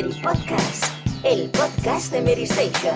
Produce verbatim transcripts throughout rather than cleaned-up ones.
Mary Podcast, el podcast de Mary Station.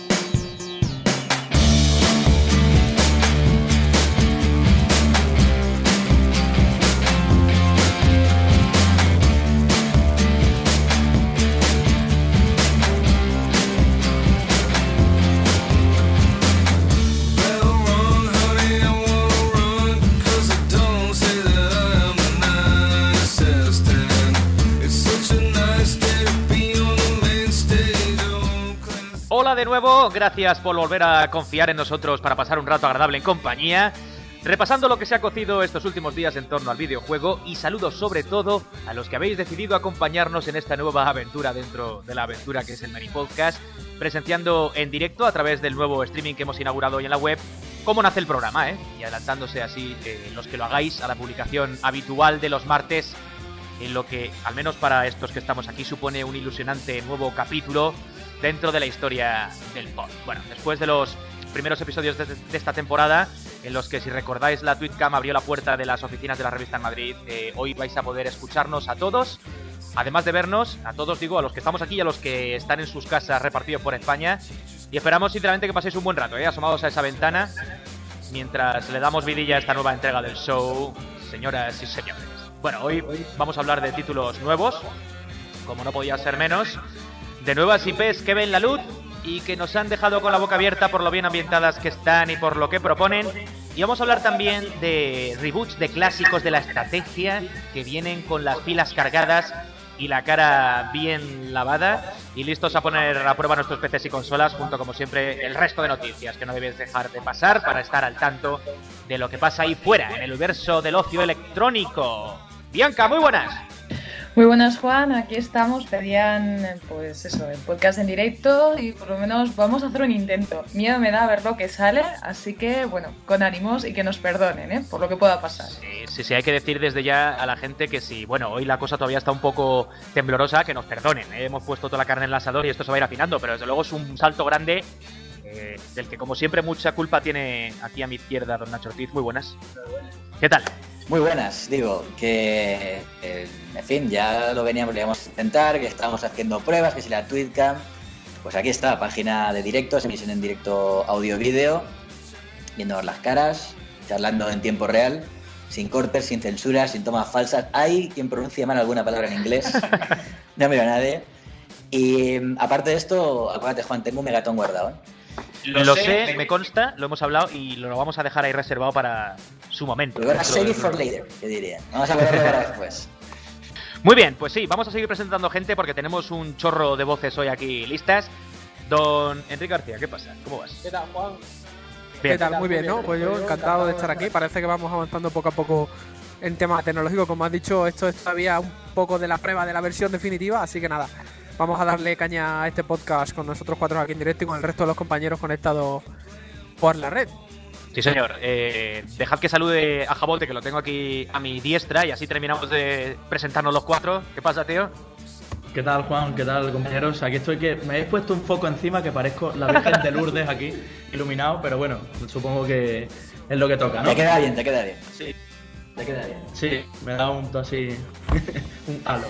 Hola de nuevo, gracias por volver a confiar en nosotros para pasar un rato agradable en compañía, repasando lo que se ha cocido estos últimos días en torno al videojuego, y saludos sobre todo a los que habéis decidido acompañarnos en esta nueva aventura dentro de la aventura que es el Mary Podcast, presenciando en directo a través del nuevo streaming que hemos inaugurado hoy en la web cómo nace el programa, ¿eh? Y adelantándose así eh, los que lo hagáis a la publicación habitual de los martes, en lo que, al menos para estos que estamos aquí, supone un ilusionante nuevo capítulo dentro de la historia del pod. Bueno, después de los primeros episodios de, de esta temporada, en los que, si recordáis, la Twitcam abrió la puerta de las oficinas de la revista en Madrid, eh, hoy vais a poder escucharnos a todos, además de vernos, a todos digo, a los que estamos aquí y a los que están en sus casas repartidos por España, y esperamos sinceramente que paséis un buen rato, ¿eh? Asomados a esa ventana, mientras le damos vidilla a esta nueva entrega del show, señoras y señores. Bueno, hoy vamos a hablar de títulos nuevos, como no podía ser menos, de nuevas I Pes que ven la luz y que nos han dejado con la boca abierta por lo bien ambientadas que están y por lo que proponen. Y vamos a hablar también de reboots de clásicos de la estrategia que vienen con las pilas cargadas y la cara bien lavada y listos a poner a prueba nuestros P Cs y consolas, junto, como siempre, el resto de noticias que no debéis dejar de pasar para estar al tanto de lo que pasa ahí fuera, en el universo del ocio electrónico. Bianca, muy buenas. Muy buenas, Juan, aquí estamos. Pedían, pues eso, el podcast en directo y por lo menos vamos a hacer un intento. Miedo me da ver lo que sale, así que, bueno, con ánimos y que nos perdonen, ¿eh? Por lo que pueda pasar. Sí, sí, sí, hay que decir desde ya a la gente que si, bueno, hoy la cosa todavía está un poco temblorosa, que nos perdonen, ¿eh? Hemos puesto toda la carne en el asador y esto se va a ir afinando, pero desde luego es un salto grande, eh, del que, como siempre, mucha culpa tiene aquí a mi izquierda don Nacho Ortiz. Muy buenas. ¿Qué tal? Muy buenas, digo, que, eh, en fin, ya lo veníamos, lo íbamos a intentar, que estábamos haciendo pruebas, que si la Twitcam, pues aquí está, página de directos, emisión en directo audio-vídeo, viéndonos las caras, charlando en tiempo real, sin cortes, sin censuras, sin tomas falsas. Hay quien pronuncia mal alguna palabra en inglés, no miro a nadie. Y aparte de esto, acuérdate, Juan, tengo un megatón guardado, ¿eh? Lo, lo sé, sé, me consta, lo hemos hablado y lo vamos a dejar ahí reservado para su momento. We're gonna save it for later, que diría. Vamos a verlo para después. Muy bien, pues sí, vamos a seguir presentando gente porque tenemos un chorro de voces hoy aquí listas. Don Enrique García, ¿qué pasa? ¿Cómo vas? ¿Qué tal, Juan? Bien. ¿Qué tal? Muy bien, ¿no? Pues yo encantado de estar aquí. Parece que vamos avanzando poco a poco en temas tecnológicos. Como has dicho, esto es todavía un poco de la prueba de la versión definitiva, así que nada. Vamos a darle caña a este podcast con nosotros cuatro aquí en directo y con el resto de los compañeros conectados por la red. Sí, señor. Eh, dejad que salude a Jabote, que lo tengo aquí a mi diestra, y así terminamos de presentarnos los cuatro. ¿Qué pasa, tío? ¿Qué tal, Juan? ¿Qué tal, compañeros? Aquí estoy, que me habéis puesto un foco encima que parezco la Virgen de Lourdes aquí, iluminado, pero bueno, supongo que es lo que toca, ¿no? Te queda bien, te queda bien. Sí. Te queda bien. Sí, me da un así, un halo.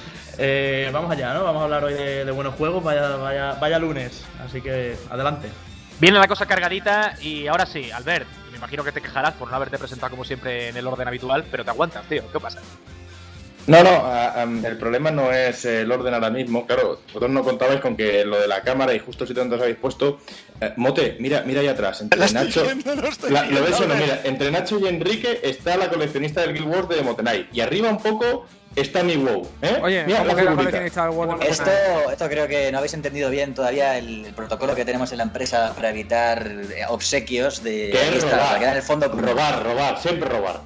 Eh, vamos allá, ¿no? Vamos a hablar hoy de, de buenos juegos, vaya, vaya, vaya lunes, así que adelante. Viene la cosa cargadita y ahora sí, Albert, me imagino que te quejarás por no haberte presentado como siempre en el orden habitual, pero te aguantas, tío, ¿qué pasa? No, no, a, a, el problema no es el orden ahora mismo, claro, vosotros no contabais con que lo de la cámara y justo si tanto os habéis puesto... Eh, Mote, mira, mira ahí atrás, entre lo Nacho... Viendo, lo la, viendo, ¿Lo ves o no? Mira, entre Nacho y Enrique está la coleccionista del Guild Wars de Motenay, y arriba un poco está mi WoW, ¿eh? Oye, mira, ¿cómo que la coleccionista del World? Esto, esto creo que no habéis entendido bien todavía el, el protocolo que tenemos en la empresa para evitar obsequios de... Que es robar, para quedar en el fondo... robar, robar, siempre robar.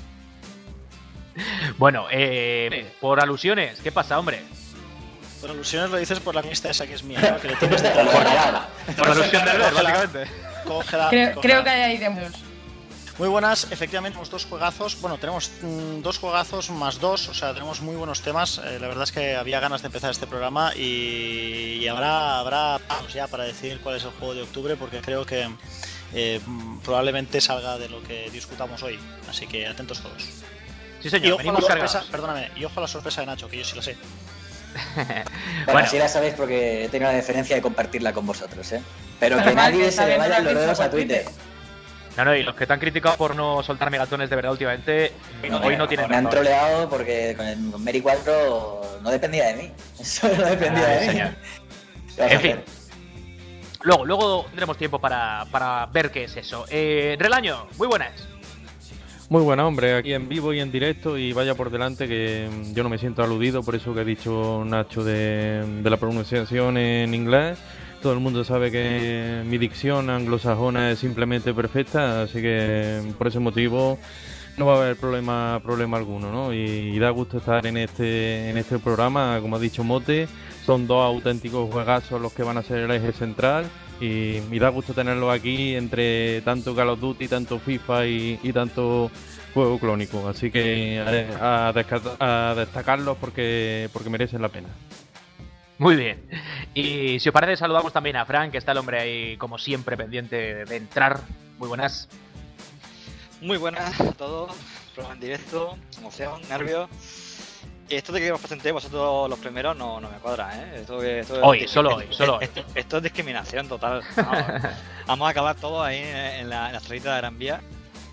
Bueno, eh, por alusiones, ¿qué pasa, hombre? Por alusiones lo dices por la amistad esa que es mía, ¿no? Que le tienes de Por, por alusión de Albert, básicamente. Cógela, creo, cógela. creo que hay ahí demos. Muy buenas, efectivamente tenemos dos juegazos, bueno, tenemos mmm, dos juegazos más dos, o sea, tenemos muy buenos temas, eh, la verdad es que había ganas de empezar este programa y, y habrá, habrá pasos ya para decidir cuál es el juego de octubre, porque creo que eh, probablemente salga de lo que discutamos hoy, así que atentos todos. Sí, señor, y ojo venimos a la sorpresa, cargados. perdóname, y ojo a la sorpresa de Nacho, que yo sí lo sé. Bueno, Bueno. así la sabéis porque tengo la deferencia de compartirla con vosotros, ¿eh? Pero Pero que mal nadie que se le está vayan bien los dedos a por Twitter. No, no, y los que te han criticado por no soltar megatones de verdad últimamente, hoy no tienen Me han razón. troleado porque con, el, con Mary cuatro no dependía de mí. Eso no dependía Ah, de mí. señor. ¿Qué vas a En fin. hacer? Luego, luego tendremos tiempo para, para ver qué es eso. Eh, Relaño, muy buenas. Muy buena, hombre, aquí en vivo y en directo, y vaya por delante que mm, yo no me siento aludido por eso que ha dicho Nacho de, de la pronunciación en inglés. Todo el mundo sabe que mi dicción anglosajona es simplemente perfecta, así que mm, por ese motivo no va a haber problema problema alguno, ¿no? Y, y da gusto estar en este en este programa, como ha dicho Mote, son dos auténticos juegazos los que van a ser el eje central. Y, y da gusto tenerlos aquí entre tanto Call of Duty, tanto FIFA y, y tanto juego clónico. Así que a, a, desca- a destacarlos porque, porque merecen la pena. Muy bien. Y si os parece, saludamos también a Fran, que está el hombre ahí, como siempre, pendiente de entrar. Muy buenas. Muy buenas a todos, programa en directo, emoción, nervios. Y esto de que os presenté vosotros los primeros no, no me cuadra, ¿eh? Esto, esto, Hoy, esto, solo esto, hoy, solo esto, esto, esto es discriminación total. Vamos, vamos a acabar todos ahí en la, en la estrellita de Gran Vía.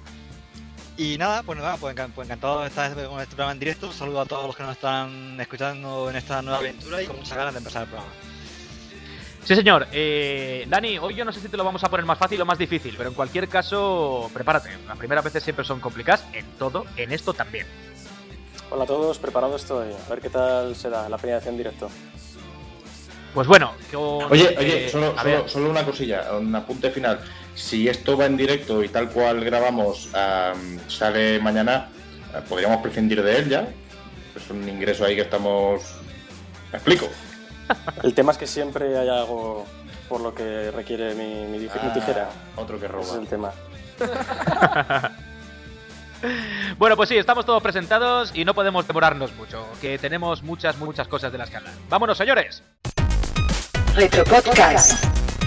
Y nada, pues nada, pues, encan- pues encantado de estar con este programa en directo. Un saludo a todos los que nos están escuchando en esta nueva aventura y con muchas ganas de empezar el programa. Sí, señor. Eh, Dani, hoy yo no sé si te lo vamos a poner más fácil o más difícil, pero en cualquier caso, prepárate. Las primeras veces siempre son complicadas, en todo, en esto también. Hola a todos, preparado estoy. A ver qué tal será la primera en directo. Pues bueno, con, Oye, oye, eh, solo, a ver. solo, solo una cosilla, un apunte final. Si esto va en directo y tal cual grabamos um, sale mañana, uh, podríamos prescindir de él ya. Es un ingreso ahí que estamos... ¿Me explico? El tema es que siempre hay algo por lo que requiere mi, mi, dij- mi Ah, tijera. Otro que roba. Ese es el tema. Bueno, pues sí, estamos todos presentados y no podemos demorarnos mucho, que tenemos muchas, muchas cosas de las que hablar. ¡Vámonos, señores! Retropodcast.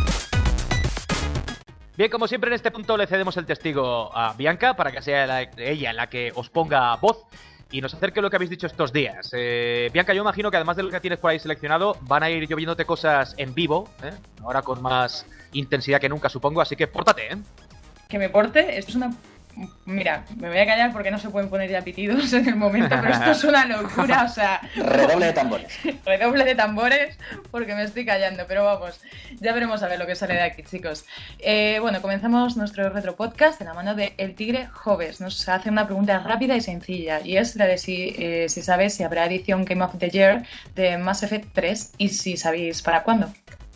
Bien, como siempre en este punto le cedemos el testigo a Bianca para que sea la- ella la que os ponga voz y nos acerque lo que habéis dicho estos días. Eh, Bianca, yo imagino que además de lo que tienes por ahí seleccionado, van a ir lloviéndote cosas en vivo, ¿eh? Ahora con más intensidad que nunca, supongo, así que pórtate, ¿eh? Que me porte, esto es una... Mira, me voy a callar porque no se pueden poner ya pitidos en el momento, pero esto es una locura, o sea... Redoble de tambores. Redoble de tambores porque me estoy callando, pero vamos, ya veremos a ver lo que sale de aquí, chicos. Eh, bueno, comenzamos nuestro retro podcast de la mano de El Tigre Joves. Nos hace una pregunta rápida y sencilla, y es la de si, eh, si sabes si habrá edición Game of the Year de Mass Effect tres y si sabéis para cuándo.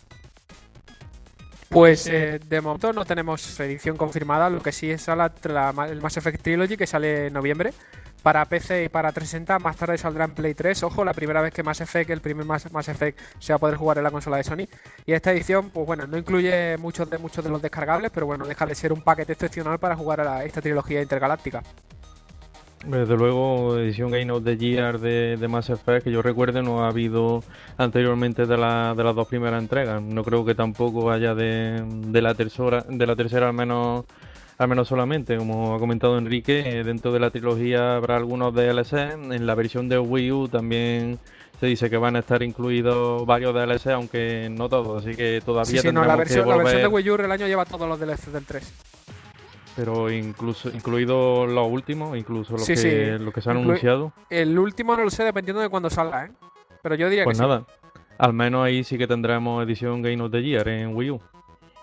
Pues eh, de momento no tenemos edición confirmada, lo que sí es la, la- el Mass Effect Trilogy que sale en noviembre para P C y para trescientos sesenta, más tarde saldrá en Play tres, ojo, la primera vez que Mass Effect, el primer Mass, Mass Effect se va a poder jugar en la consola de Sony. Y esta edición, pues bueno, no incluye muchos de muchos de los descargables, pero bueno, deja de ser un paquete excepcional para jugar a la- esta trilogía intergaláctica. Desde luego, edición Game of the Year de, de Mass Effect, que yo recuerde, no ha habido anteriormente de, la, de las dos primeras entregas. No creo que tampoco haya de, de la tercera, de la tercera al menos al menos solamente. Como ha comentado Enrique, eh, dentro de la trilogía habrá algunos D L C. En la versión de Wii U también se dice que van a estar incluidos varios D L C, aunque no todos, así que todavía Sí, sí, no, tendremos la que versión, la volver... versión de Wii U el año lleva todos los D L C del tres. Pero incluso incluidos los últimos, incluso los Sí, que sí. los que se han Inclu- anunciado. El último no lo sé, dependiendo de cuándo salga, ¿eh? Pero yo diría Pues que sí. nada, al menos ahí sí que tendremos edición Game of the Year en Wii U.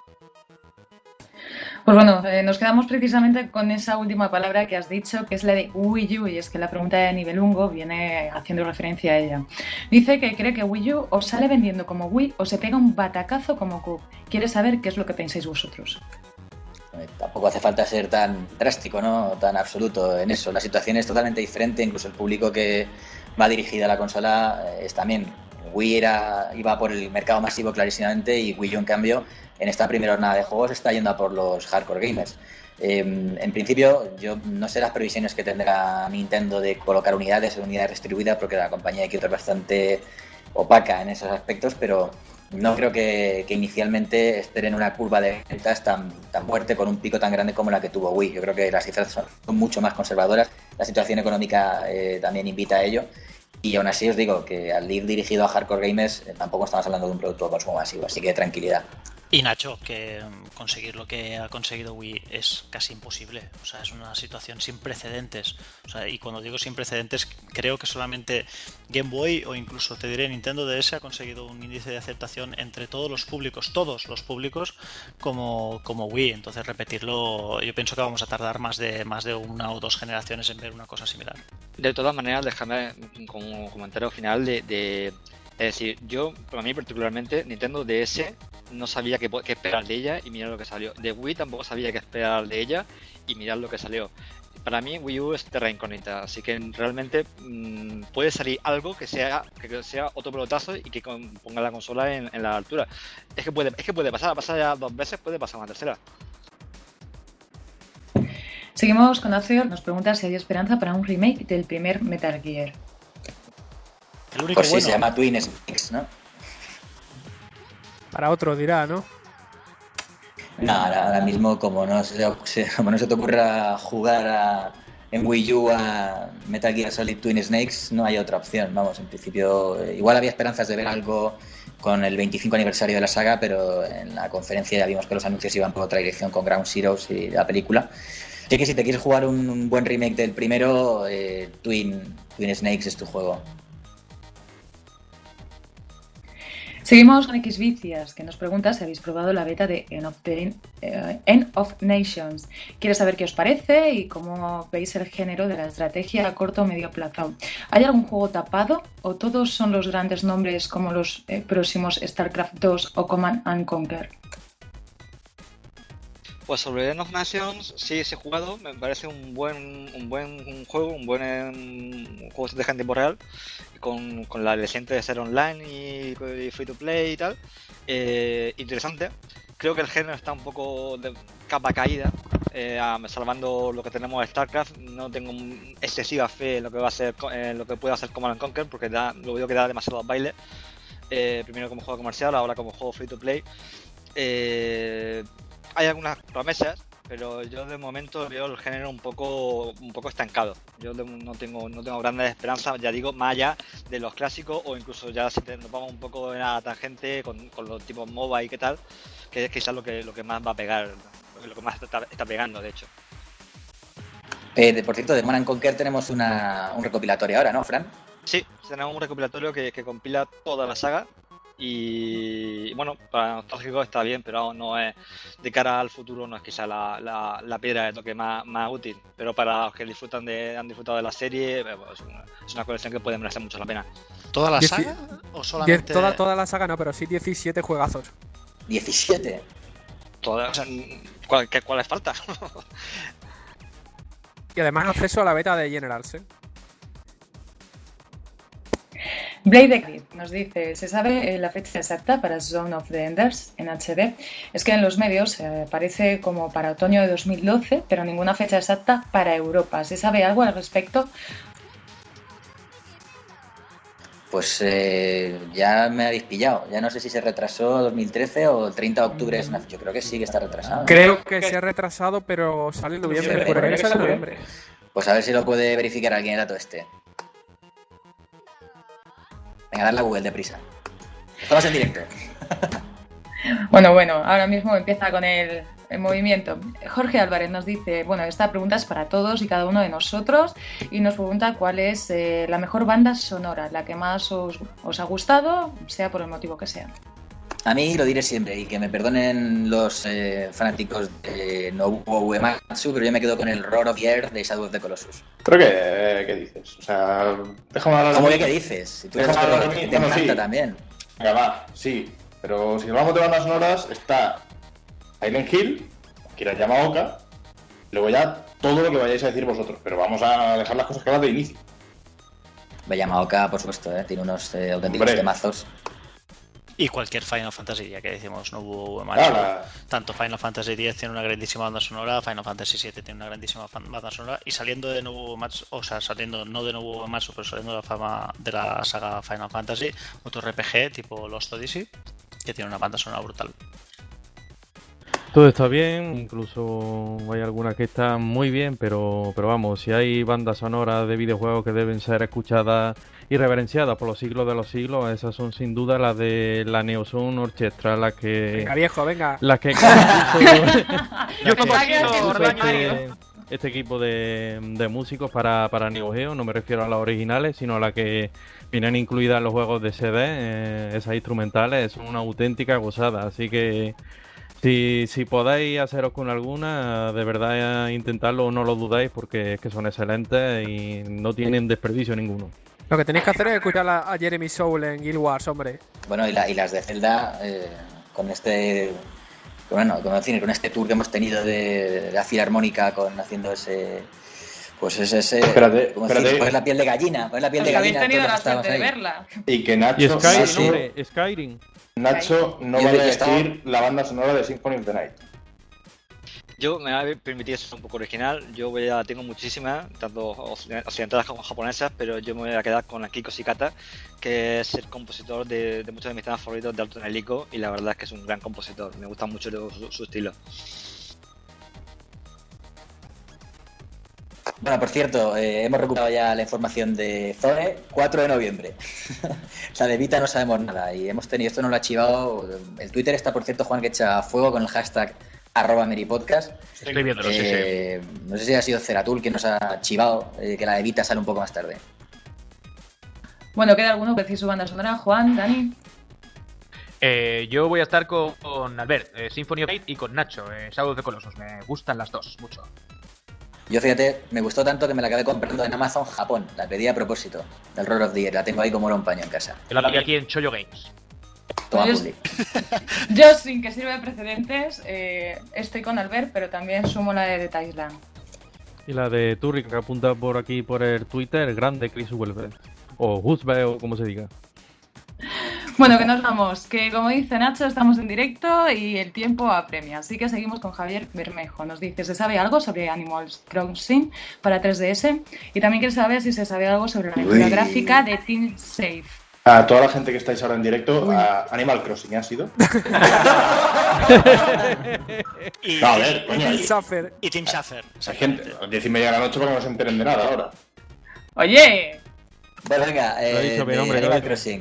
Pues bueno, eh, nos quedamos precisamente con esa última palabra que has dicho, que es la de Wii U, y es que la pregunta de Nivelungo viene haciendo referencia a ella. Dice que cree que Wii U os sale vendiendo como Wii o se pega un batacazo como Cube. Quiere saber qué es lo que pensáis vosotros. Eh, Tampoco hace falta ser tan drástico, ¿no? Tan absoluto en eso. La situación es totalmente diferente, incluso el público que va dirigida a la consola eh, es también. Wii era, iba por el mercado masivo clarísimamente y Wii U, en cambio, en esta primera jornada de juegos está yendo a por los hardcore gamers. Eh, en principio, yo no sé las previsiones que tendrá Nintendo de colocar unidades o unidades distribuidas, porque la compañía de Kyoto es bastante opaca en esos aspectos, pero no creo que, que inicialmente esperen una curva de ventas tan, tan fuerte con un pico tan grande como la que tuvo Wii. Yo creo que las cifras son, son mucho más conservadoras. La situación económica eh, también invita a ello. Y aún así os digo que al ir dirigido a hardcore gamers eh, tampoco estamos hablando de un producto de consumo masivo, así que tranquilidad. Y Nacho, que conseguir lo que ha conseguido Wii es casi imposible. O sea, es una situación sin precedentes. O sea, y cuando digo sin precedentes, creo que solamente Game Boy o incluso te diré Nintendo D S ha conseguido un índice de aceptación entre todos los públicos, todos los públicos, como, como Wii. Entonces repetirlo, yo pienso que vamos a tardar más de más de una o dos generaciones en ver una cosa similar. De todas maneras, déjame como comentario final de, de... Es decir, yo, para mí particularmente, Nintendo D S no sabía qué, qué esperar de ella y mirar lo que salió. De Wii tampoco sabía qué esperar de ella y mirar lo que salió. Para mí Wii U es terra incógnita, así que realmente mmm, puede salir algo que sea que sea otro pelotazo y que con, ponga la consola en, en la altura. Es que puede es que puede pasar, pasar ya dos veces, puede pasar una tercera. Seguimos con Acer, nos pregunta si hay esperanza para un remake del primer Metal Gear. El único Por si bueno. Se llama Twin Snakes, ¿no? Para otro dirá, ¿no? No, ahora mismo como no se, como no se te ocurra jugar a, en Wii U a Metal Gear Solid Twin Snakes, no hay otra opción. Vamos, en principio, igual había esperanzas de ver algo con el veinticinco aniversario de la saga, pero en la conferencia ya vimos que los anuncios iban por otra dirección con Ground Zeroes y la película. Así que si te quieres jugar un, un buen remake del primero, eh, Twin, Twin Snakes es tu juego. Seguimos con Xvicias, que nos pregunta si habéis probado la beta de End of, the, uh, End of Nations. Quiere saber qué os parece y cómo veis el género de la estrategia a corto o medio plazo. ¿Hay algún juego tapado o todos son los grandes nombres como los eh, próximos StarCraft dos o Command and Conquer? Pues sobre End of Nations sí, sí he jugado, me parece un buen un buen un juego, un buen un juego de en tiempo real, con, con la aliciente de ser online y, y free to play y tal. Eh, interesante. Creo que el género está un poco de capa caída, eh, salvando lo que tenemos de StarCraft. No tengo excesiva fe en lo que va a ser, en lo que pueda hacer Command and Conquer, porque da, lo veo que da demasiados bailes. Eh, primero como juego comercial, ahora como juego free to play. Eh, Hay algunas promesas, pero yo de momento veo el género un poco un poco estancado. Yo de, no tengo no tengo grandes esperanzas, ya digo, más allá de los clásicos o incluso ya si te, nos vamos un poco en la tangente con, con los tipos MOBA y qué tal, que es quizás lo que lo que más va a pegar, lo que más está, está pegando, de hecho. Eh, de, por cierto, de Command and Conquer tenemos una, un recopilatorio ahora, ¿no, Fran? Sí, tenemos un recopilatorio que, que compila toda la saga. Y bueno, para nostálgico está bien, pero no es de cara al futuro, no es quizá la, la, la piedra de toque más, más útil, pero para los que disfrutan de, han disfrutado de la serie, pues, es una colección que puede merecer mucho la pena. ¿Toda la saga? ¿O solamente...? Toda, toda la saga no, pero sí diecisiete juegazos. ¿diecisiete? Toda, o sea, ¿cuál, qué, ¿Cuáles falta? Y además acceso a la beta de Generals, ¿eh? Blade Eclid nos dice, ¿se sabe la fecha exacta para Zone of the Enders en H D? Es que en los medios eh, parece como para otoño de dos mil doce, pero ninguna fecha exacta para Europa. ¿Se sabe algo al respecto? Pues eh, ya me habéis pillado. Ya no sé si se retrasó dos mil trece o el treinta de octubre es una fecha. Yo creo que sí que está retrasado. Creo que se ha retrasado, pero sale en noviembre. Sí, por el de noviembre. Pues a ver si lo puede verificar alguien el dato este. Venga, darle a Google deprisa. Estamos en directo. Bueno, bueno, ahora mismo empieza con el, el movimiento. Jorge Álvarez nos dice, bueno, esta pregunta es para todos y cada uno de nosotros y nos pregunta cuál es eh, la mejor banda sonora, la que más os, os ha gustado, sea por el motivo que sea. A mí lo diré siempre y que me perdonen los eh, fanáticos de Nobuo Uematsu, pero yo me quedo con el Roar of the Earth de Shadow of the Colossus. ¿Pero qué, qué dices? O sea, déjame hablar. ¿Cómo que qué dices? Si tú eres que te, te encanta sí. También. Venga, va, sí. Pero si hablamos de bandas sonoras, está Silent Hill, Akira Yamaoka, luego ya todo lo que vayáis a decir vosotros, pero vamos a dejar las cosas claras de inicio. Yamaoka, por supuesto, ¿eh? Tiene unos eh, auténticos Hombre. temazos. Y cualquier Final Fantasy, ya que decimos no hubo Uematsu. Claro. Tanto Final Fantasy diez tiene una grandísima banda sonora, Final Fantasy siete tiene una grandísima banda sonora, y saliendo de Nobuo Uematsu, o sea, saliendo no de Nobuo Uematsu, pero saliendo de la fama de la saga Final Fantasy, otro R P G tipo Lost Odyssey, que tiene una banda sonora brutal. Todo está bien, incluso hay algunas que están muy bien, pero, pero vamos, si hay bandas sonoras de videojuegos que deben ser escuchadas y reverenciadas por los siglos de los siglos, esas son sin duda las de la Neozone Orchestra, las que... Venga, viejo, venga. Las que... Yo como este, este equipo de, de músicos para, para Neo Geo, no me refiero a las originales, sino a las que vienen incluidas en los juegos de C D, eh, esas instrumentales, son una auténtica gozada, así que si, si podéis haceros con alguna, de verdad intentarlo o no lo dudéis, porque es que son excelentes y no tienen desperdicio ninguno. Lo que tenéis que hacer es escuchar a, a Jeremy Soule en Guild Wars, hombre. Bueno, y, la, y las de Zelda, eh, con este... Bueno, con, decir, con este tour que hemos tenido de, de la filarmónica, con haciendo ese... Pues ese... ese espérate, como espérate. decir, poner la piel de gallina, poner la piel de Habéis gallina. tenido todos la estábamos suerte de ahí. verla. Y que Y Nacho, Skyrim, Nacho, hombre, Skyrim. Nacho no Yo vaya a ya estaba- decir la banda sonora de Symphony of the Night. Yo me voy a permitir ser un poco original. Yo voy a, tengo muchísimas, tanto occidentales como japonesas, pero yo me voy a quedar con Akiko Shikata, que es el compositor de, de muchos de mis temas favoritos de Alto Nelico, y la verdad es que es un gran compositor. Me gusta mucho su, su estilo. Bueno, por cierto, eh, hemos recuperado ya la información de Zone, cuatro de noviembre. O sea, de Vita no sabemos nada y hemos tenido, esto no lo ha chivado. El Twitter está, por cierto, Juan, que echa fuego con el hashtag arroba meripodcast. Estoy viéndolo, sí, Eh, no sé si ha sido Ceratul quien nos ha chivado, eh, que la de Vita sale un poco más tarde. Bueno, ¿queda alguno que decir su banda sonora? Juan, Dani. Eh, yo voy a estar con, con Albert, eh, Symphony of Night, y con Nacho, eh, Shadow of the Colossus. Me gustan las dos, mucho. Yo, fíjate, me gustó tanto que me la acabé comprando en Amazon Japón. La pedí a propósito del Roar of the Year. La tengo ahí como oro un paño en casa. Yo la pedí aquí en Choyo Games. Toma, Yo- Publi. Yo, sin que sirva de precedentes, eh, estoy con Albert, pero también sumo la de, de Thailand. Y la de Turric, que apunta por aquí por el Twitter, grande Chris Welber. O Husbe, o como se diga. Bueno, que nos vamos. Que como dice Nacho, estamos en directo y el tiempo apremia. Así que seguimos con Javier Bermejo. Nos dice, ¿se sabe algo sobre Animal Crossing para tres D S? Y también quiere saber si se sabe algo sobre la aventura Uy. gráfica de Team Safe. A toda la gente que estáis ahora en directo, a Animal Crossing, ¿ha sido? Y, No, a ver, coño. El Suffer. y Tim Schafer. Hay gente, a las diez y media de la noche para que no se enteren de nada ahora. ¡Oye! Bueno, venga, Lo ha eh, dicho bien, de hombre, lo ha Animal dicho. Crossing.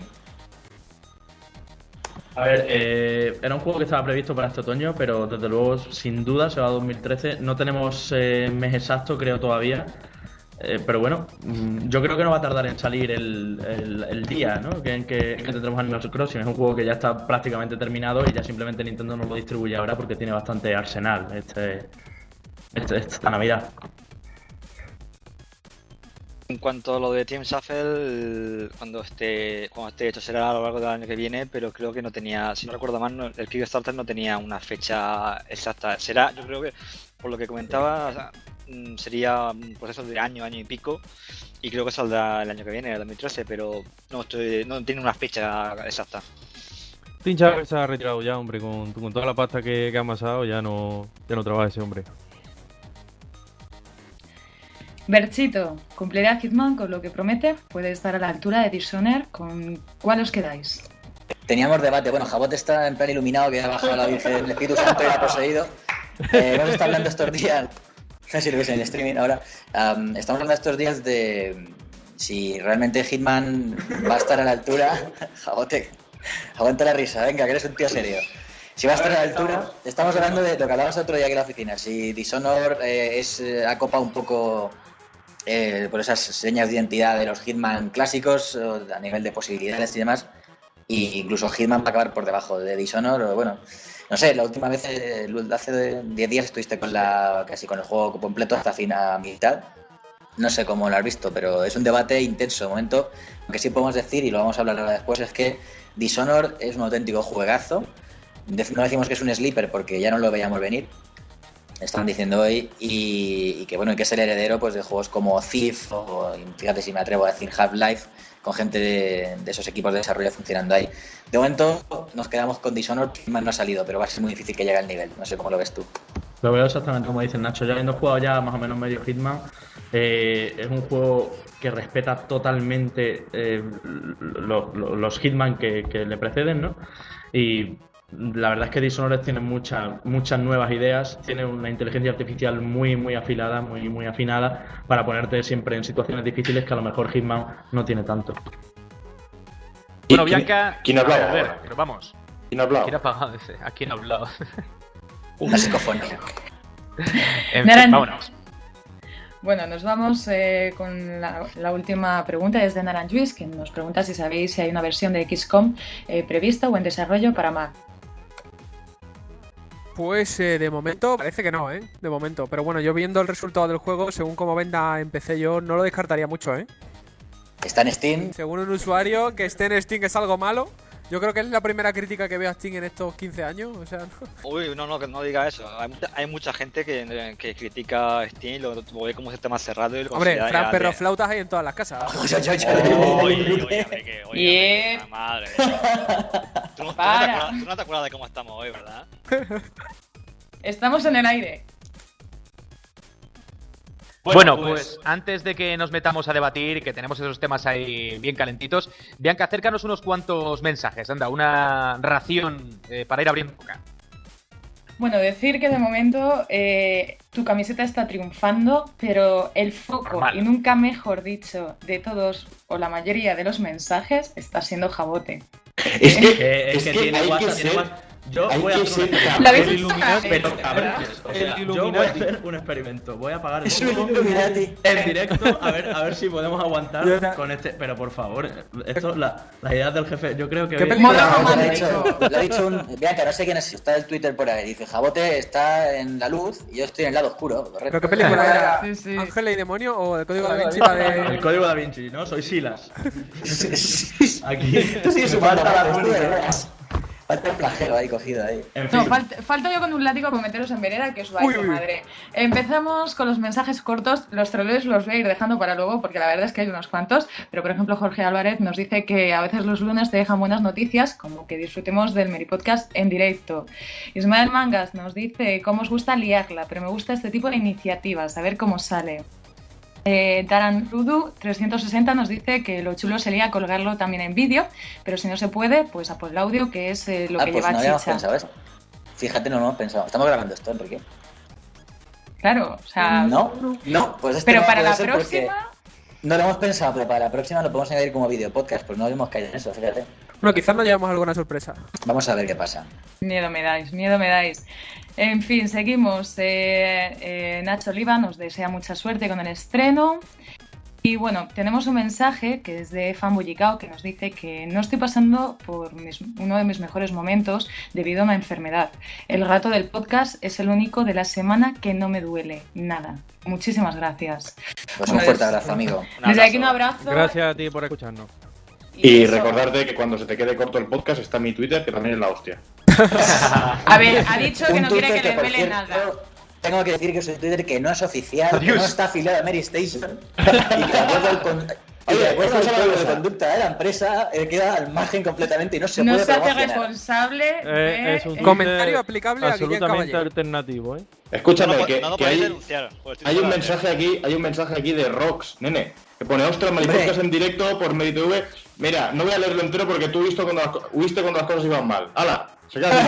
A ver, eh, era un juego que estaba previsto para este otoño, pero desde luego, sin duda, se va a dos mil trece. No tenemos eh, mes exacto, creo, todavía. Eh, pero bueno, mm, yo creo que no va a tardar en salir el, el, el día, ¿no? Que, en que, en que tendremos Animal Crossing. Es un juego que ya está prácticamente terminado y ya simplemente Nintendo nos lo distribuye ahora porque tiene bastante arsenal este, este, esta Navidad. En cuanto a lo de Team Shuffle, cuando esté, cuando esté hecho será a lo largo del año que viene, pero creo que no tenía, si no recuerdo mal, no- el Kickstarter no tenía una fecha exacta. Será, yo creo que, por lo que comentaba, o sea, mm, sería un proceso de año, año y pico, y creo que saldrá el año que viene, el dos mil trece, pero no estoy, no tiene una fecha exacta. Tim Schafer se ha retirado ya, hombre, con, con toda la pasta que, que ha amasado, ya no, ya no trabaja ese hombre. Berchito, ¿cumplirá Hitman con lo que promete? ¿Puede estar a la altura de Dishonored? ¿Con cuál os quedáis? Teníamos debate. Bueno, Jabot está en plan iluminado, que ha bajado la Virgen, el Espíritu Santo y la ha poseído. Eh, hemos estado hablando estos días, no sé si lo veis en el streaming ahora, um, estamos hablando estos días de si realmente Hitman va a estar a la altura. Jabote, aguanta la risa, venga, que eres un tío serio. Si va a estar a la altura, estamos hablando de lo que hablábamos otro día aquí en la oficina. Si Dishonored eh, es, eh, ha copado un poco eh, por esas señas de identidad de los Hitman clásicos, o a nivel de posibilidades y demás, y incluso Hitman va a acabar por debajo de Dishonored, o bueno, no sé, la última vez, eh, hace diez días estuviste con la casi con el juego completo hasta fin a mitad. No sé cómo lo has visto, pero es un debate intenso de momento. Lo que sí podemos decir, y lo vamos a hablar ahora después, es que Dishonored es un auténtico juegazo. No decimos que es un sleeper porque ya no lo veíamos venir, estaban diciendo hoy, y, y que bueno, hay que ser heredero pues de juegos como Thief o, fíjate si me atrevo a decir, Half-Life, con gente de, de esos equipos de desarrollo funcionando ahí. De momento nos quedamos con Dishonored, que más no ha salido, pero va a ser muy difícil que llegue al nivel. No sé cómo lo ves tú. Lo veo exactamente como dice Nacho, ya habiendo jugado ya más o menos medio Hitman, eh, es un juego que respeta totalmente eh, lo- lo- los Hitman que, que le preceden, ¿no? Y La verdad es que Dishonored tiene muchas muchas nuevas ideas, tiene una inteligencia artificial muy muy afilada, muy muy afinada para ponerte siempre en situaciones difíciles que a lo mejor Hitman no tiene tanto. Bueno, Bianca, ¿quién ha hablado? A ver, pero vamos. ¿Quién ha hablado? ¿Quién ha pagado ese? ¿A quién ha hablado? Una psicofonía. En Naran- fin, vámonos. Bueno, nos vamos eh, con la, la última pregunta, es de Naranjuis, que nos pregunta si sabéis si hay una versión de X COM eh, prevista o en desarrollo para Mac. Pues eh, de momento parece que no, ¿eh? De momento. Pero bueno, yo viendo el resultado del juego, según como venda en P C, yo no lo descartaría mucho, ¿eh? Está en Steam. Según un usuario, que esté en Steam es algo malo. Yo creo que es la primera crítica que veo a Steam en estos quince años. O sea, no. Uy, no, no, que no diga eso. Hay mucha, hay mucha gente que, que critica Steam, lo, lo ve como un sistema cerrado y lo Hombre, considera Fran, ya perros de- flautas hay en todas las casas. Oye, oye, oye, que- oye, Bien. que- madre. Tú no, tú no te Para. acuerdas, tú no te acuerdas de cómo estamos hoy, ¿verdad? Estamos en el aire. Bueno, pues antes de que nos metamos a debatir, que tenemos esos temas ahí bien calentitos, Bianca, acércanos unos cuantos mensajes, anda, una ración eh, para ir abriendo boca. Bueno, decir que de momento eh, tu camiseta está triunfando, pero el foco, Normal. y nunca mejor dicho, de todos o la mayoría de los mensajes está siendo Jabote. Es que, Eh, es que que tiene hay que WhatsApp, tiene ser... WhatsApp. Yo hay voy a que hacer un ser experimento. ¿Lo habéis El visto? Illuminati. Pero cabrones, o sea, El yo voy a Illuminati. hacer un experimento. Voy a apagar el Es un foco Illuminati. en directo a ver, a ver si podemos Ya aguantar está. con este. Pero por favor, esto, la, las ideas del jefe, yo creo que. ¿Qué hoy- película? Modo Lo ha romántico. dicho, lo ha dicho un. Bianca, no sé quién es, está el Twitter por ahí. Dice: Jabote está en la luz y yo estoy en el lado oscuro. Correcto. ¿Pero qué película era? Sí, sí. ¿Ángela y Demonio o el Código da Vinci? La El de... código da Vinci, ¿no? Soy Silas. Aquí. Tú sigues sumando falta la datos, tú, de única. veras. Falta el flagelo ahí cogido ahí. En fin. No, falta, falta yo con un látigo con meteros en vereda, que os va a Uy, ir de uy, uy. madre. Empezamos con los mensajes cortos. Los troleos los voy a ir dejando para luego, porque la verdad es que hay unos cuantos. Pero, por ejemplo, Jorge Álvarez nos dice que a veces los lunes te dejan buenas noticias, como que disfrutemos del Meri Podcast en directo. Ismael Mangas nos dice cómo os gusta liarla, pero me gusta este tipo de iniciativas, a ver cómo sale. Eh, Daran Rudu trescientos sesenta nos dice que lo chulo sería colgarlo también en vídeo, pero si no se puede, pues a por el audio, que es eh, lo Ah, que pues lleva no habíamos chicha. pensado eso. Fíjate, no lo hemos pensado. Estamos grabando esto, Enrique. Claro, o sea... No, no, pues este Pero no para puede la ser porque próxima... no lo hemos pensado, pero para la próxima lo podemos añadir como video podcast, pues no hemos caído en eso, fíjate. Bueno, quizás nos llevamos alguna sorpresa. Vamos a ver qué pasa. Miedo me dais, miedo me dais. En fin, seguimos. Eh, eh, Nacho Oliva nos desea mucha suerte con el estreno. Y bueno, tenemos un mensaje que es de Fanbullicao, que nos dice que no estoy pasando por mis- uno de mis mejores momentos debido a una enfermedad. El rato del podcast es el único de la semana que no me duele nada. Muchísimas gracias. Pues un fuerte abrazo, amigo. Desde aquí un abrazo. Gracias a ti por escucharnos. Y eso- recordarte que cuando se te quede corto el podcast está mi Twitter, que también es la hostia. A ver, ha dicho que Un no quiere Twitter que le por duele cierto, nada. Tengo que decir que es un Twitter que no es oficial, que Adiós. no está afiliado a Mary Station. Y que de acuerdo al, con- y de acuerdo al escucha una código de cosa. conducta de la empresa, eh, queda al margen completamente y no se No puede se hace promocionar. responsable Eh, de... es un eh, Twitter Comentario aplicable a Guillem absolutamente Caballero. alternativo, ¿eh? Escúchame, no, lo- que, no lo que podéis hay, denunciar. pues estoy hay un fuera. mensaje aquí, hay un mensaje aquí de Rox, nene, que pone, ostras, Hombre. Maripodcast en directo por MediTV. Mira, no voy a leerlo entero porque tú visto cuando las, co- huiste cuando las cosas iban mal. ¡Hala! Se queda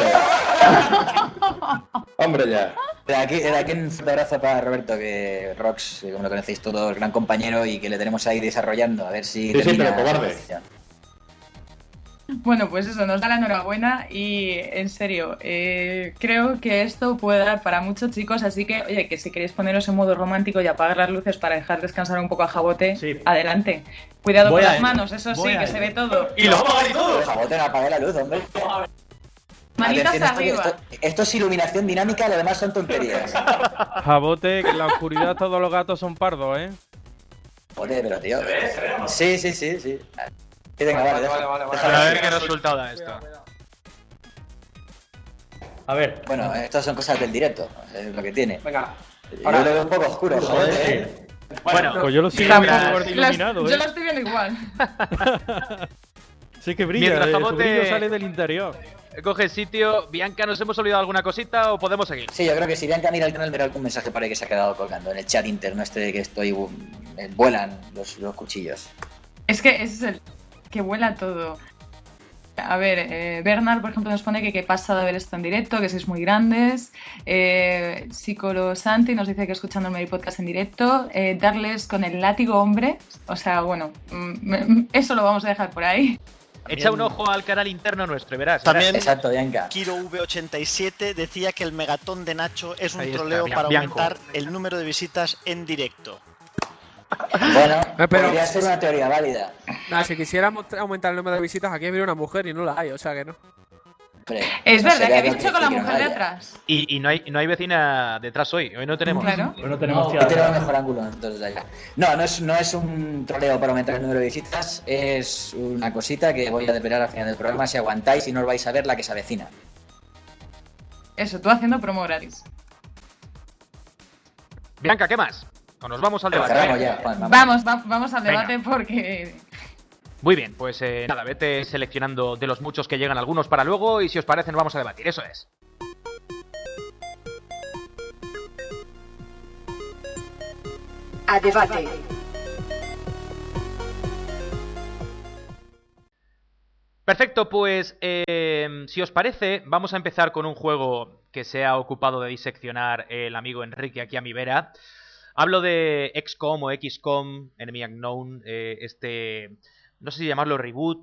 sin Hombre, ya. De aquí, de aquí un fuerte abrazo para Roberto, que Rox, que como lo conocéis todos, gran compañero y que le tenemos ahí desarrollando, a ver si Sí, sí, termina pero cobarde. la posición. Bueno, pues eso, nos da la enhorabuena y en serio, eh, creo que esto puede dar para muchos chicos, así que, oye, que si queréis poneros en modo romántico y apagar las luces para dejar descansar un poco a Jabote, Sí. adelante. Cuidado Voy con a las ello. manos, eso sí, Voy a que se ello. ve todo. Y lo vamos a ver todo. Jabote, no apague la luz, hombre. Manitas Atención, esto, arriba. esto- esto es iluminación dinámica, lo demás son tonterías. Jabote, que en la oscuridad todos los gatos son pardos, ¿eh? Joder, pero tío. Sí, sí, sí, sí. Sí, venga, vale, deja- déjalo A así. ver qué resultado da esto. A ver. Bueno, estas son cosas del directo, es lo que tiene. Venga. Yo lo veo un poco oscuro, joder, ¿eh? Bueno, Pues yo lo sigo Las- viendo igual de las- iluminado, yo ¿eh? lo estoy viendo igual. Sí que brilla, Mientras eh, su Jabote- brillo sale del interior. coge sitio. Bianca, ¿nos hemos olvidado alguna cosita o podemos seguir? Sí, yo creo que si Bianca mira el canal verá algún mensaje por ahí que se ha quedado colgando en el chat interno este de que estoy uh, vuelan los, los cuchillos. Es que ese es el que vuela todo. A ver, eh, Bernard, por ejemplo, nos pone que qué pasada ver esto en directo, que sois muy grandes. Eh, Psicolo Santi nos dice que escuchando el Meri Podcast en directo. Eh, Darles con el látigo hombre. O sea, bueno, mm, eso lo vamos a dejar por ahí. Echa un ojo al canal interno nuestro y verás. También Exacto, Bianca. Kiro V ochenta y siete decía que el megatón de Nacho es un Ahí está, troleo Bian- para Bianco. aumentar el número de visitas en directo. Bueno, Eh, pero- podría ser una teoría válida. Nada, si quisiéramos aumentar el número de visitas, aquí habría una mujer y no la hay, o sea que no. Hombre, Es no verdad sería que habéis lo hecho con la que no mujer de haya. atrás. Y, y no hay no hay vecina detrás hoy. Hoy no tenemos. Claro. Pero no tenemos No, tía- tenemos mejor ángulo nosotros desde allá. No, no es, no es un troleo para aumentar el número de visitas, es una cosita que voy a desvelar al final del programa. Si aguantáis y no os vais a ver la que se avecina. Eso, tú haciendo promo gratis. Bianca, ¿qué más? O nos vamos al Pero debate. cerramos venga. ya, Juan. Vamos. Vamos, va- vamos al Venga. debate porque... Muy bien, pues eh, nada, vete seleccionando de los muchos que llegan algunos para luego y si os parece nos vamos a debatir, eso es. A debate. Perfecto, pues eh, si os parece, vamos a empezar con un juego que se ha ocupado de diseccionar el amigo Enrique aquí a mi vera. Hablo de X COM o X COM, Enemy Unknown, eh, este, no sé si llamarlo reboot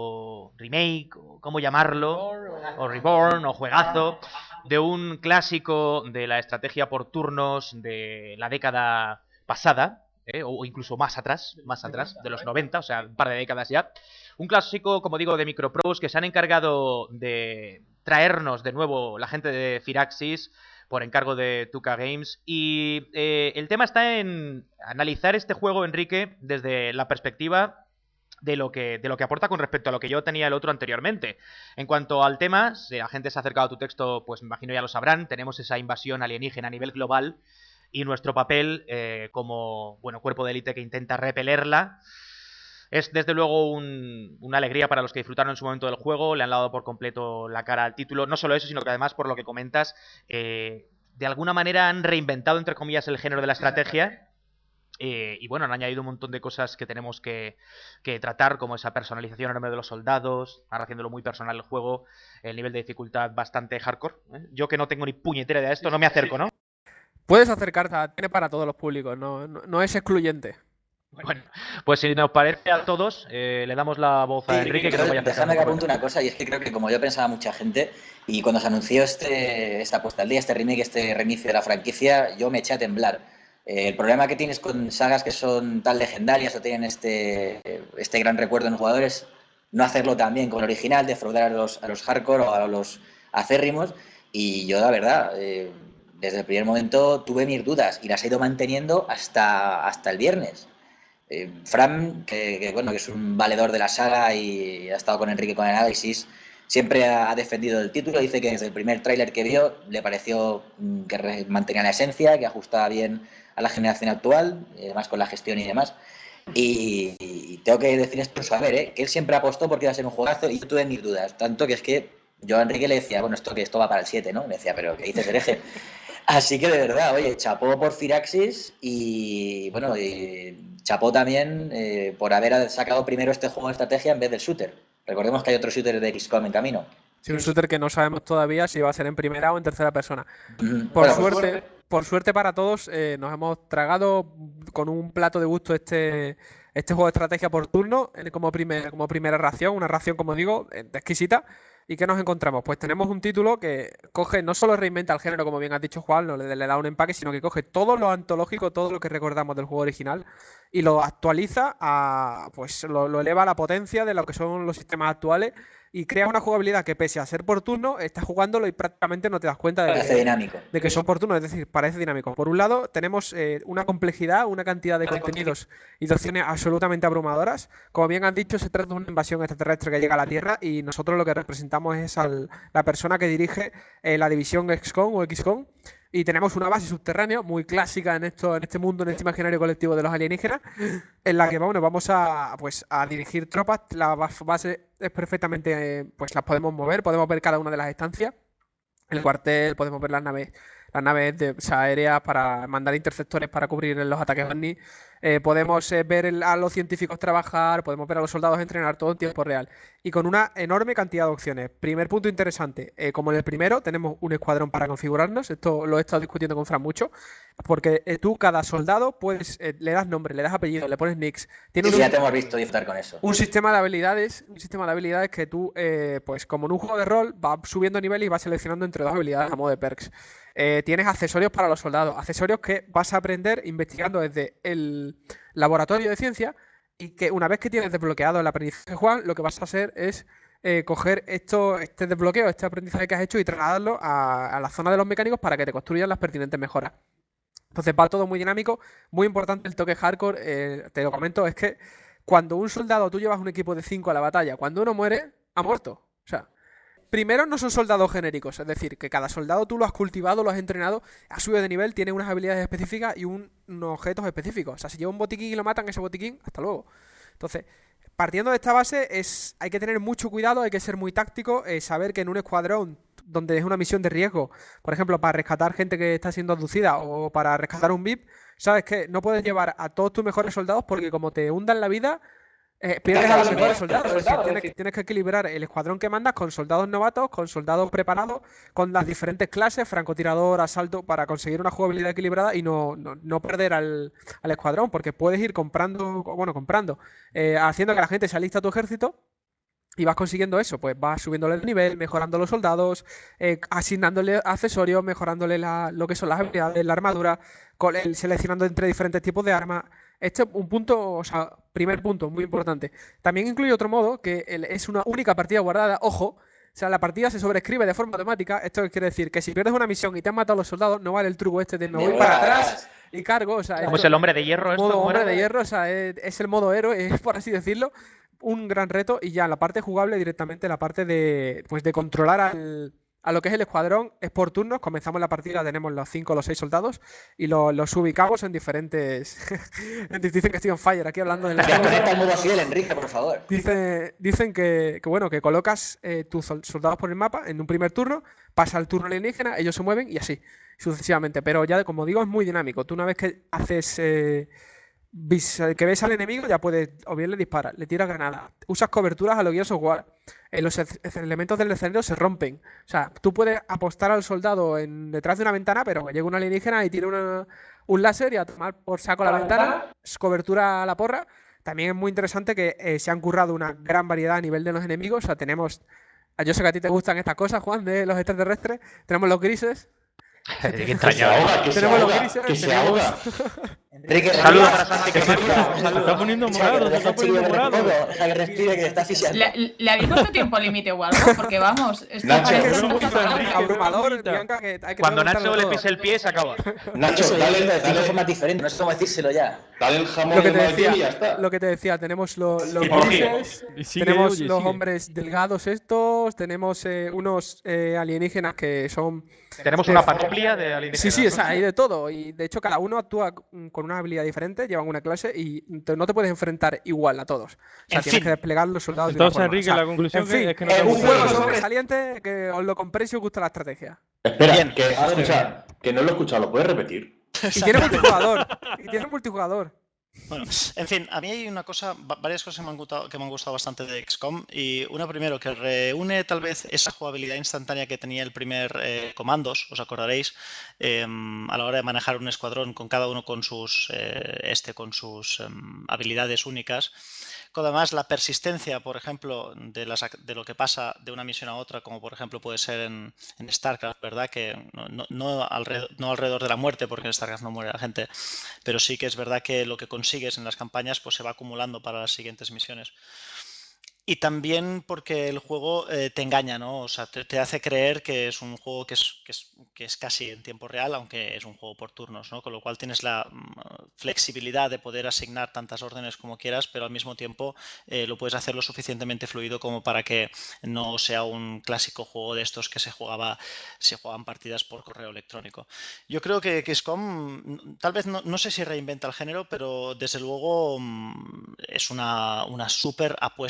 o remake, o cómo llamarlo, o reborn, o juegazo, de un clásico de la estrategia por turnos de la década pasada, eh, o incluso más atrás, más atrás, de los noventa, o sea, un par de décadas ya. Un clásico, como digo, de Microprose que se han encargado de traernos de nuevo la gente de Firaxis por encargo de Tuca Games. Y eh, el tema está en analizar este juego, Enrique, desde la perspectiva de lo que de lo que aporta con respecto a lo que yo tenía el otro anteriormente. En cuanto al tema, si la gente se ha acercado a tu texto, pues me imagino ya lo sabrán, tenemos esa invasión alienígena a nivel global y nuestro papel eh, como bueno cuerpo de élite que intenta repelerla. Es desde luego un, una alegría para los que disfrutaron en su momento del juego, le han dado por completo la cara al título. No solo eso, sino que además, por lo que comentas, eh, de alguna manera han reinventado, entre comillas, el género de la estrategia. Eh, y bueno, han añadido un montón de cosas que tenemos que, que tratar, como esa personalización enorme de los soldados, ahora haciéndolo muy personal el juego, el nivel de dificultad bastante hardcore. ¿eh? Yo que no tengo ni puñetera de esto, no me acerco, ¿no? Puedes acercarte, tiene para todos los públicos, no, no, no es excluyente. Bueno, pues si nos parece a todos, eh, le damos la voz a Sí, Enrique, que yo- nos vaya déjame que acercando. apunte una cosa, y es que creo que como yo pensaba mucha gente, y cuando se anunció este, esta puesta al día, este remake, este reinicio de la franquicia, yo me eché a temblar. Eh, el problema que tienes con sagas que son tan legendarias o tienen este, este gran recuerdo en los jugadores, no hacerlo tan bien con el original, defraudar a los, a los hardcore o a los acérrimos, y yo la verdad, eh, desde el primer momento tuve mis dudas y las he ido manteniendo hasta, hasta el viernes. Eh, Fran, que, que, bueno, que es un valedor de la saga y ha estado con Enrique con el análisis, siempre ha, ha defendido el título. Dice que desde el primer tráiler que vio le pareció mm, que re- mantenía la esencia, que ajustaba bien a la generación actual, y además con la gestión y demás. Y, y tengo que decir esto en saber, ¿eh? que él siempre apostó porque iba a ser un juegazo y yo tuve mis dudas. Tanto que es que yo a Enrique le decía, bueno, esto que esto va para el siete, ¿no? Me decía, pero ¿qué dices, hereje? Así que de verdad, oye, chapó por Firaxis y bueno, y chapó también eh, por haber sacado primero este juego de estrategia en vez del shooter. Recordemos que hay otro shooter de X COM en camino. Sí, un shooter que no sabemos todavía si va a ser en primera o en tercera persona. Mm, Por bueno, pues, suerte, por suerte para todos, eh, nos hemos tragado con un plato de gusto este, este juego de estrategia por turno eh, como, primer, como primera ración, una ración, como digo, eh, exquisita. ¿Y qué nos encontramos? Pues tenemos un título que coge, no solo reinventa el género, como bien has dicho Juan, no le, le da un empaque, sino que coge todo lo antológico, todo lo que recordamos del juego original y lo actualiza a, pues lo, lo eleva a la potencia de lo que son los sistemas actuales y crea una jugabilidad que pese a ser por turno, estás jugándolo y prácticamente no te das cuenta de parece que, dinámico. de que son por turno, es decir, parece dinámico. Por un lado, tenemos eh, una complejidad, una cantidad de contenidos y de opciones absolutamente abrumadoras. Como bien han dicho, se trata de una invasión extraterrestre que llega a la Tierra y nosotros lo que representamos es al, la persona que dirige eh, la división X COM o X COM. Y tenemos una base subterránea muy clásica en esto, en este mundo, en este imaginario colectivo de los alienígenas, en la que bueno, vamos a, pues, a dirigir tropas. La base es perfectamente, eh, pues las podemos mover, podemos ver cada una de las estancias. El cuartel, podemos ver las naves, las naves de, o sea, aéreas para mandar interceptores para cubrir los ataques ovni. Eh, podemos eh, ver el- a los científicos trabajar, podemos ver a los soldados entrenar todo en tiempo real y con una enorme cantidad de opciones. Primer punto interesante, eh, como en el primero tenemos un escuadrón para configurarnos, esto lo he estado discutiendo con Fran mucho, porque eh, tú cada soldado puedes, eh, le das nombre, le das apellido, le pones nicks, tiene Sí, un, ya te hemos visto disfrutar con eso. un sistema de habilidades, un sistema de habilidades que tú, eh, pues como en un juego de rol, vas subiendo nivel y vas seleccionando entre dos habilidades a modo de perks. Eh, tienes accesorios para los soldados, accesorios que vas a aprender investigando desde el laboratorio de ciencia y que una vez que tienes desbloqueado el aprendizaje Juan, lo que vas a hacer es eh, coger esto, este desbloqueo, este aprendizaje que has hecho y trasladarlo a, a la zona de los mecánicos para que te construyan las pertinentes mejoras. Entonces va todo muy dinámico, muy importante el toque hardcore, eh, te lo comento, es que cuando un soldado, tú llevas un equipo de cinco a la batalla, cuando uno muere, ha muerto. O sea, primero no son soldados genéricos, es decir, que cada soldado tú lo has cultivado, lo has entrenado, has subido de nivel, tiene unas habilidades específicas y un- unos objetos específicos. O sea, si lleva un botiquín y lo matan, ese botiquín, hasta luego. Entonces, partiendo de esta base, es, hay que tener mucho cuidado, hay que ser muy táctico, eh, saber que en un escuadrón donde es una misión de riesgo, por ejemplo, para rescatar gente que está siendo abducida o para rescatar un V I P, sabes que no puedes llevar a todos tus mejores soldados porque como te hundan la vida, eh, pierdes a los mejores soldados. Es decir, tienes, tienes que equilibrar el escuadrón que mandas con soldados novatos, con soldados preparados, con las diferentes clases, francotirador, asalto, para conseguir una jugabilidad equilibrada y no, no, no perder al, al escuadrón, porque puedes ir comprando, bueno, comprando, eh, haciendo que la gente se alista a tu ejército. Y vas consiguiendo eso, pues vas subiéndole el nivel, mejorando los soldados, eh, asignándole accesorios, mejorándole la- lo que son las habilidades, la armadura, con el- seleccionando entre diferentes tipos de armas. Este es un punto, o sea, primer punto, muy importante. También incluye otro modo, que el- es una única partida guardada, ojo, o sea, la partida se sobrescribe de forma automática. Esto quiere decir que si pierdes una misión y te han matado a los soldados, no vale el truco este de me voy para atrás y cargo. O sea, ¿Cómo es esto- el hombre de hierro esto? modo ¿Cómo hombre era? de hierro, o sea, es, es el modo héroe, es, por así decirlo. Un gran reto y ya la parte jugable directamente, la parte de, pues, de controlar al, a lo que es el escuadrón, es por turnos. Comenzamos la partida, tenemos los cinco o los seis soldados y lo- los ubicamos en diferentes... Dicen que estoy on fire aquí hablando del... Desconecta el modo fiel, Enrique, por favor. Dice, dicen que, que, bueno, que colocas eh, tus sol- soldados por el mapa en un primer turno, pasa el turno alienígena, ellos se mueven y así, sucesivamente. Pero ya, como digo, es muy dinámico. Tú una vez que haces... eh, vis- que ves al enemigo, ya puedes, o bien le disparas, le tiras granadas, usas coberturas a lo Gears of War. Eh, los e- elementos del escenario se rompen. O sea, tú puedes apostar al soldado en, detrás de una ventana, pero que llega un alienígena y tira una- un láser y a tomar por saco la ventana, es cobertura a la porra. También es muy interesante que eh, se han currado una gran variedad a nivel de los enemigos. O sea, tenemos. Yo sé que a ti te gustan estas cosas, Juan, de los extraterrestres. Tenemos los grises. Qué entrañable. que se Tenemos los ahoga, grises. que se tenemos- ahoga. Enrique, Saludos respira. para Santi, que Se está poniendo Deja que- morado, se deja está al chico poniendo que morado. respire, Deja que respire, que se está asfixiando. ¿Le, le habéis puesto tiempo límite o algo? Porque vamos, esto Nacho, parece pero una no cosa me rara. Abrumador, Bianca, que hay que Cuando preguntarlo Nacho le todo. pise el pie, se acaba. Nacho, Eso, dale, dale, de cinco dale, formas diferentes, no sé cómo decírselo ya. dale el jamón Lo que de te Martín y ya decía, está. lo que te decía, tenemos lo- los ¿Y por qué? grises, Y sigue, tenemos oye, los sigue. hombres delgados estos, tenemos eh, unos eh, alienígenas que son... Tenemos de- una panoplia de alienígenas. Sí, sí, ¿no? o sea, hay de todo. Y de hecho, cada uno actúa mm, con una habilidad diferente, llevan una clase y te- no te puedes enfrentar igual a todos. O sea, En tienes fin. que desplegar los soldados de una Entonces, forma. Enrique, O sea, la conclusión en que- fin, es que no eh, te un gusta juego el juego. sobresaliente que os lo compréis si os gusta la estrategia. Espera, Bien. que, escucha, que no lo he escuchado, ¿lo puedes repetir? Y tiene multijugador. Y tiene multijugador. Bueno, en fin, a mí hay una cosa, va- varias cosas que me han gustado, que me han gustado bastante de X COM y una primero que reúne tal vez esa jugabilidad instantánea que tenía el primer eh, Comandos, os acordaréis, eh, a la hora de manejar un escuadrón con cada uno con sus eh, este con sus em, habilidades únicas. Además, la persistencia, por ejemplo, de, las, ac- de lo que pasa de una misión a otra, como por ejemplo puede ser en, en StarCraft, ¿verdad? Que no, no, no alrededor, no alrededor de la muerte, porque en StarCraft no muere la gente, pero sí que es verdad que lo que consigues en las campañas pues se va acumulando para las siguientes misiones. Y también porque el juego eh, te engaña, ¿no? O sea, te, te hace creer que es un juego que es, que, es, que es casi en tiempo real, aunque es un juego por turnos, ¿no? Con lo cual tienes la mm, flexibilidad de poder asignar tantas órdenes como quieras, pero al mismo tiempo eh, lo puedes hacer lo suficientemente fluido como para que no sea un clásico juego de estos que se jugaba, se jugaban partidas por correo electrónico. Yo creo que X COM, mm, tal vez no, no sé si reinventa el género, pero desde luego mm, es una, una súper apuesta y súper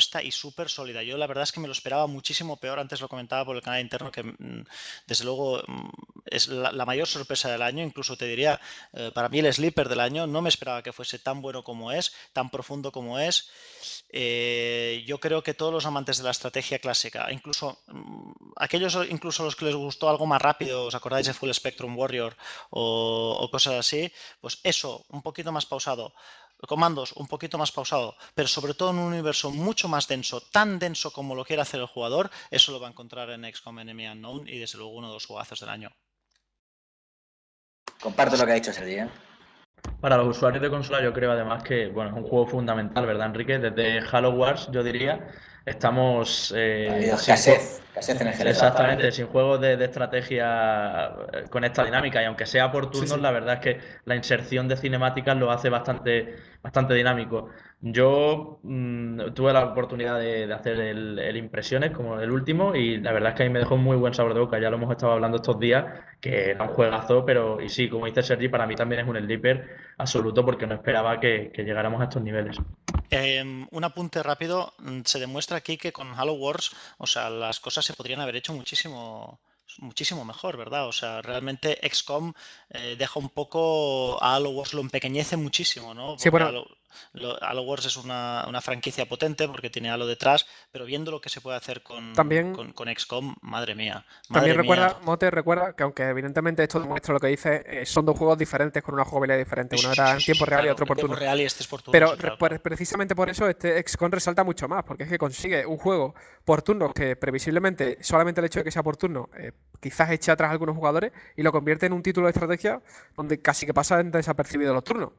súper sólida. Yo la verdad es que me lo esperaba muchísimo peor. Antes lo comentaba por el canal interno, que mm, desde luego mm, es la, la mayor sorpresa del año. Incluso te diría, eh, para mí el sleeper del año. No me esperaba que fuese tan bueno como es, tan profundo como es. Eh, yo creo que todos los amantes de la estrategia clásica, incluso mm, aquellos incluso los que les gustó algo más rápido, ¿os acordáis de Full Spectrum Warrior o, o cosas así? Pues eso, un poquito más pausado. Comandos un poquito más pausado, pero sobre todo en un universo mucho más denso, tan denso como lo quiere hacer el jugador, eso lo va a encontrar en X COM Enemy Unknown y desde luego uno de los jugazos del año. Comparto lo que ha dicho Sergi, ¿eh? Para los usuarios de consola yo creo además que bueno, es un juego fundamental, ¿verdad, Enrique? Desde Halo Wars, yo diría, estamos... Eh, sin Casez, casez en el general. Exactamente, sin juegos de, de estrategia con esta dinámica, y aunque sea por turnos, sí, sí. La verdad es que la inserción de cinemáticas lo hace bastante, bastante dinámico. Yo mmm, tuve la oportunidad de, de hacer el, el Impresiones, como el último, y la verdad es que a mí me dejó un muy buen sabor de boca. Ya lo hemos estado hablando estos días, que era un juegazo, pero y sí, como dice Sergi, para mí también es un sleeper absoluto, porque no esperaba que, que llegáramos a estos niveles. Eh, un apunte rápido, se demuestra aquí que con Halo Wars, o sea, las cosas se podrían haber hecho muchísimo muchísimo mejor, ¿verdad? O sea, realmente X COM eh, deja un poco a Halo Wars, lo empequeñece muchísimo, ¿no? Porque sí, bueno, Halo, lo, Halo Wars es una, una franquicia potente porque tiene Halo detrás, pero viendo lo que se puede hacer con, también, con, con X COM, madre mía. Madre también recuerda, mía. Mote, recuerda que aunque evidentemente esto demuestra lo que dice, eh, son dos juegos diferentes con una jugabilidad diferente. Uno era en tiempo real claro, y otro por turno. Tiempo real y este es por turno. Pero sí, claro, claro. precisamente por eso este X COM resalta mucho más, porque es que consigue un juego por turno que previsiblemente solamente el hecho de que sea por turno eh, quizás eche atrás a algunos jugadores y lo convierte en un título de estrategia donde casi que pasan desapercibidos los turnos.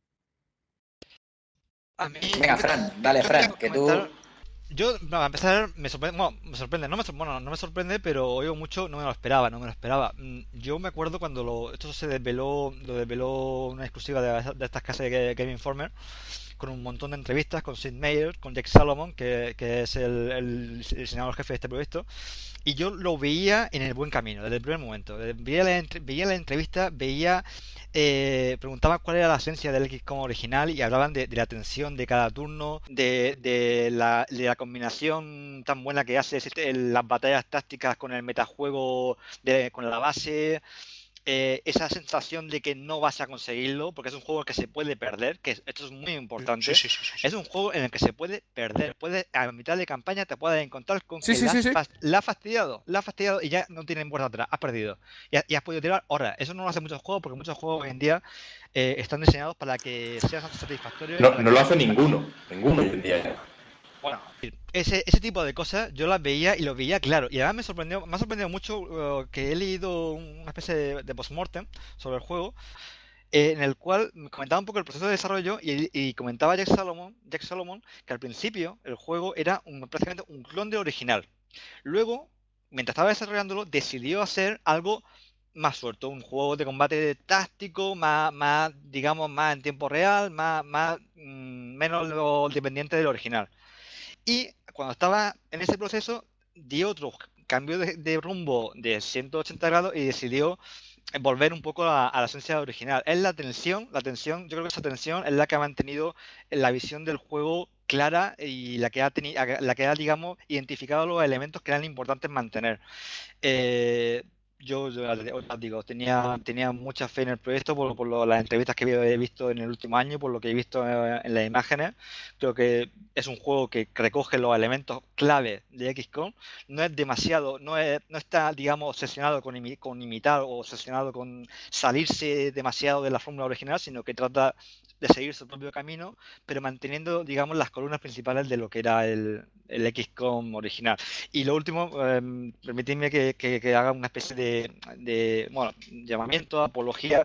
A mí, Venga, Fran, dale, Fran, que tú... Yo, no, a empezar, me sorprende, bueno, me sorprende, no me, bueno, no me sorprende, pero oigo mucho, no me lo esperaba, no me lo esperaba. Yo me acuerdo cuando lo, esto se desveló, lo desveló una exclusiva de, de estas casas de Game Informer, con un montón de entrevistas con Sid Meier, con Jack Salomon, que, que es el, el diseñador jefe de este proyecto, y yo lo veía en el buen camino, desde el primer momento. Veía la, veía la entrevista, veía... Eh, preguntaban cuál era la esencia del X COM original y hablaban de, de la tensión de cada turno, de, de, la, de la combinación tan buena que hace las batallas tácticas con el metajuego, de, con la base, eh, esa sensación de que no vas a conseguirlo, porque es un juego que se puede perder, que esto es muy importante. Sí, sí, sí, sí. Es un juego en el que se puede perder, puede, a mitad de campaña te puedes encontrar con sí, que sí, la, sí, sí. la has fastidiado, la has fastidiado y ya no tienen vuelta atrás, has perdido. Y, y has podido tirar horas. Eso no lo hacen muchos juegos, porque muchos juegos hoy en día eh, están diseñados para que sean satisfactorios. No, no lo hace ninguno, ninguno hoy en día. Bueno, ese, ese tipo de cosas yo las veía y lo veía claro. Y además me sorprendió, me ha sorprendido mucho uh, que he leído una especie de, de post-mortem sobre el juego, eh, en el cual comentaba un poco el proceso de desarrollo y, y comentaba Jack Salomon, Jack Salomon que al principio el juego era un, prácticamente un clon del original. Luego, mientras estaba desarrollándolo, decidió hacer algo más suelto, un juego de combate táctico, más, más digamos, más en tiempo real, más, más mmm, menos lo dependiente del original. Y cuando estaba en ese proceso, dio otro cambio de, de rumbo de ciento ochenta grados y decidió volver un poco a, a la esencia original. Es la tensión, la tensión, yo creo que esa tensión es la que ha mantenido la visión del juego clara y la que ha tenido, la que ha, digamos, identificado los elementos que eran importantes mantener. Eh, Yo, yo os digo, tenía, tenía mucha fe en el proyecto por, por lo, las entrevistas que he visto en el último año, por lo que he visto en, en las imágenes. Creo que es un juego que recoge los elementos clave de X COM. No es demasiado, no, es, no está, digamos, obsesionado con, imi, con imitar o obsesionado con salirse demasiado de la fórmula original, sino que trata de seguir su propio camino, pero manteniendo, digamos, las columnas principales de lo que era el, el X COM original. Y lo último, eh, permitidme que, que, que haga una especie de, de bueno, llamamiento, apología.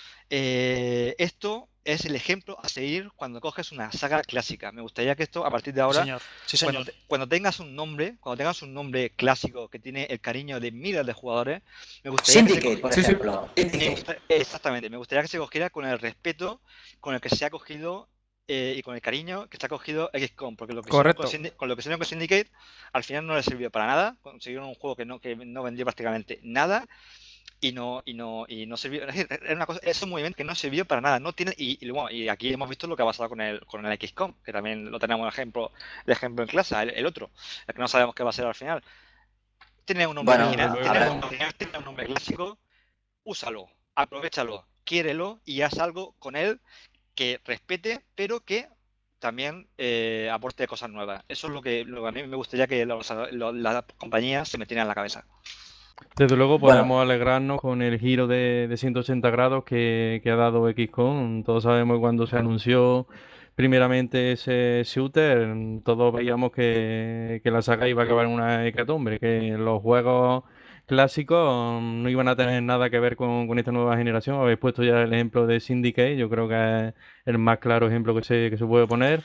Eh, esto es el ejemplo a seguir cuando coges una saga clásica. Me gustaría que esto, a partir de ahora, sí, señor. Sí, señor. Cuando, te, cuando tengas un nombre, cuando tengas un nombre clásico que tiene el cariño de miles de jugadores, me gustaría Syndicate, que se, por sí, ejemplo. Sí. Me gusta, exactamente, me gustaría que se cogiera con el respeto con el que se ha cogido eh, y con el cariño que se ha cogido X COM, porque lo que Correcto. Con, con lo que hicieron con Syndicate, al final no le sirvió para nada, consiguieron un juego que no, que no vendió prácticamente nada. y no y no y no sirvió. Era una cosa, es un movimiento que no sirvió para nada. No tiene y, y, bueno, y aquí hemos visto lo que ha pasado con el con el X COM, que también lo tenemos ejemplo de ejemplo en clase, el, el otro, el que no sabemos qué va a ser al final. Tiene un nombre Bueno, original, a tiene ver. un nombre original, tiene un nombre clásico, úsalo, aprovéchalo, quiérelo y haz algo con él que respete, pero que también eh, aporte cosas nuevas. Eso es lo que, lo que a mí me gustaría que los- los- las compañías se metieran en la cabeza. Desde luego Bueno, podemos alegrarnos con el giro de, de ciento ochenta grados que, que ha dado X COM. Todos sabemos cuando se anunció primeramente ese shooter, todos veíamos que, que la saga iba a acabar en una hecatombe, que los juegos clásicos mm, no iban a tener nada que ver con, con esta nueva generación. Habéis puesto ya el ejemplo de Syndicate, yo creo que es el más claro ejemplo que se, que se puede poner.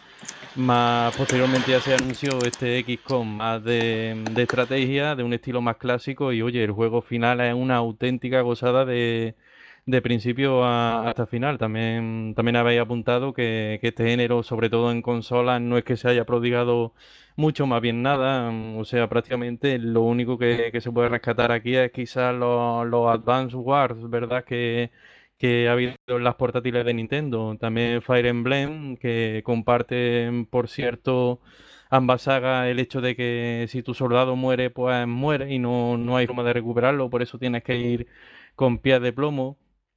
Más posteriormente ya se anunció este X COM más de, de estrategia, de un estilo más clásico y oye, el juego final es una auténtica gozada de, de principio a- hasta final. También, también habéis apuntado que, que este género, sobre todo en consolas, no es que se haya prodigado mucho, más bien nada. mm, O sea, prácticamente lo único que, que se puede rescatar aquí es quizás los, los Advance Wars, ¿verdad? Que que ha habido en las portátiles de Nintendo. También Fire Emblem, que comparten, por cierto, ambas sagas el hecho de que si tu soldado muere, pues muere y no, no hay forma de recuperarlo, por eso tienes que ir con pies de plomo.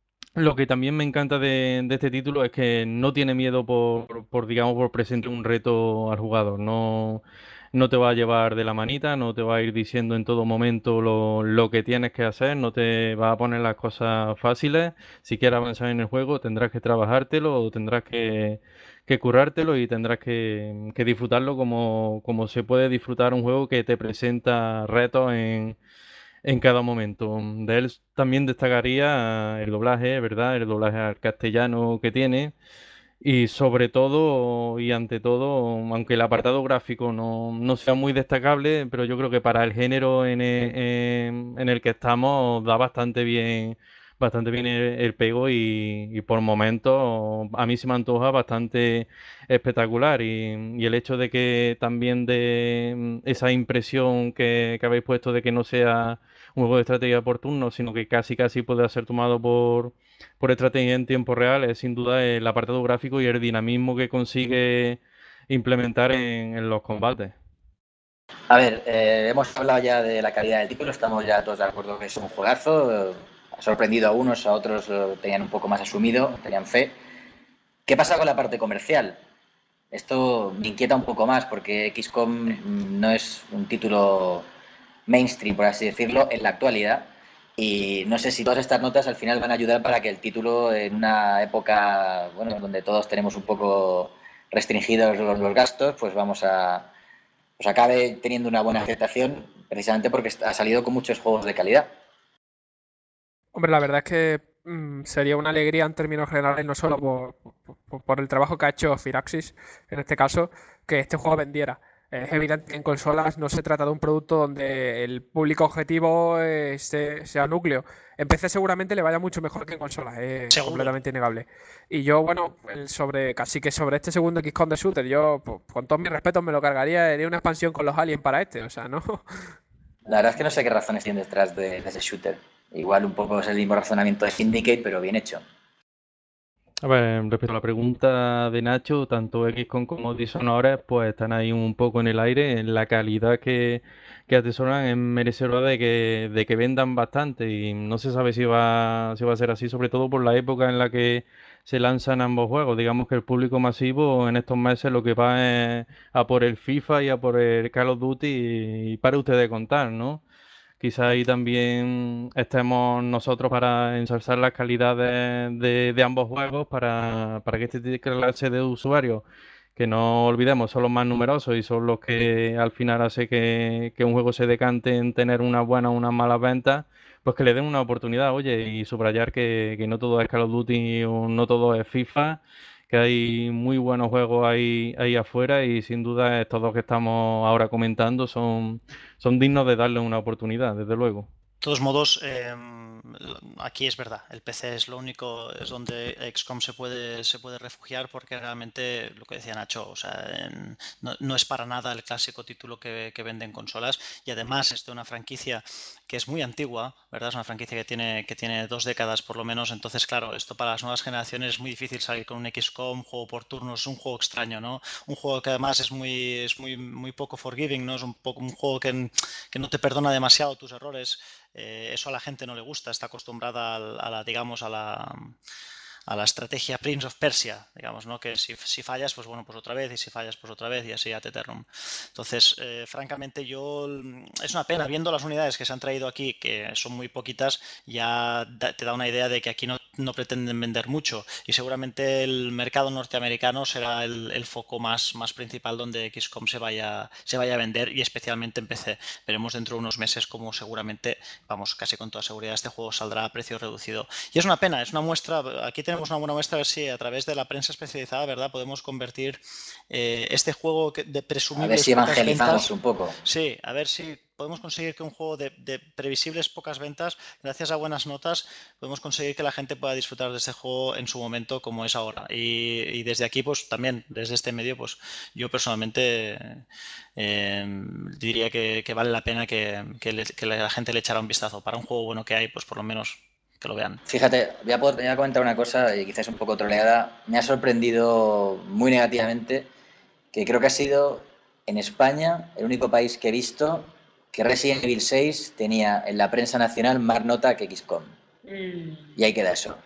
Lo que también me encanta de, de este título es que no tiene miedo por, por, digamos, por presentar un reto al jugador. No, no te va a llevar de la manita, no te va a ir diciendo en todo momento lo, lo que tienes que hacer, no te va a poner las cosas fáciles. Si quieres avanzar en el juego, tendrás que trabajártelo o tendrás que, que currártelo y tendrás que, que disfrutarlo como, como se puede disfrutar un juego que te presenta retos en en cada momento. De él también destacaría el doblaje, ¿verdad? El doblaje al castellano que tiene. Y sobre todo y ante todo, aunque el apartado gráfico no, no sea muy destacable, pero yo creo que para el género en e- en- en el que estamos da bastante bien, bastante bien el, el pego y, y por momentos a mí se me antoja bastante espectacular. Y, y el hecho de que también de esa impresión que, que habéis puesto de que no sea un juego de estrategia por turnos, sino que casi casi puede ser tomado por por estrategia en tiempo real es sin duda el apartado gráfico y el dinamismo que consigue implementar en, en los combates. a ver, eh, hemos hablado ya de la calidad del título, estamos ya todos de acuerdo que es un juegazo, eh, ha sorprendido a unos, a otros lo tenían un poco más asumido, tenían fe. ¿Qué pasa con la parte comercial? Esto me inquieta un poco más porque X COM mm, no es un título mainstream, por así decirlo, en la actualidad. Y no sé si todas estas notas al final van a ayudar para que el título, en una época, bueno, donde todos tenemos un poco restringidos los, los gastos, pues vamos a, pues acabe teniendo una buena aceptación, precisamente porque ha salido con muchos juegos de calidad. Hombre, la verdad es que mm, sería una alegría en términos generales, no solo por, por- por el trabajo que ha hecho Firaxis, en este caso, que este juego vendiera. Es evidente que en consolas no se trata de un producto donde el público objetivo eh, se- sea núcleo. En P C seguramente le vaya mucho mejor que en consolas, es Seguro. completamente innegable. Y yo, bueno, el sobre casi que sobre este segundo X COM de Shooter, yo, pues, con todos mis respetos, me lo cargaría, haría una expansión con los aliens para este, o sea, ¿no? La verdad es que no sé qué razones tiene detrás de, de ese shooter. Igual un poco es el mismo razonamiento de Syndicate, pero bien hecho. A ver, respecto a la pregunta de Nacho, tanto X COM como Dishonored pues están ahí un poco en el aire, en la calidad que, que atesoran es merecedora de que, de que vendan bastante y no se sabe si va, si va a ser así, sobre todo por la época en la que se lanzan ambos juegos. Digamos que el público masivo en estos meses lo que va es a por el FIFA y a por el Call of Duty y, y para ustedes contar, ¿no? Quizá ahí también estemos nosotros para ensalzar las calidades de, de ambos juegos para, para que este clase de usuarios, que no olvidemos, son los más numerosos y son los que al final hace que, que un juego se decante en tener unas buenas o unas malas ventas, pues que le den una oportunidad, oye, y subrayar que, que no todo es Call of Duty o no todo es FIFA, que hay muy buenos juegos ahí, ahí afuera y sin duda estos dos que estamos ahora comentando son, son dignos de darle una oportunidad, desde luego. todos modos, eh, aquí es verdad, el P C es lo único, es donde X COM se puede, se puede refugiar, porque realmente, lo que decía Nacho, o sea, en, no, no es para nada el clásico título que, que venden consolas, y además es de una franquicia que es muy antigua, ¿verdad? Es una franquicia que tiene, que tiene dos décadas por lo menos, entonces claro, esto para las nuevas generaciones es muy difícil salir con un X COM, un juego por turnos, es un juego extraño, ¿no? Un juego que además es muy, es muy, muy poco forgiving, ¿no? Es un, poco, un juego que, que no te perdona demasiado tus errores. Eh, eso a la gente no le gusta, está acostumbrada a la, a la digamos, a la, a la estrategia Prince of Persia, digamos, ¿no? Que si, si fallas, pues bueno, pues otra vez, y si fallas, pues otra vez, y así ad eternum. Entonces, eh, francamente, yo es una pena, viendo las unidades que se han traído aquí, que son muy poquitas, ya da, te da una idea de que aquí no, no pretenden vender mucho, y seguramente el mercado norteamericano será el, el foco más, más principal donde X COM se vaya, se vaya a vender, y especialmente en P C. Veremos dentro de unos meses como seguramente, vamos, casi con toda seguridad, este juego saldrá a precio reducido. Y es una pena, es una muestra, aquí tenemos una buena muestra, a ver si a través de la prensa especializada, ¿verdad?, podemos convertir eh, este juego de presumibles a ver si evangelizamos ventas, un poco. Sí, a ver si podemos conseguir que un juego de, de previsibles pocas ventas, gracias a buenas notas, podemos conseguir que la gente pueda disfrutar de este juego en su momento como es ahora. Y, y desde aquí, pues también, desde este medio, pues yo personalmente eh, diría que, que vale la pena que, que, le, que la gente le echara un vistazo. Para un juego bueno que hay, pues por lo menos que lo vean. Fíjate, voy a, voy a comentar una cosa, y quizás un poco troleada. Me ha sorprendido muy negativamente que creo que ha sido en España el único país que he visto que Resident Evil seis tenía en la prensa nacional más nota que X COM. Y ahí queda eso.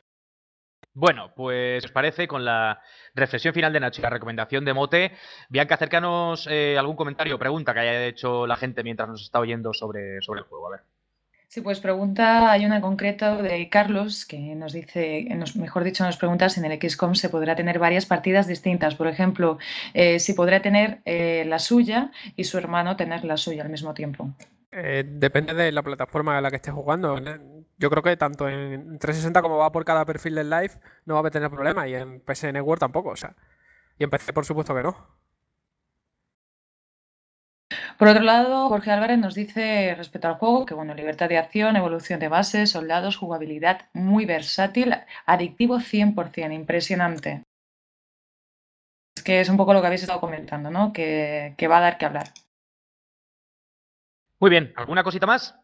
Bueno, pues os parece, con la reflexión final de Nacho y la recomendación de Mote, Bianca, acércanos eh, algún comentario o pregunta que haya hecho la gente mientras nos está oyendo sobre, sobre el juego. A ver. Sí, pues pregunta, hay una en concreto de Carlos que nos dice, nos, mejor dicho, nos pregunta si en el X COM se podrá tener varias partidas distintas. Por ejemplo, eh, si podrá tener eh, la suya y su hermano tener la suya al mismo tiempo. Eh, depende de la plataforma a la que estés jugando. Yo creo que tanto en trescientos sesenta como va por cada perfil del live no va a tener problema, y en P S Network tampoco, o sea, y en P C por supuesto que no. Por otro lado, Jorge Álvarez nos dice respecto al juego que, bueno, libertad de acción, evolución de bases, soldados, jugabilidad muy versátil, adictivo cien por cien, impresionante. Es que es un poco lo que habéis estado comentando, ¿no? Que, que va a dar que hablar. Muy bien, ¿alguna cosita más?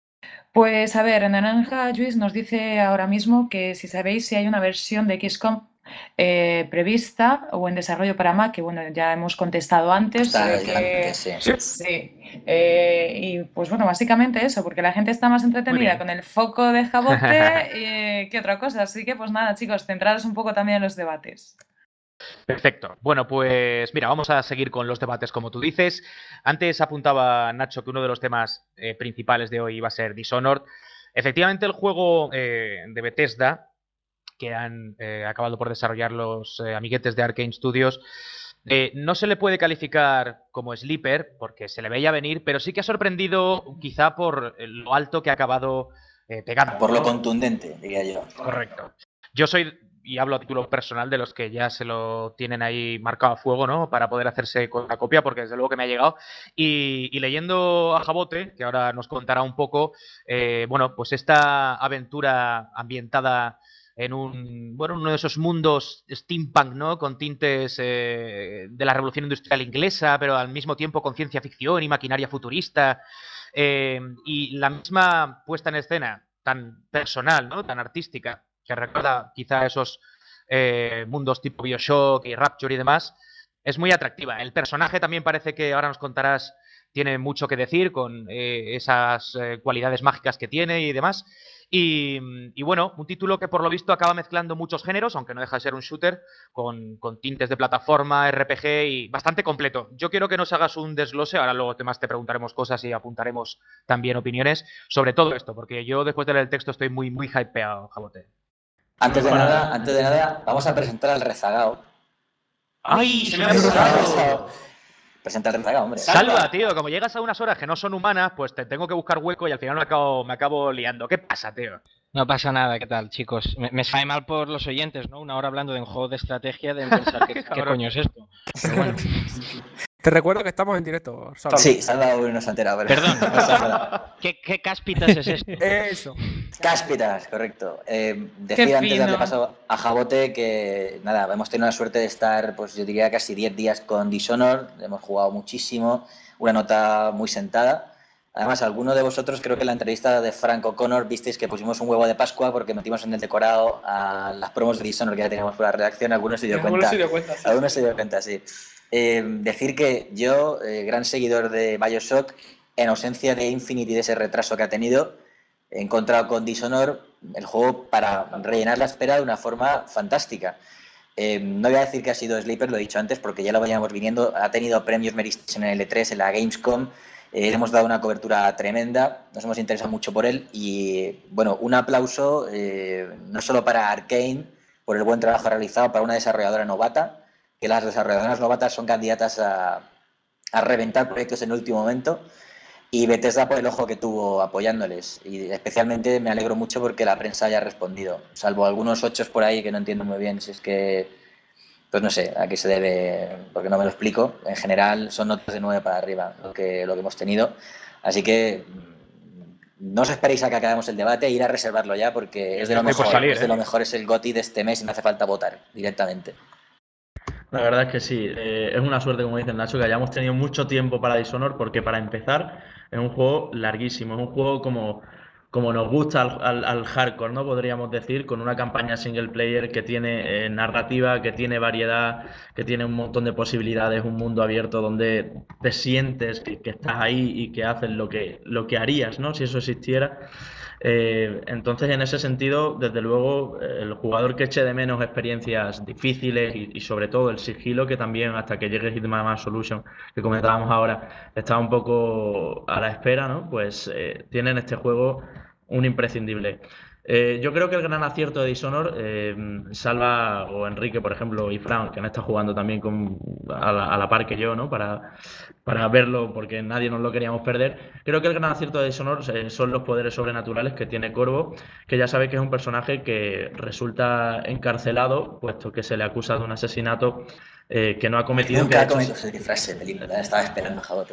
Pues a ver, Naranja Juice nos dice ahora mismo que si sabéis si hay una versión de X COM eh, prevista o en desarrollo para Mac, que bueno, ya hemos contestado antes. Está eh, que, sí. sí. sí. Eh, y pues bueno, básicamente eso, porque la gente está más entretenida con el foco de Jabote eh, que otra cosa. Así que pues nada, chicos, centraros un poco también en los debates. Perfecto. Bueno, pues mira, vamos a seguir con los debates, como tú dices. Antes apuntaba Nacho que uno de los temas eh, principales de hoy iba a ser Dishonored. Efectivamente, el juego eh, de Bethesda, que han eh, acabado por desarrollar los eh, amiguetes de Arkane Studios, eh, no se le puede calificar como sleeper, porque se le veía venir, pero sí que ha sorprendido quizá por lo alto que ha acabado eh, pegando. Por lo contundente, diría yo. Correcto. Yo soy... y hablo a título personal de los que ya se lo tienen ahí marcado a fuego, ¿no? Para poder hacerse con la copia, porque desde luego que me ha llegado. Y, y leyendo a Jabote, que ahora nos contará un poco, eh, bueno, pues esta aventura ambientada en un, bueno, uno de esos mundos steampunk, ¿no? Con tintes eh, de la Revolución Industrial Inglesa, pero al mismo tiempo con ciencia ficción y maquinaria futurista. Eh, y la misma puesta en escena tan personal, ¿no? Tan artística, que recuerda quizá esos eh, mundos tipo BioShock y Rapture y demás, es muy atractiva. El personaje también parece que, ahora nos contarás, tiene mucho que decir con eh, esas eh, cualidades mágicas que tiene y demás. Y, y bueno, un título que por lo visto acaba mezclando muchos géneros, aunque no deja de ser un shooter, con, con tintes de plataforma, R P G y bastante completo. Yo quiero que nos hagas un desglose, ahora luego temas te preguntaremos cosas y apuntaremos también opiniones sobre todo esto, porque yo después de leer el texto estoy muy, muy hypeado, Jabote. Antes de nada, antes de nada, vamos a presentar al rezagado. ¡Ay, se me ha pasado! Presenta al rezagado, hombre. Salva, tío, como llegas a unas horas que no son humanas, pues te tengo que buscar hueco y al final me acabo, me acabo liando. ¿Qué pasa, tío? No pasa nada, ¿qué tal, chicos? Me, me sabe mal por los oyentes, ¿no? Una hora hablando de un juego de estrategia, de pensar qué, qué coño es esto. Pero bueno. Te recuerdo que estamos en directo, Salva. Sí, Salva aún no se ha enterado. Pero... Perdón. ¿Qué, ¿Qué cáspitas es esto? Eso. Cáspitas, correcto. Eh, decir Qué antes de darle fino. paso a Jabote que, nada, hemos tenido la suerte de estar, pues yo diría, casi diez días con Dishonored. Hemos jugado muchísimo, una nota muy sentada. Además, alguno de vosotros, creo que en la entrevista de Frank O'Connor, visteis que pusimos un huevo de Pascua porque metimos en el decorado a las promos de Dishonored que ya teníamos por la redacción. Algunos se dio cuenta. Algunos se dio cuenta, sí. Algunos se dio cuenta, sí. Eh, decir que yo, eh, gran seguidor de BioShock, en ausencia de Infinite y de ese retraso que ha tenido, he encontrado con Dishonored el juego para rellenar la espera de una forma fantástica. Eh, no voy a decir que ha sido Sleeper, lo he dicho antes, porque ya lo veníamos viniendo. Ha tenido premios Meristation en el L tres, en la Gamescom. Eh, le hemos dado una cobertura tremenda, nos hemos interesado mucho por él. Y bueno, un aplauso eh, no solo para Arcane por el buen trabajo realizado, para una desarrolladora novata, que las desarrolladoras novatas son candidatas a, a reventar proyectos en el último momento, y Bethesda por el ojo que tuvo apoyándoles. Y especialmente me alegro mucho porque la prensa haya respondido, salvo algunos ochos por ahí que no entiendo muy bien si es que, pues no sé a qué se debe, porque no me lo explico. En general son notas de nueve para arriba lo que, lo que hemos tenido. Así que no os esperéis a que acabemos el debate, ir a reservarlo ya porque es de lo Estoy por mejor, salir, es de ¿eh? lo mejor, es el GOTY de este mes y no hace falta votar directamente. La verdad es que sí, eh, es una suerte, como dice Nacho, que hayamos tenido mucho tiempo para Dishonored, porque para empezar es un juego larguísimo, es un juego como, como nos gusta al, al, al hardcore, ¿no? Podríamos decir, con una campaña single player que tiene eh, narrativa, que tiene variedad, que tiene un montón de posibilidades, un mundo abierto donde te sientes que, que estás ahí y que haces lo que, lo que harías, ¿no? Si eso existiera. Eh, entonces, en ese sentido, desde luego, el jugador que eche de menos experiencias difíciles y, y sobre todo el sigilo, que también hasta que llegue Hitman Absolution, que comentábamos ahora, está un poco a la espera, ¿no? Pues eh, tiene en este juego un imprescindible. Eh, yo creo que el gran acierto de Dishonored, eh, Salva o Enrique, por ejemplo, y Fran, que han estado jugando también con, a, la, a la par que yo, ¿no? Para, para verlo, porque nadie nos lo queríamos perder. Creo que el gran acierto de Dishonored eh, son los poderes sobrenaturales que tiene Corvo, que ya sabéis que es un personaje que resulta encarcelado, puesto que se le acusa de un asesinato eh, que no ha cometido. Nunca ha ha hecho- cometido esa frase, película, estaba esperando, Jabote.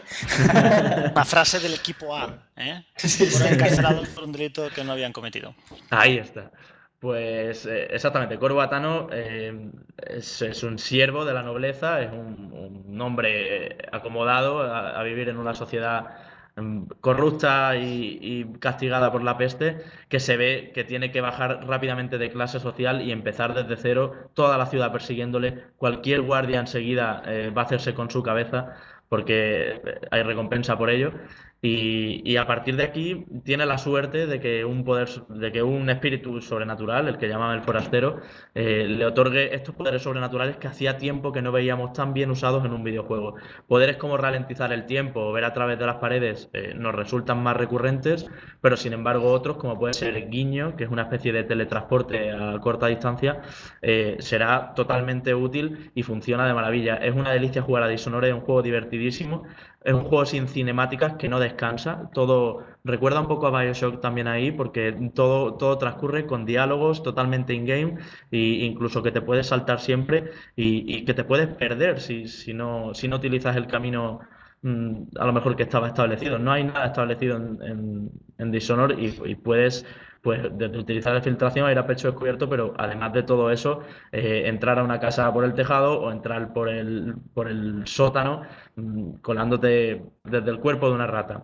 La frase del equipo A, ¿eh? Fueron encarcelados por un delito que no habían cometido. Ahí está. Pues eh, exactamente, Corvo Atano eh, es, es un siervo de la nobleza, es un, un hombre eh, acomodado a, a vivir en una sociedad mm, corrupta y, y castigada por la peste, que se ve que tiene que bajar rápidamente de clase social y empezar desde cero, toda la ciudad persiguiéndole, cualquier guardia enseguida eh, va a hacerse con su cabeza porque eh, hay recompensa por ello. Y, y a partir de aquí tiene la suerte de que un poder, de que un espíritu sobrenatural, el que llamaban el forastero, eh, le otorgue estos poderes sobrenaturales que hacía tiempo que no veíamos tan bien usados en un videojuego. Poderes como ralentizar el tiempo o ver a través de las paredes eh, nos resultan más recurrentes, pero sin embargo otros, como puede ser el guiño, que es una especie de teletransporte a corta distancia, eh, será totalmente útil y funciona de maravilla. Es una delicia jugar a Dishonored, es un juego divertidísimo. Es un juego sin cinemáticas que no descansa. Todo recuerda un poco a BioShock también ahí, porque todo, todo transcurre con diálogos totalmente in-game e incluso que te puedes saltar siempre y, y que te puedes perder si, si, no, si no utilizas el camino mm, a lo mejor que estaba establecido. No hay nada establecido en, en, en Dishonored y, y puedes pues desde utilizar la filtración, ir a pecho descubierto, pero además de todo eso, eh, entrar a una casa por el tejado o entrar por el, por el sótano mmm, colándote desde el cuerpo de una rata.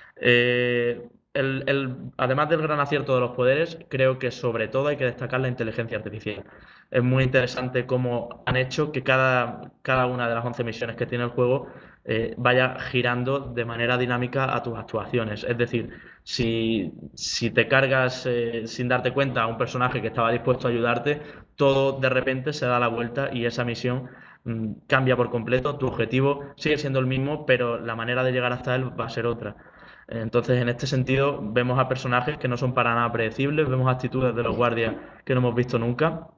Eh, el, el, además del gran acierto de los poderes, creo que sobre todo hay que destacar la inteligencia artificial. Es muy interesante cómo han hecho que cada, cada una de las once misiones que tiene el juego eh, vaya girando de manera dinámica a tus actuaciones. Es decir, si, si te cargas eh, sin darte cuenta a un personaje que estaba dispuesto a ayudarte, todo de repente se da la vuelta y esa misión mmm, cambia por completo. Tu objetivo sigue siendo el mismo, pero la manera de llegar hasta él va a ser otra. Entonces, en este sentido, vemos a personajes que no son para nada predecibles, vemos actitudes de los guardias que no hemos visto nunca.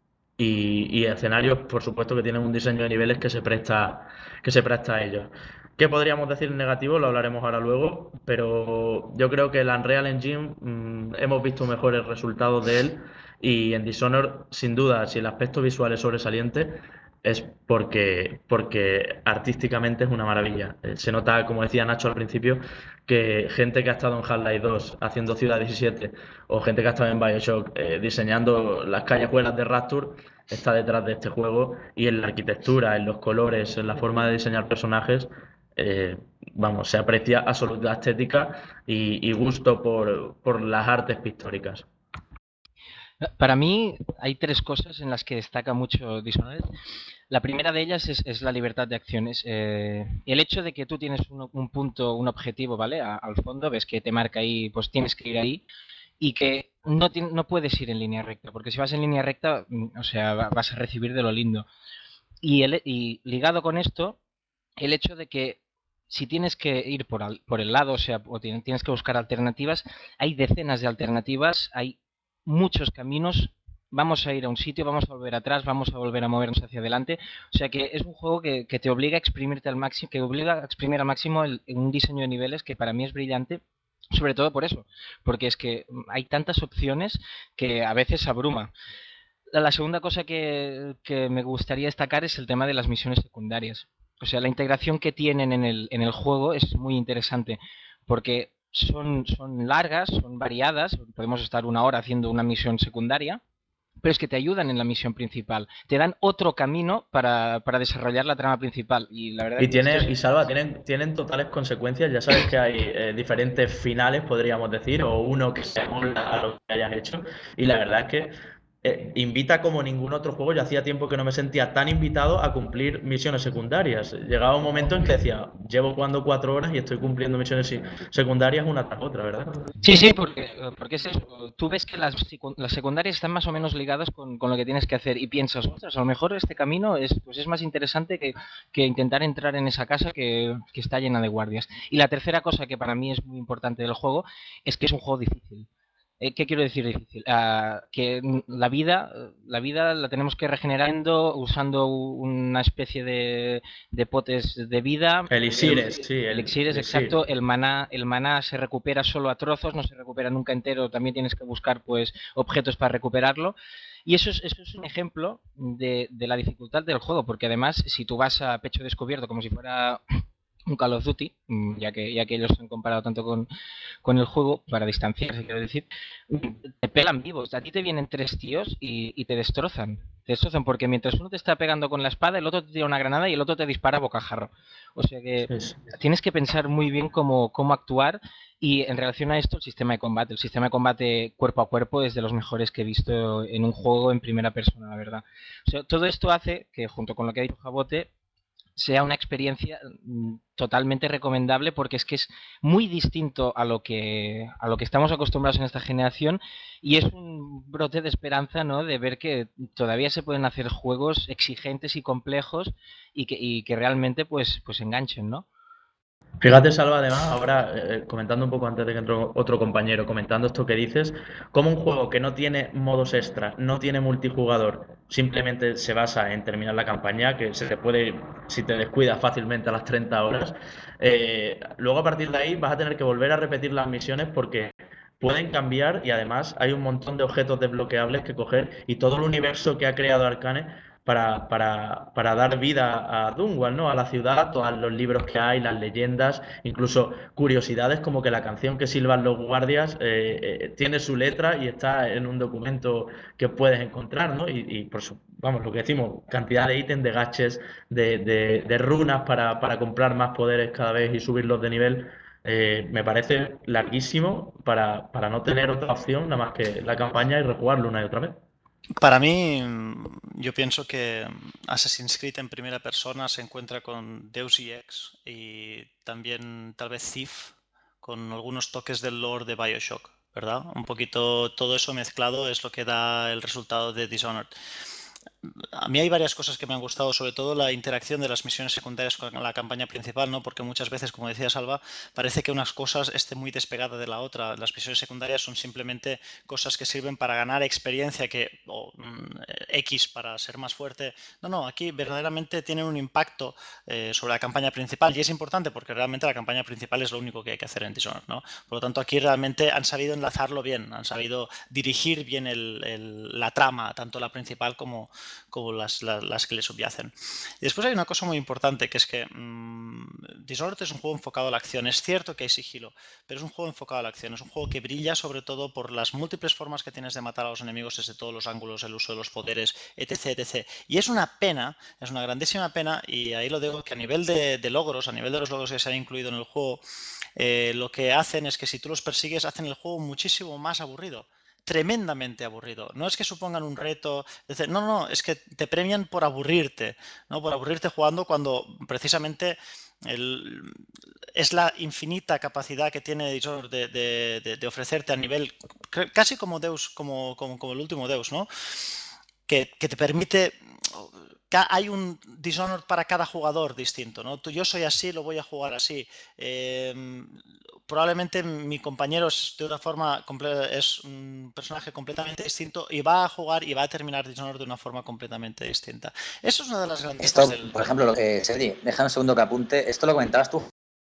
Y, y escenarios, por supuesto, que tienen un diseño de niveles que se presta, que se presta a ellos. ¿Qué podríamos decir negativo? Lo hablaremos ahora luego, pero yo creo que el Unreal Engine mmm, hemos visto mejores resultados de él y en Dishonored, sin duda, si el aspecto visual es sobresaliente, es porque, porque artísticamente es una maravilla. Eh, Se nota, como decía Nacho al principio, que gente que ha estado en Half-Life dos haciendo Ciudad diecisiete o gente que ha estado en BioShock eh, diseñando las callejuelas de Rapture está detrás de este juego, y en la arquitectura, en los colores, en la forma de diseñar personajes, eh, vamos, se aprecia absoluta estética y, y gusto por, por las artes pictóricas. Para mí hay tres cosas en las que destaca mucho Dishonored. La primera de ellas es, es la libertad de acciones. Eh, el hecho de que tú tienes un, un punto, un objetivo, ¿vale? A- al fondo, ves que te marca ahí, pues tienes que ir ahí, y que no, ti- no puedes ir en línea recta, porque si vas en línea recta, mm, o sea, va- vas a recibir de lo lindo. Y, el- y ligado con esto, el hecho de que si tienes que ir por, al- por el lado, o sea, o tien- tienes que buscar alternativas, hay decenas de alternativas, hay muchos caminos, vamos a ir a un sitio, vamos a volver atrás, vamos a volver a movernos hacia adelante, o sea que es un juego que, que te obliga a exprimirte al máximo, que obliga a exprimir al máximo el- un diseño de niveles que para mí es brillante. Sobre todo por eso, porque es que mm, hay tantas opciones que a veces abruma. La, la segunda cosa que, que me gustaría destacar es el tema de las misiones secundarias. O sea, la integración que tienen en el, en el juego es muy interesante porque son, son largas, son variadas, podemos estar una hora haciendo una misión secundaria, pero es que te ayudan en la misión principal, te dan otro camino para, para desarrollar la trama principal y la verdad Y que esto tiene, es... y Salva, tienen, tienen totales consecuencias. Ya sabes que hay eh, diferentes finales, podríamos decir, o uno que se amolda a lo que hayas hecho. Y la verdad es que eh, invita como ningún otro juego. Yo hacía tiempo que no me sentía tan invitado a cumplir misiones secundarias. Llegaba un momento en que decía, llevo jugando cuatro horas y estoy cumpliendo misiones si- secundarias una tras otra, ¿verdad? Sí, sí, porque, porque es eso. Tú ves que las, secu- las secundarias están más o menos ligadas con, con lo que tienes que hacer y piensas, ostras, a lo mejor este camino es, pues es más interesante que, que intentar entrar en esa casa que, que está llena de guardias. Y la tercera cosa que para mí es muy importante del juego es que es un juego difícil. Eh, ¿Qué quiero decir difícil? Ah, que mm, la vida, eh, la vida la tenemos que regenerando usando u- una especie de, de potes de vida. Elixires, El- sí, el elixires, elixir. exacto. El maná, el maná se recupera solo a trozos, no se recupera nunca entero. También tienes que buscar pues objetos para recuperarlo. Y eso es, eso es un ejemplo de, de la dificultad del juego, porque además, si tú vas a pecho descubierto como si fuera un Call of Duty, mm, ya que, ya que ellos se han comparado tanto con, con el juego, para distanciarse, quiero decir, te pelan vivos. A ti te vienen tres tíos y, y te destrozan. Te destrozan porque mientras uno te está pegando con la espada, el otro te tira una granada y el otro te dispara a bocajarro. O sea que Sí, sí. tienes que pensar muy bien cómo, cómo actuar y en relación a esto, el sistema de combate. El sistema de combate cuerpo a cuerpo es de los mejores que he visto en un juego en primera persona, la verdad. O sea, todo esto hace que, junto con lo que ha dicho Jabote, sea una experiencia mm, totalmente recomendable porque es que es muy distinto a lo que a lo que estamos acostumbrados en esta generación y es un brote de esperanza, ¿no? De ver que todavía se pueden hacer juegos exigentes y complejos y que, y que realmente pues pues enganchen, ¿no? Fíjate, Salva, además, ahora eh, comentando un poco antes de que entre otro compañero, comentando esto que dices, como un juego que no tiene modos extra, no tiene multijugador, simplemente se basa en terminar la campaña, que se te puede, si te descuidas fácilmente a las treinta horas, eh, luego a partir de ahí vas a tener que volver a repetir las misiones porque pueden cambiar y además hay un montón de objetos desbloqueables que coger y todo el universo que ha creado Arcane para, para, para dar vida a Dunwall, ¿no? A la ciudad, todos los libros que hay, las leyendas, incluso curiosidades como que la canción que silban los guardias eh, eh, tiene su letra y está en un documento que puedes encontrar, ¿no? Y, y por su, vamos, lo que decimos, cantidad de ítems, de gaches, de, de, de runas para, para comprar más poderes cada vez y subirlos de nivel. Eh, me parece larguísimo para, para no tener otra opción nada más que la campaña y rejugarlo una y otra vez. Para mí, yo pienso que Assassin's Creed en primera persona se encuentra con Deus Ex y también tal vez Thief con algunos toques del lore de BioShock, ¿verdad? Un poquito todo eso mezclado es lo que da el resultado de Dishonored. A mí hay varias cosas que me han gustado, sobre todo la interacción de las misiones secundarias con la campaña principal, ¿no? Porque muchas veces, como decía Salva, parece que unas cosas estén muy despegadas de la otra. Las misiones secundarias son simplemente cosas que sirven para ganar experiencia que, o mm, X para ser más fuerte. No, no, aquí verdaderamente tienen un impacto eh, sobre la campaña principal y es importante porque realmente la campaña principal es lo único que hay que hacer en Dishonored, ¿no? Por lo tanto, aquí realmente han sabido enlazarlo bien, han sabido dirigir bien el, el, la trama, tanto la principal como como las, las, las que le subyacen. Y después hay una cosa muy importante, que es que mmm, Dishonored es un juego enfocado a la acción. Es cierto que hay sigilo, pero es un juego enfocado a la acción. Es un juego que brilla sobre todo por las múltiples formas que tienes de matar a los enemigos desde todos los ángulos, el uso de los poderes, etc, etcétera. Y es una pena, es una grandísima pena, y ahí lo digo, que a nivel de, de logros, a nivel de los logros que se han incluido en el juego, eh, lo que hacen es que si tú los persigues, hacen el juego muchísimo más aburrido. Tremendamente aburrido. No es que supongan un reto, no, no, es que te premian por aburrirte, ¿no? Por aburrirte jugando cuando precisamente el, es la infinita capacidad que tiene Dishonored de, de, de, de ofrecerte a nivel casi como Deus, como, como, como el último Deus, ¿no? Que, que te permite... Hay un Dishonored para cada jugador distinto, ¿no? Tú, yo soy así, lo voy a jugar así. Eh, probablemente mi compañero es de otra forma, es un personaje completamente distinto y va a jugar y va a terminar Dishonored de una forma completamente distinta. Eso es una de las grandes Esto, del... por ejemplo, eh, Sergi, déjame un segundo que apunte. Esto lo comentabas tú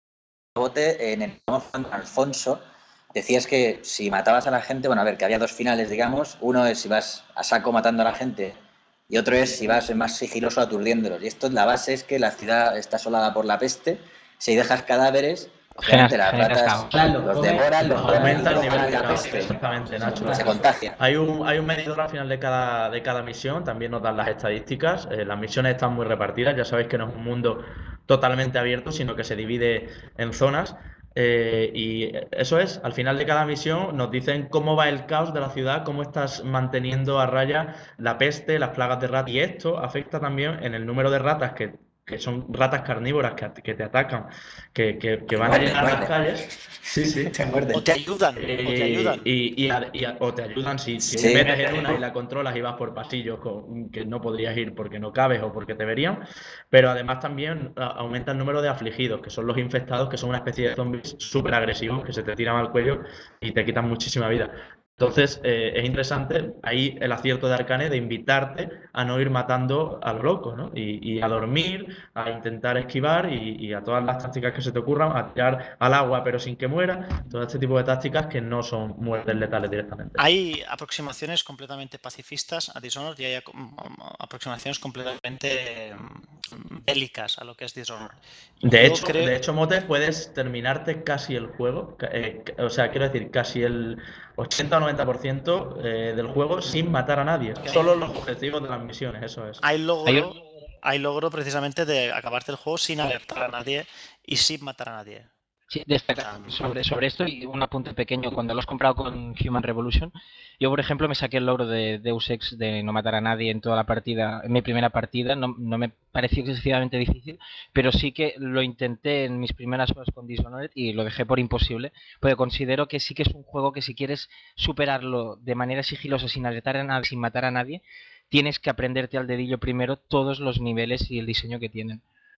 en el Alfonso. Decías que si matabas a la gente, bueno, a ver, que había dos finales, digamos. Uno es si vas a saco matando a la gente y otro es si vas más sigiloso aturdiéndolos. Y esto, la base es que la ciudad está asolada por la peste. Si dejas cadáveres, obviamente las ratas los devoran, los aumenta el nivel de la caos. peste. Exactamente, Nacho. Se contagia. Hay un, hay un medidor al final de cada, de cada misión, también nos dan las estadísticas. Eh, las misiones están muy repartidas, ya sabéis que no es un mundo totalmente abierto, sino que se divide en zonas. Eh, y eso es, al final de cada misión nos dicen cómo va el caos de la ciudad, cómo estás manteniendo a raya la peste, las plagas de ratas. Y esto afecta también en el número de ratas que, que son ratas carnívoras que, que te atacan, que, que, que van a llegar a las calles. Sí, sí. O te ayudan, Eh, o te ayudan. Y, y, a- y a- o te ayudan si, si Sí. te metes en una y la controlas y vas por pasillos con- que no podrías ir porque no cabes o porque te verían. Pero además también a- aumenta el número de afligidos, que son los infectados, que son una especie de zombies súper agresivos que se te tiran al cuello y te quitan muchísima vida. Entonces, eh, es interesante ahí el acierto de Arcane de invitarte a no ir matando a lo loco, ¿no? Y, y a dormir, a intentar esquivar y, y a todas las tácticas que se te ocurran, a tirar al agua pero sin que muera, todo este tipo de tácticas que no son muertes letales directamente. Hay aproximaciones completamente pacifistas a Dishonored y hay aproximaciones completamente bélicas a lo que es Dishonored. De Yo hecho, creo... de hecho, Mote, puedes terminarte casi el juego, eh, o sea, quiero decir, casi el ochenta o noventa por ciento eh, del juego sin matar a nadie. Solo los objetivos de las misiones, eso es. Hay logro, hay logro precisamente de acabarte el juego sin alertar a nadie y sin matar a nadie. Sí, destacar sobre, sobre esto y un apunte pequeño. Cuando lo has comprado con Human Revolution, yo, por ejemplo, me saqué el logro de Deus Ex de no matar a nadie en toda la partida, en mi primera partida. No, no me pareció excesivamente difícil, pero sí que lo intenté en mis primeras horas con Dishonored y lo dejé por imposible, porque considero que sí que es un juego que si quieres superarlo de manera sigilosa, sin alertar a nadie, sin matar a nadie, tienes que aprenderte al dedillo primero todos los niveles y el diseño que tienen.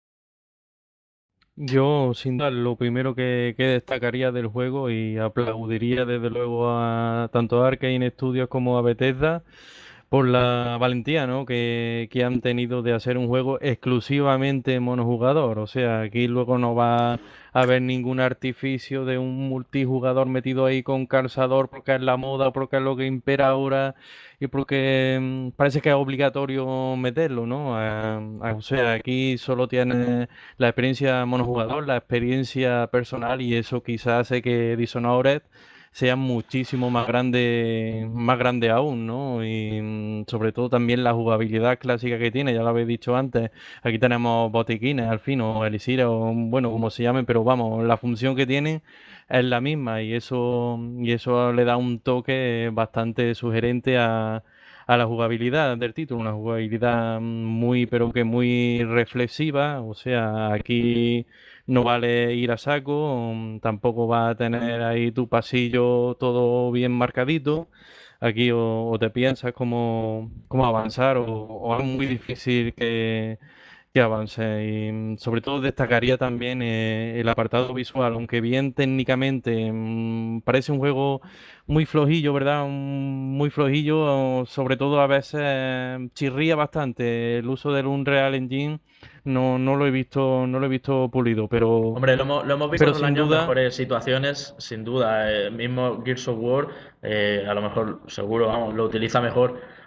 Yo, sin duda, lo primero que, que destacaría del juego y aplaudiría desde luego a tanto a Arkane Studios como a Bethesda por la valentía, ¿no? que, que han tenido de hacer un juego exclusivamente monojugador. O sea, aquí luego no va a haber ningún artificio de un multijugador metido ahí con calzador porque es la moda, porque es lo que impera ahora y porque mm, parece que es obligatorio meterlo, ¿no? Ah, ah, o sea, aquí solo tienes la experiencia monojugador, la experiencia personal y eso quizás hace que Dishonored sea muchísimo más grande, más grande aún, ¿no? Y mm, sobre todo también la jugabilidad clásica que tiene, ya lo habéis dicho antes, aquí tenemos botiquines al fin, o elixires, o bueno, como se llamen, pero vamos, la función que tienen es la misma y eso, y eso le da un toque bastante sugerente a, a la jugabilidad del título, una jugabilidad muy, pero que muy reflexiva, o sea, aquí no vale ir a saco, mm, tampoco va a tener ahí tu pasillo todo bien marcadito. Aquí o, o te piensas cómo, cómo avanzar o, o es muy difícil que, que avance. Y mm, sobre todo destacaría también eh, el apartado visual, aunque bien técnicamente mm, parece un juego muy flojillo, ¿verdad? Un- muy flojillo, o sobre todo a veces eh, chirría bastante. El uso del Unreal Engine no, no lo he visto, no lo he visto pulido, pero, Hombre, lo hemos, lo hemos visto pero otros sin años en duda. mejores situaciones, sin duda. El mismo Gears of War, eh, a lo mejor, seguro, vamos, lo utiliza mejor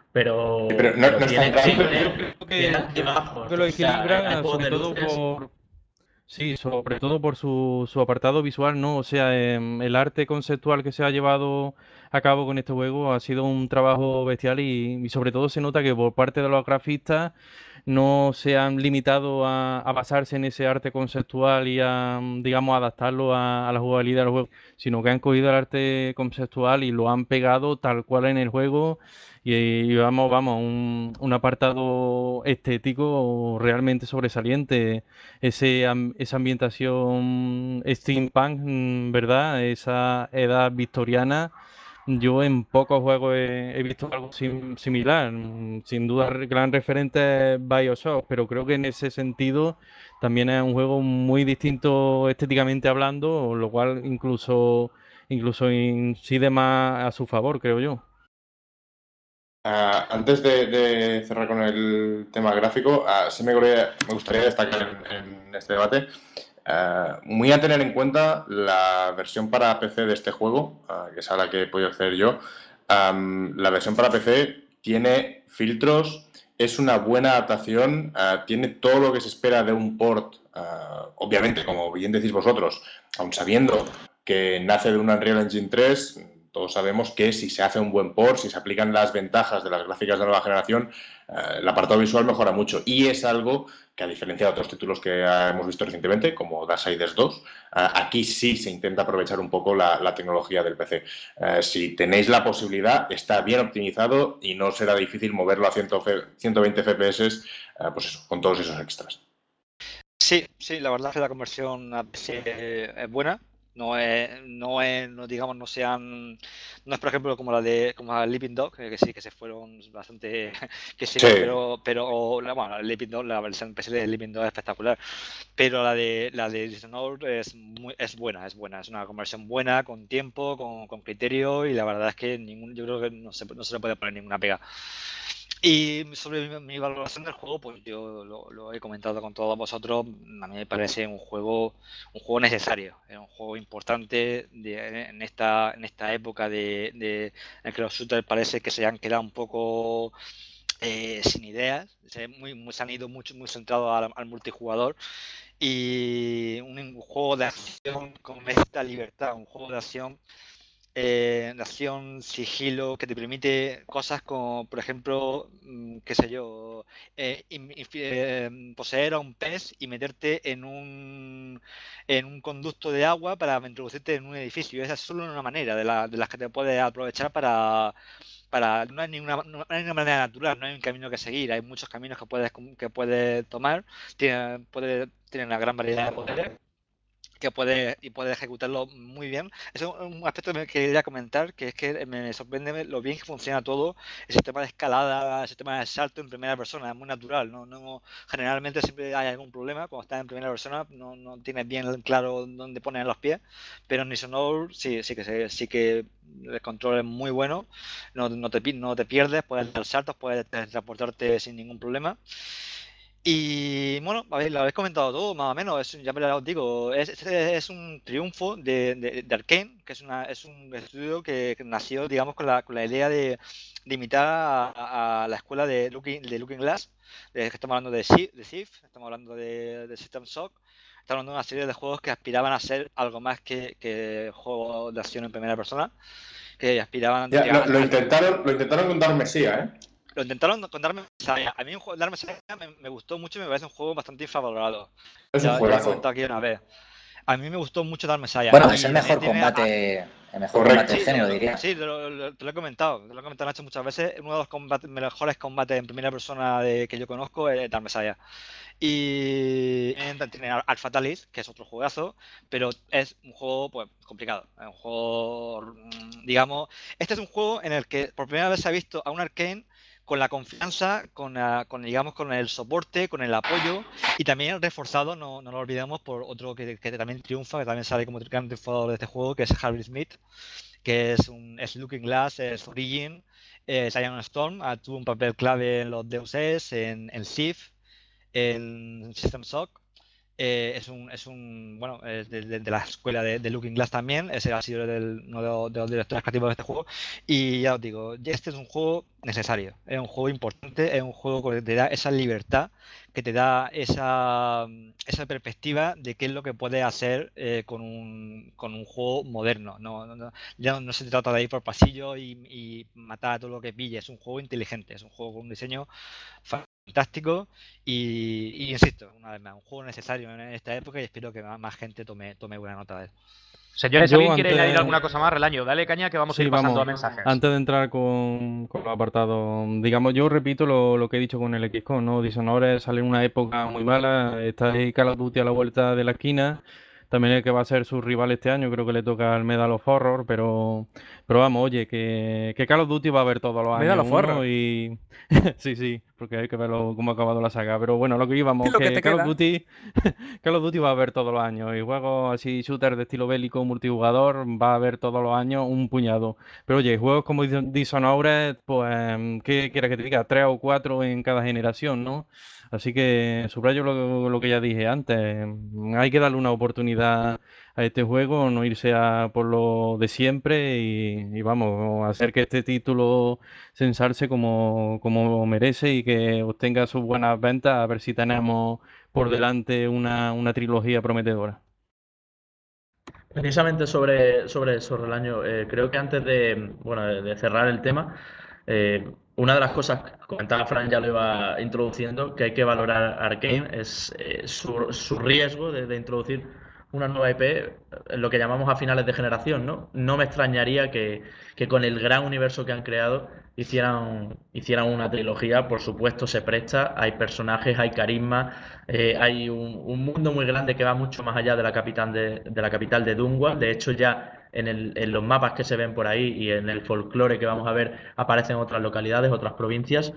Pero, Sí, pero no- no tiene, está sí, tan- tiene- Yo creo que, tiene- tiene bajos. creo que lo O sea, equilibra hay juegos sobre de todo luces. por... Sí, sobre todo por su, su apartado visual, ¿no? O sea, em, el arte conceptual que se ha llevado a cabo con este juego ha sido un trabajo bestial y, y sobre todo se nota que por parte de los grafistas no se han limitado a, a basarse en ese arte conceptual y a, mm, digamos, adaptarlo a, a la jugabilidad del juego, sino que han cogido el arte conceptual y lo han pegado tal cual en el juego y, y vamos, vamos, un, un apartado estético realmente sobresaliente. Ese, am- esa ambientación steampunk, mm, ¿verdad? Esa edad victoriana. Yo en pocos juegos he, he visto algo sim- similar. Mm, Sin duda, el gran referente es BioShock, pero creo que en ese sentido también es un juego muy distinto estéticamente hablando, lo cual incluso, incluso incide más a su favor, creo yo. Ah, antes de, de cerrar con el tema gráfico, ah, sí me gustaría, me gustaría destacar en, en este debate, ah, muy a tener en cuenta la versión para P C de este juego, ah, que es a la que he podido acceder yo. Am, la versión para P C tiene filtros, es una buena adaptación, ah, tiene todo lo que se espera de un port, ah, obviamente, como bien decís vosotros, aun sabiendo que nace de un Unreal Engine tres. Todos sabemos que si se hace un buen port, si se aplican las ventajas de las gráficas de nueva generación, eh, el apartado visual mejora mucho. Y es algo que, a diferencia de otros títulos que eh, hemos visto recientemente, como Darksiders dos, eh, aquí sí se intenta aprovechar un poco la, la tecnología del P C. Eh, si tenéis la posibilidad, está bien optimizado y no será difícil moverlo a cien, ciento veinte F P S, eh, pues eso, con todos esos extras. Sí, sí, la verdad es que la conversión a P C es buena. No es, no es, no digamos, no sean, no es por ejemplo como la de, como la Sleeping Dog, que, que sí, que se fueron bastante, que sí, Sí. pero, pero, la, bueno, la Sleeping Dog, la versión P C de Sleeping Dog es espectacular, pero la de, la de Dishonored es muy, es buena, es buena, es una conversión buena, con tiempo, con, con criterio, y la verdad es que ningún, yo creo que no se, no se le puede poner ninguna pega. Y sobre mi, mi valoración del juego, pues yo lo, lo he comentado con todos vosotros. A mí me parece un juego, un juego necesario, es un juego importante de- en esta, en esta época de, de- en que los shooters parece que se han quedado un poco eh, sin ideas, se, muy, muy- se han ido mucho, muy centrados al, al multijugador y un, un juego de acción con esta libertad, un juego de acción eh, de acción, sigilo, que te permite cosas como, por ejemplo, mm, qué sé yo, eh, in- infi- eh, poseer a un pez y meterte en un, en un conducto de agua para introducirte en un edificio. Esa es solo una manera de, la- de las que te puedes aprovechar para, para no hay ninguna, no hay una manera natural, no hay un camino que seguir, hay muchos caminos que puedes, que puedes tomar, tiene, puede, tiene una gran variedad de poderes que puede y puede ejecutarlo muy bien. Eso es un aspecto que quería comentar, que es que me sorprende lo bien que funciona todo, el sistema de escalada, el sistema de salto en primera persona, es muy natural, no, no generalmente siempre hay algún problema cuando estás en primera persona, no, no tienes bien claro dónde poner los pies, pero en Dishonored sí, sí que se- sí que el control es muy bueno, no, no te pi- no te pierdes, puedes dar saltos, puedes transportarte sin ningún problema. Y bueno, a ver, lo habéis comentado todo, más o menos. Es, ya me lo digo, es, es, es un triunfo de, de, de Arkane, que es, una, es un estudio que, que nació, digamos, con la, con la idea de, de imitar a, a la escuela de Looking, de Looking Glass. De, que estamos hablando de Civ, de Civ, estamos hablando de, de System Shock. Estamos hablando de una serie de juegos que aspiraban a ser algo más que, que juegos de acción en primera persona, que aspiraban Ya, a, lo, lo a- intentaron, lo intentaron con Dark Messiah, ¿eh? lo intentaron con Dark Messiah. A mí un juego, Dark Messiah me, me gustó mucho y me parece un juego bastante infravalorado. Es un Ya, ya lo he juegazo. comentado aquí una vez. A mí me gustó mucho Dark Messiah. Bueno, Y es el también mejor tiene combate, el mejor Correcto. combate del Sí, género, lo- diría. sí, te lo, lo- te lo he comentado, te lo he comentado Nacho muchas veces. Uno de los combates, mejores combates en primera persona de, que yo conozco es Dark Messiah. Y tiene tiene Art Fatalis, que es otro juegazo, pero es un juego pues complicado. Es un juego, mm, digamos, este es un juego en el que por primera vez se ha visto a un Arkane con la confianza, con, la- con digamos, con el soporte, con el apoyo y también reforzado, no, no lo olvidemos, por otro que, que también triunfa, que también sale como gran triunfador de este juego, que es Harvey Smith, que es, un, es Looking Glass, es Origin, es Iron Storm, ah, tuvo un papel clave en los Deus Ex, en, en Civ, en System Shock, Eh, es un, es un, bueno, es de, de- de la escuela de, de Looking Glass también. Ese ha sido del- uno de los, de los directores creativos de este juego. Y ya os digo, este es un juego necesario, es un juego importante, es un juego que te da esa libertad, que te da esa, esa perspectiva de qué es lo que puedes hacer eh, con un, con un juego moderno. No, no, no- ya no, no se trata de ir por pasillos y, y matar a todo lo que pille. Es un juego inteligente, es un juego con un diseño fantástico y, y insisto, una vez más, un juego necesario en esta época y espero que más, más gente tome, tome buena nota de él. Señores, Yo ¿alguien quiere antes- añadir alguna cosa más, Relaño? Dale caña que vamos a Sí, ir pasando vamos. a mensajes. Antes de entrar con, con los apartados, digamos, yo repito lo, lo que he dicho con el X COM, ¿no? Dishonored sale en una época muy mala, está ahí Call of Duty a la vuelta de la esquina, también el que va a ser su rival este año, creo que le toca el Medal of Horror, pero, pero vamos, oye, que, que Call of Duty va a haber todos los Medal años of uno Horror. y... Sí, sí, porque hay que ver lo- cómo ha acabado la saga, pero bueno, lo que íbamos, Lo que que te Call of queda. Duty... Call of Duty va a haber todos los años y juegos así shooter de estilo bélico multijugador va a haber todos los años un puñado. Pero oye, juegos como Dis- Dishonored, pues, ¿qué quieres que te diga? Tres o cuatro en cada generación, ¿no? Así que subrayo lo, lo que ya dije antes. Hay que darle una oportunidad a este juego, no irse a por lo de siempre y, y vamos, hacer que este título se ensalce como, como merece y que obtenga sus buenas ventas, a ver si tenemos por delante una, una trilogía prometedora. Precisamente sobre, sobre eso, Relaño, eh, creo que antes de, bueno, de, de cerrar el tema, eh, una de las cosas que comentaba Fran, ya lo iba introduciendo, que hay que valorar Arcane, es eh, su, su riesgo de, de introducir una nueva I P en lo que llamamos a finales de generación, ¿no? No me extrañaría que, que con el gran universo que han creado hicieran, hicieran una trilogía, por supuesto se presta, hay personajes, hay carisma, eh, hay un, un mundo muy grande que va mucho más allá de la capital de, de la capital de Dunwall. De hecho, ya en, el, en los mapas que se ven por ahí y en el folclore que vamos a ver aparecen otras localidades, otras provincias.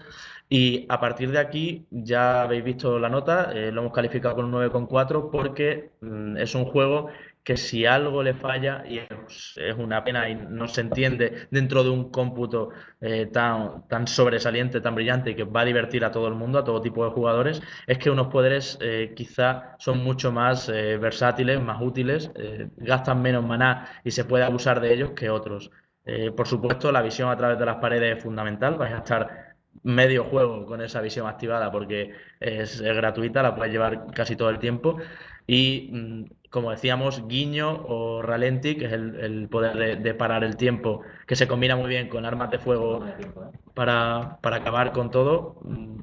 Y a partir de aquí ya habéis visto la nota, eh, lo hemos calificado con un nueve coma cuatro porque mm, es un juego que si algo le falla, y es, es una pena y no se entiende dentro de un cómputo eh, tan, tan sobresaliente, tan brillante y que va a divertir a todo el mundo, a todo tipo de jugadores, es que unos poderes eh, quizá son mucho más eh, versátiles, más útiles, eh, gastan menos maná y se puede abusar de ellos que otros. Eh, por supuesto, la visión a través de las paredes es fundamental, vais a estar medio juego con esa visión activada porque es, es gratuita, la puedes llevar casi todo el tiempo y mm, como decíamos, guiño o ralenti, que es el, el poder de, de parar el tiempo, que se combina muy bien con armas de fuego para, para acabar con todo, mm,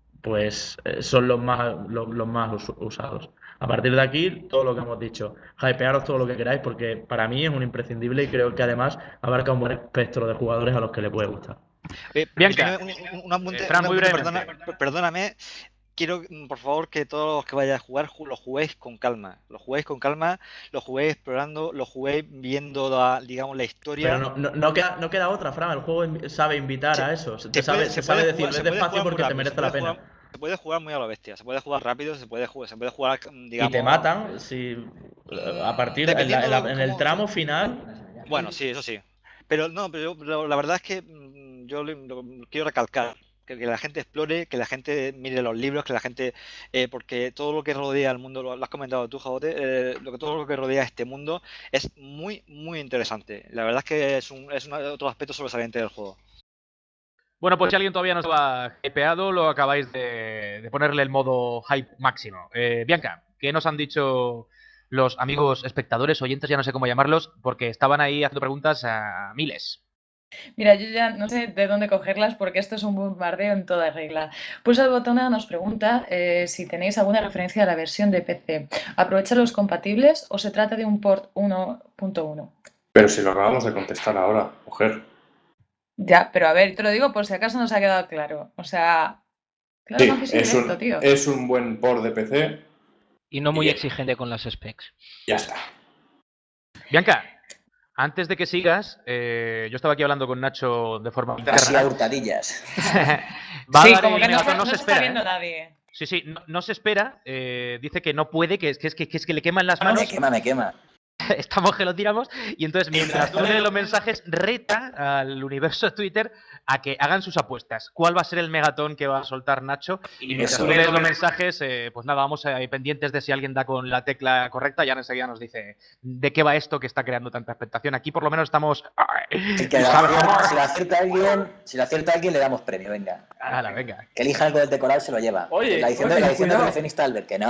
pues eh, son los más, los, los más us- usados. A partir de aquí, todo lo que hemos dicho, hypearos todo lo que queráis, porque para mí es un imprescindible y creo que además abarca un buen espectro de jugadores a los que le puede gustar. Eh, Bianca, un, un- un apunte, eh, Fran, un muy apunte, brevemente. perdona- perdóname, quiero mm, por favor que todos los que vayáis a jugar ju- lo juguéis con calma, lo juguéis con calma, lo juguéis explorando, lo juguéis viendo la, digamos, la historia. Pero no, no, no queda, no queda otra, Fran. El juego invi- sabe invitar Se- a eso. Te se sabe, puede- te se sabe puede decir, jugar- se ves puede despacio jugar muy porque te rápido, merece se la puede pena. jugar- se puede jugar muy a lo bestia, se puede jugar rápido, se puede jugar, se puede jugar, mm, digamos. Y te matan si a partir en, la- Dependiendo en la- de en el cómo- tramo final. Bueno, sí, eso sí. Pero no, pero yo- pero la verdad es que mm, yo le- lo- quiero recalcar que, que la gente explore, que la gente mire los libros, que la gente, eh, porque todo lo que rodea el mundo, lo, lo has comentado tú, Jabote, eh, lo que todo lo que rodea este mundo es muy, muy interesante. La verdad es que es un, es un- otro aspecto sobresaliente del juego. Bueno, pues si alguien todavía no estaba hypeado, lo acabáis de, de ponerle el modo hype máximo. Eh, Bianca, ¿qué nos han dicho los amigos espectadores, oyentes, ya no sé cómo llamarlos, porque estaban ahí haciendo preguntas a miles? Mira, yo ya no sé de dónde cogerlas porque esto es un bombardeo en toda regla. Pulsar Botona nos pregunta eh, si tenéis alguna referencia a la versión de P C. ¿Aprovecha los compatibles o se trata de un port uno punto uno? Pero si lo acabamos de contestar ahora, mujer. Ya, pero a ver, te lo digo por si acaso nos ha quedado claro. O sea, claro, Sí, no, que sí, es directo, un, tío. es un buen port de P C. Y no muy Y- exigente con las specs. Ya está. Bianca, antes de que sigas, eh, yo estaba aquí hablando con Nacho de forma Así a interna. hurtadillas. Va a Sí, dar como el que no, megaton, se- no no se se está espera, viendo ¿eh? nadie. Sí, sí, no, no se espera. eh, dice que no puede, que es que, es que, que es que le queman las Me manos. quema, me quema. estamos que lo tiramos, y entonces mientras tú lees los mensajes, reta al universo de Twitter a que hagan sus apuestas. ¿Cuál va a ser el megatón que va a soltar Nacho? Y mientras tú lees los mensajes, eh, pues nada, vamos a ir pendientes de si alguien da con la tecla correcta, ya enseguida nos dice de qué va esto que está creando tanta expectación. Aquí por lo menos estamos... Sí, que la, si la acierta alguien, si la acierta alguien le damos premio, venga. Hala, venga. Que elija algo del decoral se lo lleva. Oye, la edición oye, de la edición de cuidado. coleccionista Albert, que no.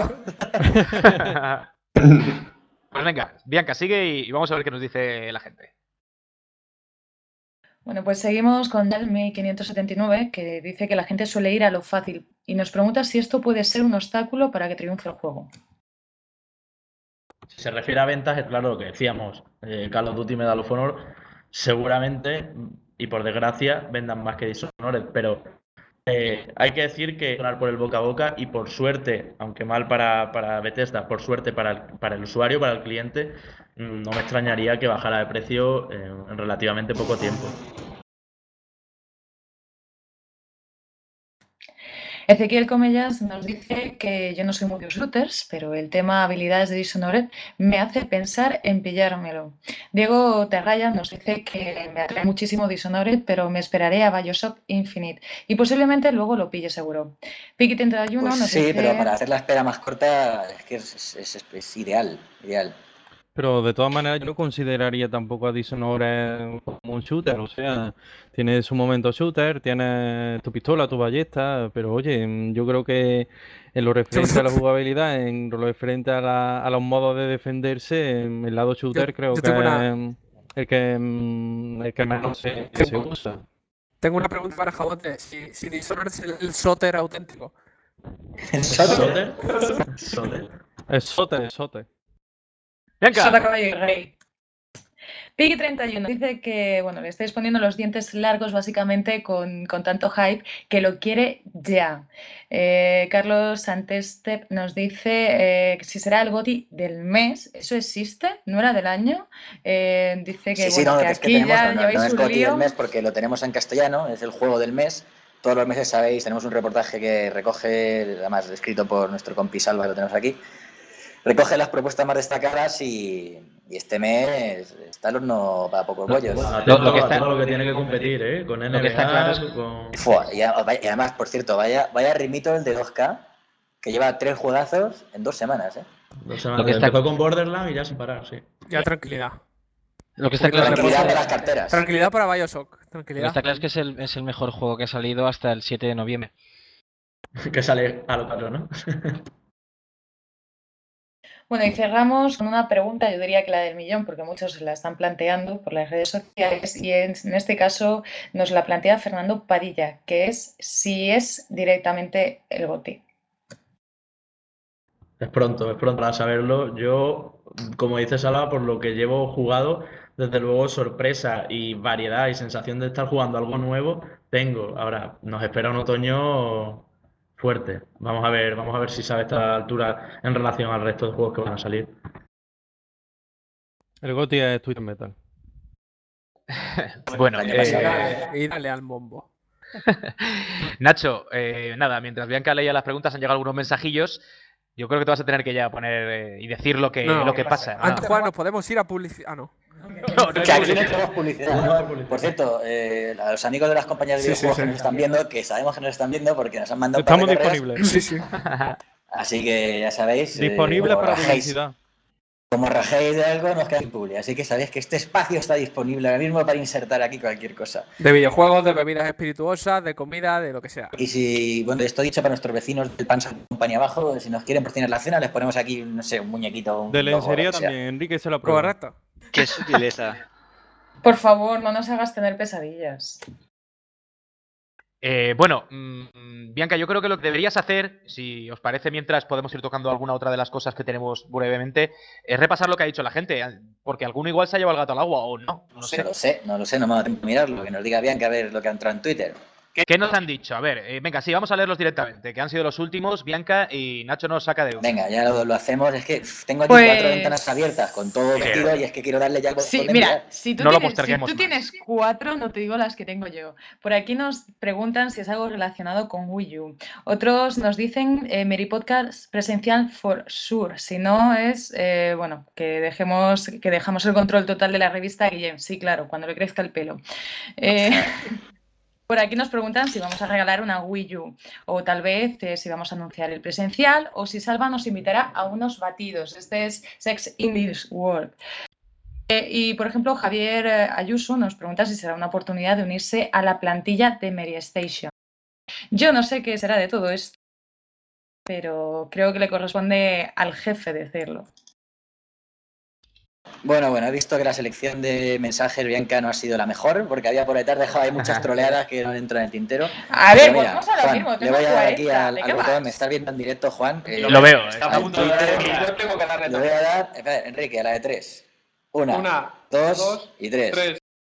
Pues venga, Bianca, sigue y vamos a ver qué nos dice la gente. Bueno, pues seguimos con Dalme quinientos setenta y nueve, que dice que la gente suele ir a lo fácil y nos pregunta si esto puede ser un obstáculo para que triunfe el juego. Si se refiere a ventas, es claro lo que decíamos. Eh, Call of Duty Medal of Honor seguramente, y por desgracia, vendan más que Dishonored, pero eh, hay que decir que ganar por el boca a boca y por suerte, aunque mal para, para Bethesda, por suerte para el, para el usuario, para el cliente, no me extrañaría que bajara de precio eh, en relativamente poco tiempo. Ezequiel Comellas nos dice que yo no soy muy de shooters, pero el tema habilidades de Dishonored me hace pensar en pillármelo. Diego Terraya nos dice que me atrae muchísimo Dishonored, pero me esperaré a BioShock Infinite y posiblemente luego lo pille seguro. Piki treinta y uno Pues nos sí, dice... pero para hacer la espera más corta es que es, es, es, es ideal, ideal. Pero de todas maneras yo no consideraría tampoco a Dishonored como un shooter, o sea, tiene su momento shooter, tiene tu pistola, tu ballesta, pero oye, yo creo que en lo referente a la jugabilidad, en lo referente a, la, a los modos de defenderse, el lado shooter Yo- creo yo que tengo es una- el que, el que menos se, se Tengo- usa. Tengo una pregunta para Jabote. Si, si Dishonored es el, el shooter auténtico. ¿Soter? ¿Soter? Es sote, es sote. Sota, caballo y rey. Piggy treinta y uno dice que bueno, le estáis poniendo los dientes largos básicamente con, con tanto hype que lo quiere ya. Eh, Carlos Santestep nos dice eh, si será el GOTY del mes. ¿Eso existe? ¿No era del año? Eh, dice que, Sí, sí, bueno, no, que es que aquí tenemos, ya no, no, lleváis no es un GOTY lío. del mes porque lo tenemos en castellano, es el juego del mes. Todos los meses, sabéis, tenemos un reportaje que recoge, además escrito por nuestro compi Salva, que lo tenemos aquí, recoge las propuestas más destacadas y, y este mes está el horno para pocos bollos. Atento lo, lo que está, a todo lo que tiene que competir, ¿eh? Con N B A, que está claro es... con... Fua, y, y además, por cierto, vaya, vaya rimito el de dos K, que lleva tres juegazos en dos semanas, ¿eh? Dos semanas. Lo que está... Empezó con Borderlands y ya sin parar, sí. Ya, tranquilidad. Lo que está claro Tranquilidad es que... para las carteras. Tranquilidad para BioShock. Lo Tranquilidad. que está claro es que es el, es el mejor juego que ha salido hasta el siete de noviembre. Que sale a lo cuatro, ¿no? Bueno, y cerramos con una pregunta, yo diría que la del millón, porque muchos se la están planteando por las redes sociales, y en, en este caso nos la plantea Fernando Padilla, que es si es directamente el GOTY. Es pronto, es pronto para saberlo. Yo, como dice Salva, por lo que llevo jugado, desde luego sorpresa y variedad y sensación de estar jugando algo nuevo, tengo. Ahora, nos espera un otoño fuerte. Vamos a ver, vamos a ver si sabe a esta altura en relación al resto de juegos que van a salir. El GOTY es Twitter Metal. Bueno, Y eh, dale, y dale al bombo. Nacho, eh, nada, mientras Bianca leía las preguntas han llegado algunos mensajillos. Yo creo que te vas a tener que ya poner eh, y decir lo que, No, lo que pasa. Antes, ¿no? Juan, nos podemos ir a publicidad. Ah, no. No, no Que hay aquí no publicidad. tenemos publicidad. Por cierto, eh, a los amigos de las compañías de Sí, videojuegos sí, que sí. nos están viendo, que sabemos que nos están viendo porque nos han mandado un par Estamos de correos. disponibles. Sí, sí. Así que ya sabéis. eh, Disponibles como para rajéis- publicidad. Como rajéis de algo, nos queda sin publicidad. Así que sabéis que este espacio está disponible ahora mismo para insertar aquí cualquier cosa. De videojuegos, de bebidas espirituosas, de comida, de lo que sea. Y si, bueno, esto dicho para nuestros vecinos del Panza Company abajo, si nos quieren porcinar la cena, les ponemos aquí, no sé, un muñequito. Un De logo, lencería lo que sea. también, Enrique se la prueba. Correcto. Qué sutileza. Por favor, no nos hagas tener pesadillas. Eh, bueno, mmm, Bianca, yo creo que lo que deberías hacer, si os parece, mientras podemos ir tocando alguna otra de las cosas que tenemos brevemente, es repasar lo que ha dicho la gente, porque alguno igual se ha llevado el gato al agua o no, no No sé. sé, lo sé, no lo sé, no me va a tiempo a mirarlo. Que nos diga bien que a ver lo que ha entrado en Twitter. ¿Qué nos han dicho? A ver, eh, venga, sí, vamos a leerlos directamente, que han sido los últimos, Bianca, y Nacho nos saca de uno. Venga, ya lo, lo hacemos. Es que uf, tengo aquí Pues- cuatro ventanas abiertas con todo metido y es que quiero darle ya el botón Sí, de mira, enviar. si tú, No lo tienes, si posterguemos tú más. tienes cuatro, no te digo las que tengo yo. Por aquí nos preguntan si es algo relacionado con Wii U. Otros nos dicen eh, Meri Podcast presencial for sure. Si no es, eh, bueno, que dejemos, que dejamos el control total de la revista a Guillem. Sí, claro, cuando le crezca el pelo. Eh, Por aquí nos preguntan si vamos a regalar una Wii U o tal vez eh, si vamos a anunciar el presencial o si Salva nos invitará a unos batidos. Este es Sex in this World. Eh, y, por ejemplo, Javier eh, Ayuso nos pregunta si será una oportunidad de unirse a la plantilla de Mary Station. Yo no sé qué será de todo esto, pero creo que le corresponde al jefe decirlo. Bueno, bueno, he visto que la selección de mensajes, Bianca, no ha sido la mejor, porque había por detrás dejado ahí muchas troleadas que no entran en el tintero. A ver, Pero mira, volvemos a lo Juan, mismo, le tengo voy a dar aquí cuarenta, al, ¿de al qué botón, vas? me estás viendo en directo, Juan. Eh, Lo veo, Está al a punto de dar Twitter. el- Yo tengo que darle Le voy a dar, espera, Enrique, a la de tres. Una, Una, dos, dos, y tres. tres.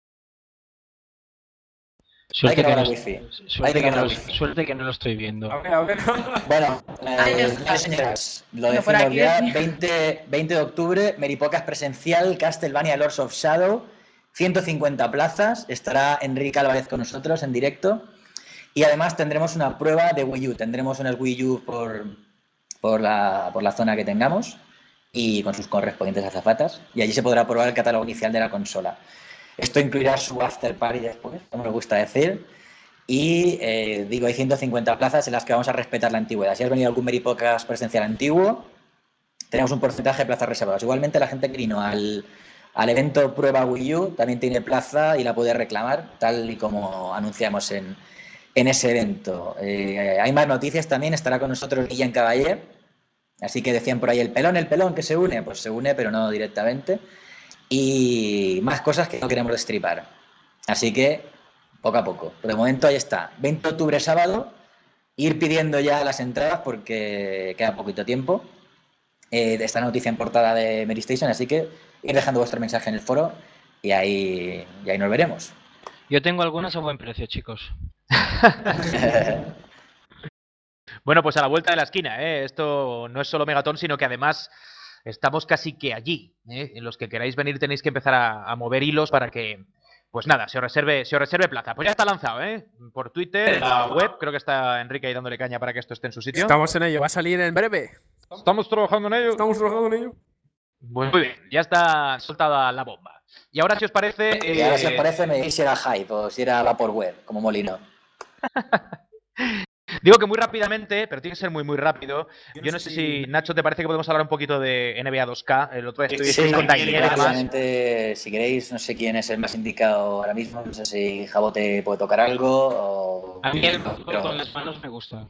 Hay Suerte que que, no, grabar wifi. Hay suerte, que que no, grabar lo- wifi. suerte que no lo estoy viendo. A ver, a ver. Bueno, Ay, eh, Dios mío. señoras, lo Bueno, por decimos aquí ya, decía- veinte, veinte de octubre, Meripocas presencial, Castlevania Lords of Shadow, ciento cincuenta plazas, estará Enrique Álvarez con nosotros en directo y además tendremos una prueba de Wii U, tendremos unas Wii U por, por, la, por la zona que tengamos y con sus correspondientes azafatas y allí se podrá probar el catálogo inicial de la consola. Esto incluirá su after party después, como me gusta decir. Y eh, digo, hay ciento cincuenta plazas en las que vamos a respetar la antigüedad. Si has venido algún Meripocas presencial antiguo, tenemos un porcentaje de plazas reservadas. Igualmente, la gente que vino al, al evento Prueba Wii U también tiene plaza y la puede reclamar, tal y como anunciamos en, en ese evento. Eh, hay más noticias también, estará con nosotros Guillem Caballé. Así que decían por ahí, el pelón, el pelón que se une. Pues se une, pero no directamente. Y más cosas que no queremos destripar. Así que poco a poco. Pero de momento ahí está. veinte de octubre, sábado. Ir pidiendo ya las entradas porque queda poquito tiempo. Eh, de esta noticia en portada de Mary Station. Así que ir dejando vuestro mensaje en el foro y ahí, y ahí nos veremos. Yo tengo algunas a buen precio, chicos. Bueno, pues a la vuelta de la esquina, ¿eh? Esto no es solo Megatón, sino que además estamos casi que allí, ¿eh? En los que queráis venir tenéis que empezar a, a mover hilos para que, pues nada, se os reserve, se os reserve plaza. Pues ya está lanzado, ¿eh? Por Twitter, en la web, creo que está Enrique ahí dándole caña para que esto esté en su sitio. Estamos en ello, va a salir en breve. Estamos trabajando en ello. Estamos trabajando en ello. Pues muy bien, ya está soltada la bomba. Y ahora, si os parece... Y ahora, si os eh, parece, me diréis si era hype o si era Vaporware, como Molino. Digo que muy rápidamente, pero tiene que ser muy, muy rápido. Yo no sé si, Nacho, ¿te parece que podemos hablar un poquito de N B A dos K? El otro día estoy Sí, con Daniel y demás. rápidamente, si queréis, no sé quién es el más indicado ahora mismo. No sé si Jabote puede tocar algo o... A mí el pero con las manos me gusta.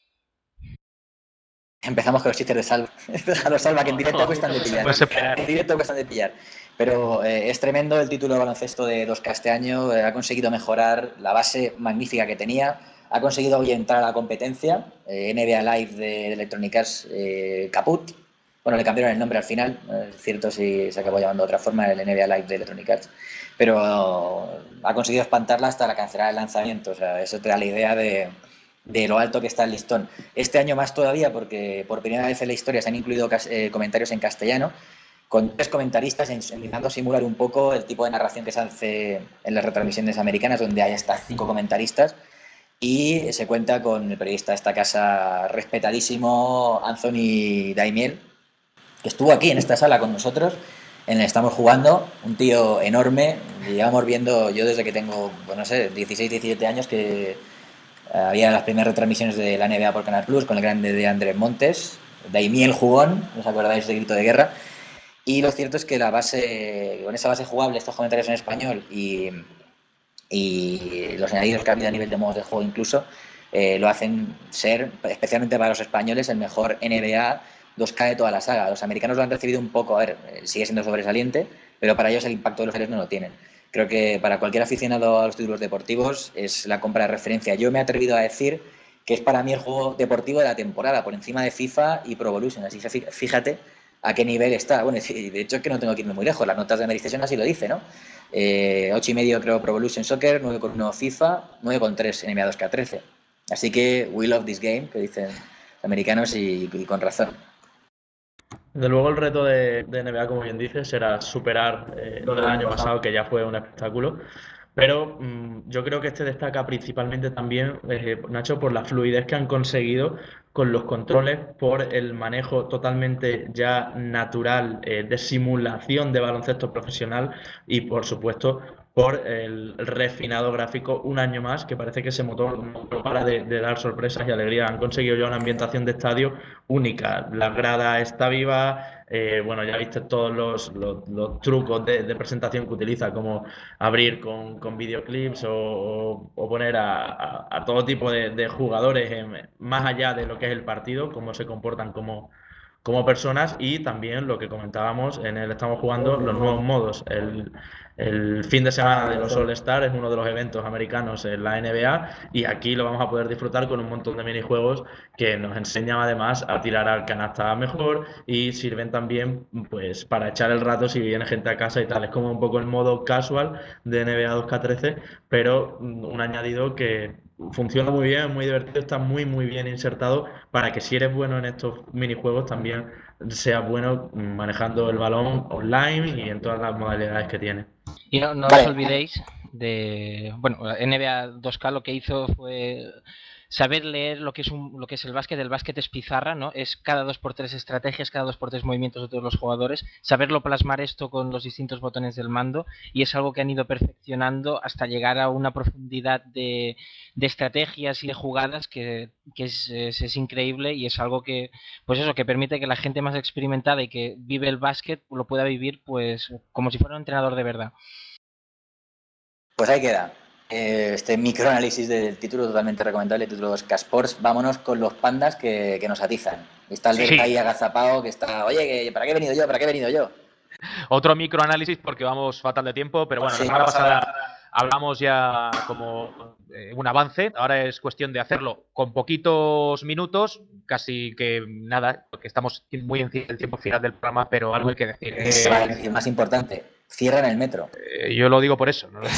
empezamos con los chistes de Salva. Déjalo, Salva, que en directo cuestan de pillar. Puedes esperar. En directo cuestan de pillar. Pero eh, es tremendo el título de baloncesto de dos K este año. Eh, ha conseguido mejorar la base magnífica que tenía. Ha conseguido ahuyentar a la competencia. Eh, N B A Live de Electronic Arts, eh, caput. Bueno, le cambiaron el nombre al final. Eh, es cierto si se acabó llamando de otra forma el N B A Live de Electronic Arts. Pero oh, ha conseguido espantarla hasta la cancelar el lanzamiento. O sea, eso te da la idea de, de lo alto que está el listón. Este año más todavía, porque por primera vez en la historia se han incluido cas- eh, comentarios en castellano, con tres comentaristas intentando simular un poco el tipo de narración que se hace en las retransmisiones americanas, donde hay hasta cinco comentaristas. Y se cuenta con el periodista de esta casa respetadísimo, Anthony Daimiel, que estuvo aquí en esta sala con nosotros, en el Estamos Jugando, un tío enorme. Llevamos viendo, yo desde que tengo, pues no sé, dieciséis, diecisiete años, que había las primeras retransmisiones de la N B A por Canal Plus con el grande de Andrés Montes, Daimiel Jugón, ¿os acordáis de Grito de Guerra? Y lo cierto es que la base, con esa base jugable, estos comentarios en español y, y los añadidos que ha habido a nivel de modos de juego incluso, eh, lo hacen ser, especialmente para los españoles, el mejor N B A dos K de toda la saga. Los americanos lo han recibido un poco, a ver, sigue siendo sobresaliente, pero para ellos el impacto de los héroes no lo tienen. Creo que para cualquier aficionado a los títulos deportivos es la compra de referencia. Yo me he atrevido a decir que es para mí el juego deportivo de la temporada, por encima de FIFA y Pro Evolution. Así que fíjate a qué nivel está. Bueno, de hecho es que no tengo que irme muy lejos, las notas de Mary Station así lo dice, ¿no? Eh, ocho y medio creo Pro Evolution Soccer, nueve coma uno FIFA, nueve coma tres N B A dos K trece. Así que we love this game, que dicen los americanos y, y con razón. Desde luego el reto de, de N B A, como bien dices, será superar eh, lo del año pasado, que ya fue un espectáculo. Pero mmm, yo creo que este destaca principalmente también, eh, Nacho, por la fluidez que han conseguido con los controles, por el manejo totalmente ya natural eh, de simulación de baloncesto profesional y, por supuesto, por el refinado gráfico un año más, que parece que ese motor no para de, de dar sorpresas y alegría. Han conseguido ya una ambientación de estadio única. La grada está viva, eh, bueno, ya viste todos los, los, los trucos de, de presentación que utiliza, como abrir con, con videoclips o, o, o poner a, a, a todo tipo de, de jugadores en, más allá de lo que es el partido, cómo se comportan como... como personas, y también lo que comentábamos, en el estamos jugando los nuevos modos. El, el fin de semana de los All-Star es uno de los eventos americanos en la N B A y aquí lo vamos a poder disfrutar con un montón de minijuegos que nos enseñan además a tirar al canasta mejor y sirven también pues para echar el rato si viene gente a casa y tal. Es como un poco el modo casual de N B A dos K trece, pero un añadido que funciona muy bien, muy divertido, está muy muy bien insertado para que si eres bueno en estos minijuegos también seas bueno manejando el balón online y en todas las modalidades que tiene. Y no, no vale. os olvidéis de... Bueno, N B A dos K lo que hizo fue saber leer lo que es un, lo que es el básquet. El básquet es pizarra, ¿no? Es cada dos por tres estrategias, cada dos por tres movimientos de todos los jugadores. Saberlo plasmar esto con los distintos botones del mando, y es algo que han ido perfeccionando hasta llegar a una profundidad de, de estrategias y de jugadas que, que es, es, es increíble, y es algo que, pues eso, que permite que la gente más experimentada y que vive el básquet lo pueda vivir pues como si fuera un entrenador de verdad. Pues ahí queda. Este microanálisis del título totalmente recomendable, el título dos K Sports. Vámonos con los pandas que, que nos atizan. Está el sí. Berta ahí agazapado que está, oye, que ¿para qué he venido yo? ¿Para qué he venido yo? Otro microanálisis porque vamos fatal de tiempo, pero bueno, sí, la semana pasada hablamos ya como eh, un avance. Ahora es cuestión de hacerlo con poquitos minutos, casi que nada, porque estamos muy encima del tiempo final del programa, pero algo hay que decir. Es eh, más importante, cierran el metro. Eh, yo lo digo por eso, ¿no?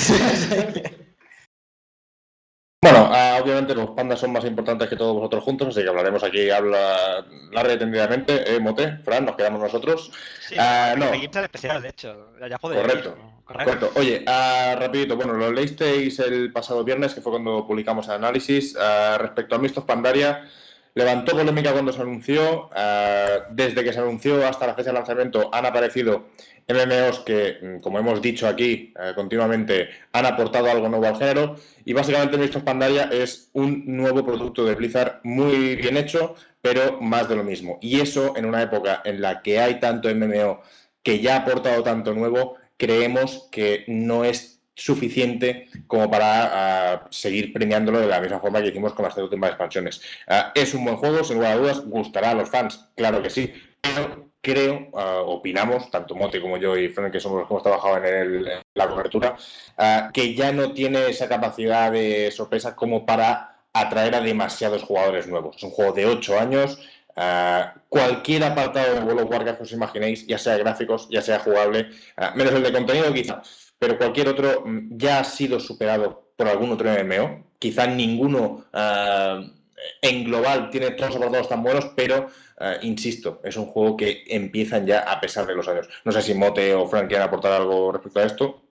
Bueno, uh, obviamente los pandas son más importantes que todos vosotros juntos, así que hablaremos aquí, habla larga y tendidamente. Eh, Mote, Fran, nos quedamos nosotros. Sí, uh, no. Aquí está el especial, de hecho. Ya podéis correcto, ir, correcto, correcto. Oye, uh, rapidito, bueno, lo leísteis el pasado viernes, que fue cuando publicamos el análisis. Uh, respecto a Mists of Pandaria, levantó polémica cuando se anunció. Uh, desde que se anunció hasta la fecha de lanzamiento han aparecido M M Os que, como hemos dicho aquí eh, continuamente, han aportado algo nuevo al género, y básicamente Mists of Pandaria es un nuevo producto de Blizzard muy bien hecho, pero más de lo mismo. Y eso, en una época en la que hay tanto M M O que ya ha aportado tanto nuevo, creemos que no es suficiente como para uh, seguir premiándolo de la misma forma que hicimos con las tres últimas expansiones. Uh, es un buen juego, sin lugar a dudas, gustará a los fans, claro que sí, pero creo, uh, opinamos, tanto Mote como yo y Fran, que somos los que hemos trabajado en, el, en la cobertura, uh, que ya no tiene esa capacidad de sorpresa como para atraer a demasiados jugadores nuevos. Es un juego de ocho años, uh, cualquier apartado de World of Warcraft que os imaginéis, ya sea gráficos, ya sea jugable, uh, menos el de contenido quizá, pero cualquier otro ya ha sido superado por algún otro M M O. Quizá ninguno uh, en global tiene todos los apartados tan buenos, pero uh, insisto, es un juego que empiezan ya a pesar de los años. No sé si Mote o Frank quieren aportar algo respecto a esto.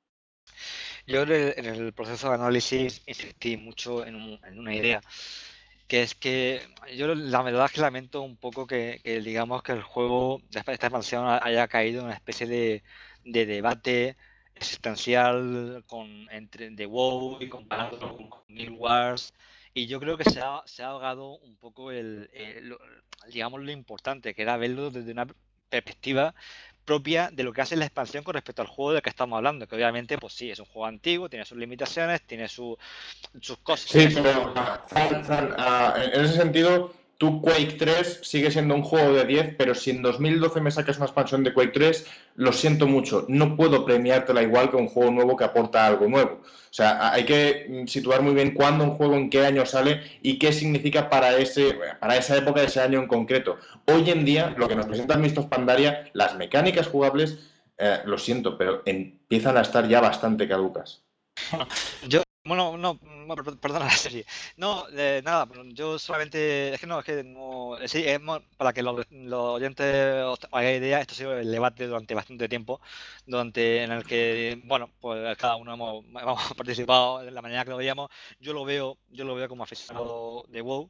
Yo en el proceso de análisis insistí mucho en, un, en una idea, que es que yo la verdad es que lamento un poco que, que digamos que el juego, esta expansión, haya caído en una especie de, de debate existencial con, entre de WoW y comparándolo con, con Guild Wars, y yo creo que se ha, se ha ahogado un poco el, el, el, digamos, lo importante, que era verlo desde una perspectiva propia de lo que hace la expansión con respecto al juego del que estamos hablando, que obviamente, pues sí, es un juego antiguo, tiene sus limitaciones, tiene su, sus cosas. Sí, pero Fran, Fran, uh, en ese sentido, tú Quake tres sigue siendo un juego de diez, pero si en dos mil doce me sacas una expansión de Quake tres, lo siento mucho, no puedo premiártela igual que un juego nuevo que aporta algo nuevo. O sea, hay que situar muy bien cuándo un juego, en qué año sale y qué significa para ese para esa época de ese año en concreto. Hoy en día, lo que nos presenta Mist of Pandaria, las mecánicas jugables, eh, lo siento, pero empiezan a estar ya bastante caducas. Yo, bueno, no, perdona la serie. No, eh, nada, yo solamente, es que no, es que no, sí, es para que los, los oyentes os hagáis idea, esto ha sido el debate durante bastante tiempo, durante en el que, bueno, pues cada uno hemos, hemos participado de la manera que lo veíamos. Yo lo veo, yo lo veo como aficionado de WoW.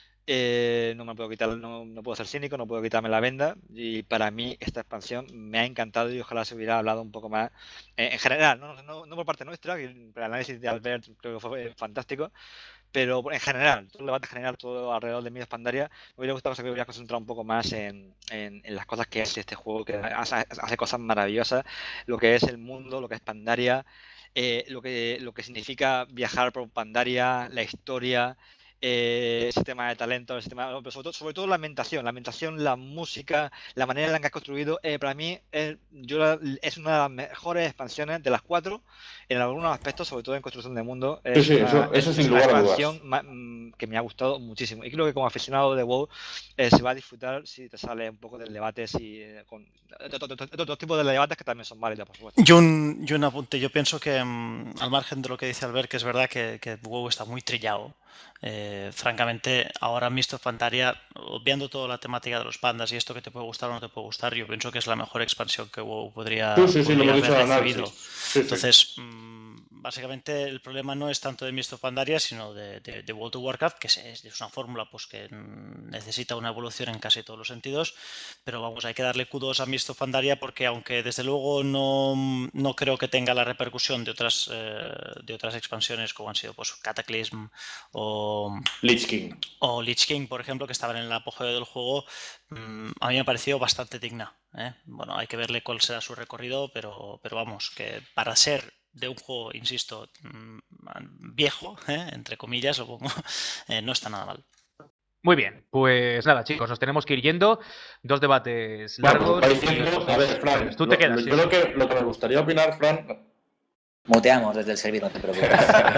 Eh, no me puedo quitar, no, no puedo ser cínico, no puedo quitarme la venda, y para mí esta expansión me ha encantado y ojalá se hubiera hablado un poco más eh, en general, no, no, no por parte nuestra, que el análisis de Albert creo que fue fantástico, pero en general, todo el debate general, todo alrededor de Mist of Pandaria, me hubiera gustado que se hubiera concentrado un poco más en, en, en las cosas que es este juego, que hace, hace cosas maravillosas, lo que es el mundo, lo que es Pandaria, eh, lo, que, lo que significa viajar por Pandaria, la historia. Eh, el sistema de talento, el sistema, pero sobre todo, sobre todo la ambientación, la ambientación, la música, la manera en la que has construido, eh, para mí es, yo la, es una de las mejores expansiones de las cuatro en algunos aspectos, sobre todo en construcción de mundo. Sí, sí, una, eso, eso es sin una lugar a expansión ma, que me ha gustado muchísimo y creo que como aficionado de WoW eh, se va a disfrutar si te sale un poco del debate, si, eh, con otros tipos de debates que también son válidos, por supuesto. Yo un, yo un apunte, yo pienso que um, al margen de lo que dice Albert, que es verdad que, que WoW está muy trillado. Eh, francamente, ahora Mist of Pandaria, obviando toda la temática de los pandas y esto que te puede gustar o no te puede gustar, yo pienso que es la mejor expansión que WoW podría, sí, sí, sí, podría lo haber dicho recibido. Sí, sí. Entonces, mmm, básicamente el problema no es tanto de Mist of Pandaria, sino de, de, de World of Warcraft, que es, es una fórmula pues que necesita una evolución en casi todos los sentidos, pero vamos, hay que darle kudos a Mist of Pandaria porque aunque desde luego no, no creo que tenga la repercusión de otras, eh, de otras expansiones como han sido pues Cataclysm o Lich King. O Lich King, por ejemplo, que estaban en el apogeo del juego, mmm, a mí me ha parecido bastante digna, ¿eh? Bueno, hay que verle cuál será su recorrido, pero, pero vamos, que para ser de un juego, insisto, mmm, viejo, ¿eh? Entre comillas, lo pongo, eh, no está nada mal. Muy bien, pues nada, chicos, nos tenemos que ir yendo. Dos debates largos. Bueno, pues, a ver, Fran, tú te quedas. Lo, ¿sí? yo lo que, lo que me gustaría opinar, Fran. Muteamos desde el servidor, no te preocupes.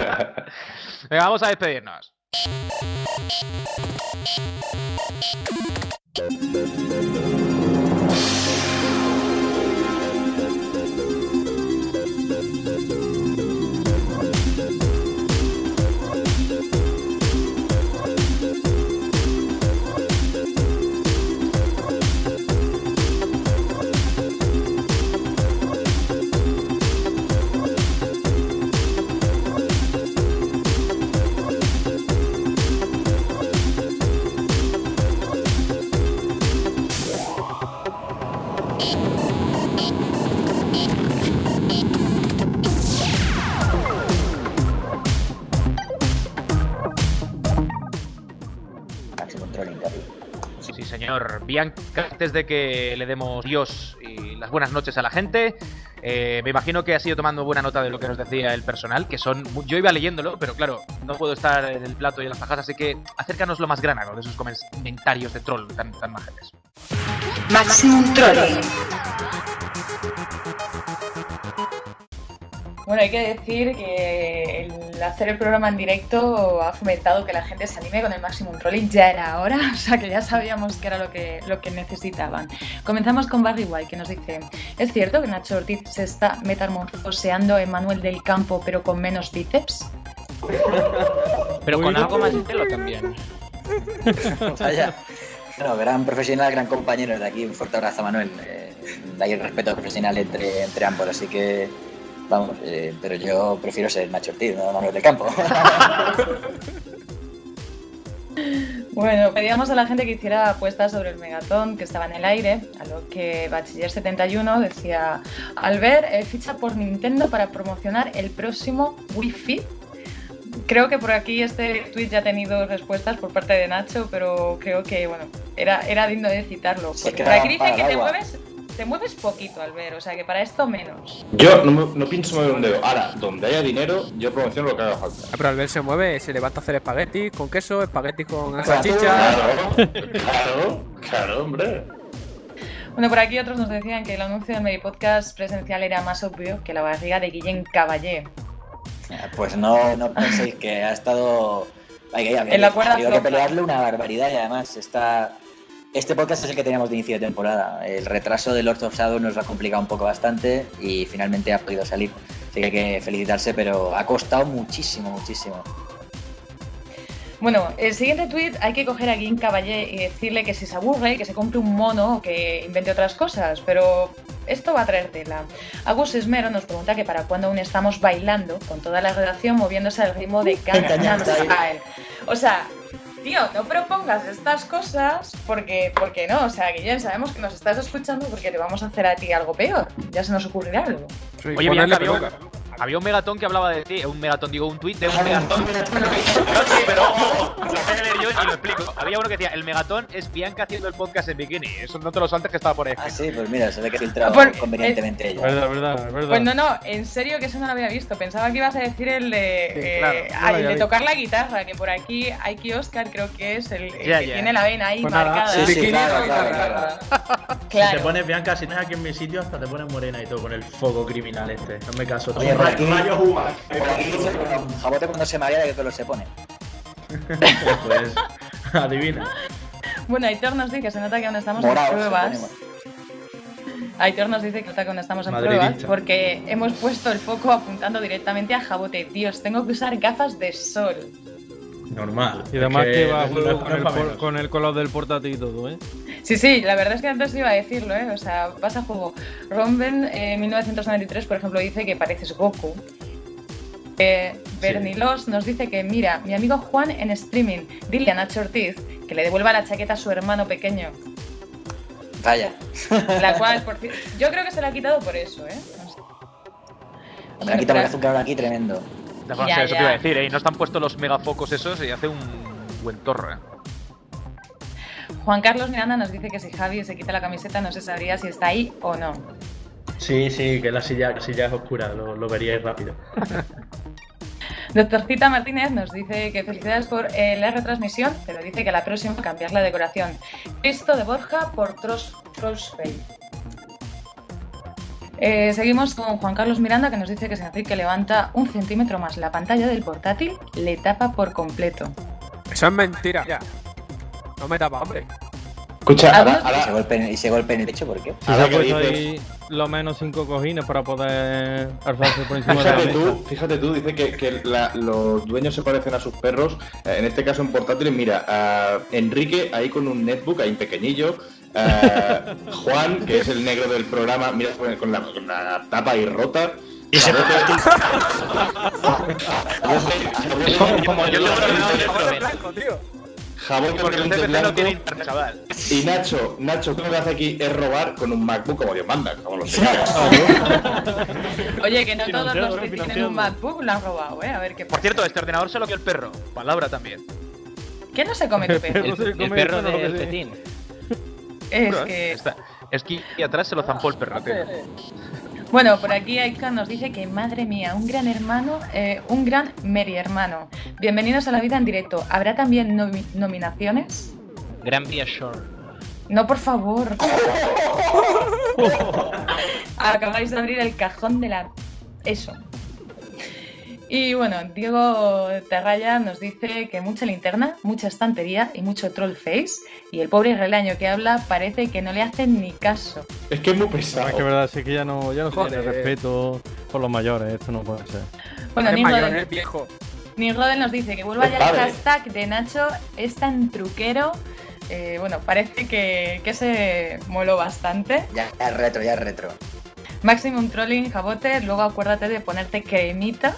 Venga, vamos a despedirnos. Sí, señor. Bianca, antes de que le demos Dios y las buenas noches a la gente, eh, me imagino que has ido tomando buena nota de lo que nos decía el personal, que son... Yo iba leyéndolo, pero claro, no puedo estar en el plato y en las fajas, así que acércanos lo más grano de esos comentarios de troll tan, tan majetes. Maximum Trolling. Bueno, hay que decir que el hacer el programa en directo ha fomentado que la gente se anime con el Maximum Trolling. Ya era hora, o sea que ya sabíamos que era lo que, lo que necesitaban. Comenzamos con Barry White, que nos dice: ¿es cierto que Nacho Ortiz se está metamorfoseando en Manuel del Campo, pero con menos bíceps? Pero con algo más de pelo también. Vaya. Bueno, gran profesional, gran compañero de aquí. Un fuerte abrazo, Manuel. Eh, hay el respeto profesional entre, entre ambos, así que... Vamos, eh, pero yo prefiero ser Nacho Ortiz, no Manuel del Campo. Bueno, pedíamos a la gente que hiciera apuestas sobre el Megatón que estaba en el aire, a lo que Bachiller setenta y uno decía: Albert eh, ficha por Nintendo para promocionar el próximo Wii Fit. Creo que por aquí este tweet ya ha tenido respuestas por parte de Nacho, pero creo que bueno, era, era digno de citarlo. Sí, por aquí dice que te agua. mueves... te mueves poquito al ver, o sea que para esto menos. Yo no, me- no pienso mover un dedo. Ahora, donde haya dinero, yo promociono lo que haga falta. Ah, pero Albert se mueve, se levanta a hacer espaguetis con queso, espaguetis con Claro, salchicha. Claro, claro, claro, hombre. Bueno, por aquí otros nos decían que el anuncio del Medipodcast presencial era más obvio que la barriga de Guillén Caballé. Pues no, no penséis que ha estado... Hay que, En la cuerda ha habido que floja. pelearle una barbaridad y además está... Este podcast es el que teníamos de inicio de temporada. El retraso de Lords of Shadow nos lo ha complicado un poco bastante y finalmente ha podido salir. Así que hay que felicitarse, pero ha costado muchísimo, muchísimo. Bueno, el siguiente tuit hay que coger a Guillén Caballé y decirle que si se aburre, que se compre un mono o que invente otras cosas, pero esto va a traer tela. Agus Esmero nos pregunta que para cuándo aún estamos bailando con toda la redacción moviéndose al ritmo de Gangnam Style. O sea, tío, no propongas estas cosas porque, porque no, o sea, Guillén, sabemos que nos estás escuchando porque te vamos a hacer a ti algo peor, ya se nos ocurrirá algo. Sí, Oye, ponerle Bianca, había, peluca. un- había un megatón que hablaba de ti, un megatón, digo, un tuit de un megatón. No, sí, pero ojo, lo voy a leer yo y lo explico. Había uno que decía, el megatón es Bianca haciendo el podcast en bikini. Eso no te lo saltes que estaba por ahí. Ah, sí, pues mira, se ve que he filtrado Por- convenientemente ella. Verdad, verdad, verdad. Pues no, no, en serio que eso no lo había visto. Pensaba que ibas a decir el de, Sí, eh, claro, no lo ah, el había de visto. tocar la guitarra, que por aquí Aiki Oscar creo que es el, el Ya, que ya. tiene la vena ahí Pues nada, marcada. Sí, sí, Bikini claro, con claro, guitarra. claro. Si Claro. te pones Bianca, si no es aquí en mi sitio, hasta te pones morena y todo con el foco criminal este. Hazme caso. Oye, por aquí, Rayos U V A. por aquí dice que Jabote cuando se marea de qué color se pone. Pues, adivina. Bueno, Aitor nos dice que se nota que aún estamos Morado, en se pruebas. pone morado. Aitor nos dice que nota que aún estamos en Madridista. pruebas porque hemos puesto el foco apuntando directamente a Jabote. Dios, tengo que usar gafas de sol. Normal. Y además Es que va no es- no es con el, pa' por- menos. con el color del portátil y todo, ¿eh? Sí, sí, la verdad es que antes iba a decirlo, ¿eh? O sea, pasa juego. Romben eh, mil novecientos noventa y tres, por ejemplo, dice que pareces Goku. Eh, Bernilos nos dice que, mira, mi amigo Juan en streaming, dile a Nacho Ortiz que le devuelva la chaqueta a su hermano pequeño. Vaya. La cual, por cierto, yo creo que se la ha quitado por eso, ¿eh? No sé. Me ha quitado un azúcar aquí tremendo. No, no Ya, sé, eso ya. te iba a decir, ¿eh? Y no están puestos los megafocos esos y hace un buen torre. Juan Carlos Miranda nos dice que si Javi se quita la camiseta no se sabría si está ahí o no. Sí, sí, que la silla, la silla es oscura, lo, lo veríais rápido. Doctorcita Martínez nos dice que felicidades por eh, la retransmisión, pero dice que la próxima cambiar la decoración. Cristo de Borja por Tros Trollsfake. Eh, seguimos con Juan Carlos Miranda que nos dice que si Enrique levanta un centímetro más la pantalla del portátil, le tapa por completo. Eso es mentira. Ya. No me tapa, hombre. Escucha, ahora, Hablas- Y se ahora, golpea en- y se golpea en el pecho, ¿por qué? Si se Ahora ha que puesto dices- ahí lo menos cinco cojines para poder alzarse por encima de la fíjate mesa. tú, fíjate tú, dice que, que la- los dueños se parecen a sus perros, eh, en este caso en portátiles. Mira, a Enrique ahí con un netbook, ahí pequeñillo. a Juan, que es el negro del programa, mira con, con la, con la tapa ahí rota. Y ese portátil. Como yo tengo ordenador de joven. Blanco, tío. Jabón con Porque el lente C P C no blanco. tiene internet, chaval. Y Nacho, Nacho, ¿qué lo que hace aquí es robar con un MacBook como Dios manda, como los señores. Oye, que no todos Financiando, los que tienen financiando. un MacBook lo han robado, ¿eh? A ver qué Por pasa. cierto, este ordenador se lo dio el perro. Palabra también. ¿Qué no se come tu perro? No se El, come el perro eso, no lo del que sé. Cetín. Es Bueno, que... está- es que aquí atrás se lo zampó el perro. tío. Bueno, por aquí Aika nos dice que, madre mía, un gran hermano, eh, un gran Meri hermano. Bienvenidos a la vida en directo. ¿Habrá también nomi- nominaciones? Gran Vía Shore. No, por favor. Acabáis de abrir el cajón de la... Eso. Y bueno, Diego Terraya nos dice que mucha linterna, mucha estantería y mucho troll face. Y el pobre relaño que habla parece que no le hacen ni caso. Es que es muy Es que pesado. verdad, sí que ya no, ya no se tiene Joder. respeto por los mayores, esto no puede ser. Bueno, Es Nick mayor, Rodel, es viejo. Nick Rodel nos dice que vuelva Es ya el padre. hashtag de Nacho es tan truquero. Eh, bueno, parece que, que se moló bastante. Ya, ya es retro, ya es retro. Maximum Trolling, Jabote, luego acuérdate de ponerte cremita.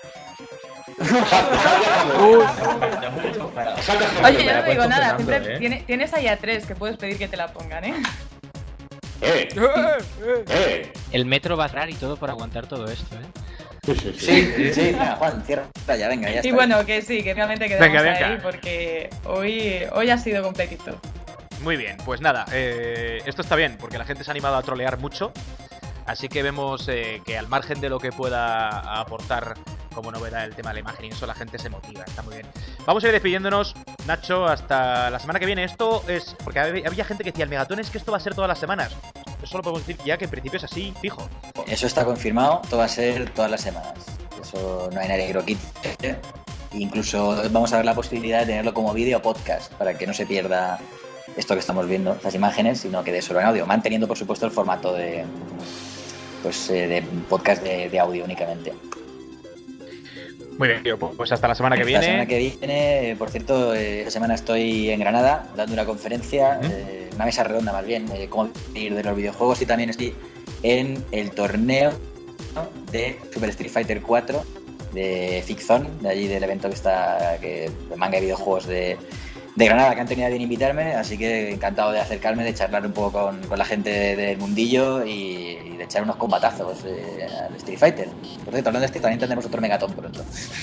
Oye, yo no Me digo ha nada, puesto siempre Fernando, ¿eh? tiene- tienes ahí a tres que puedes pedir que te la pongan, ¿eh? Eh, Eh, eh. eh. El metro va a cerrar y todo por aguantar todo esto, ¿eh? Sí, sí, sí. Sí, sí, venga, Juan, cierra ya, venga, ya está. Y bueno, que sí, que realmente quedamos Venga, venga. ahí porque hoy, hoy ha sido completito. Muy bien, pues nada, eh, esto está bien, porque la gente se ha animado a trolear mucho. Así que vemos eh, que al margen de lo que pueda aportar como novedad el tema de la imagen y eso, la gente se motiva, está muy bien. Vamos a ir despidiéndonos, Nacho, hasta la semana que viene. Esto es, porque había gente que decía, el Megatón es que esto va a ser todas las semanas. Eso lo podemos decir ya que en principio es así, fijo. Eso está confirmado, todo va a ser todas las semanas. Eso no hay nadie que lo quite. Incluso vamos a ver la posibilidad de tenerlo como vídeo podcast, para que no se pierda esto que estamos viendo, estas imágenes, sino que de solo en audio, manteniendo por supuesto el formato de, pues, eh, de podcast de, de audio únicamente. Muy bien, tío, pues hasta la semana que viene. La semana que viene, por cierto, eh, esta semana estoy en Granada dando una conferencia, ¿Mm? eh, una mesa redonda más bien, eh, cómo vivir de los videojuegos, y también estoy en el torneo de Super Street Fighter cuatro de Fixzone, de allí del evento que está, que de manga y videojuegos de, de Granada, que han tenido a bien invitarme, así que encantado de acercarme, de charlar un poco con, con la gente del mundillo y, y de echar unos combatazos eh, al Street Fighter. Por cierto, hablando de Street, también tendremos otro Megatón pronto.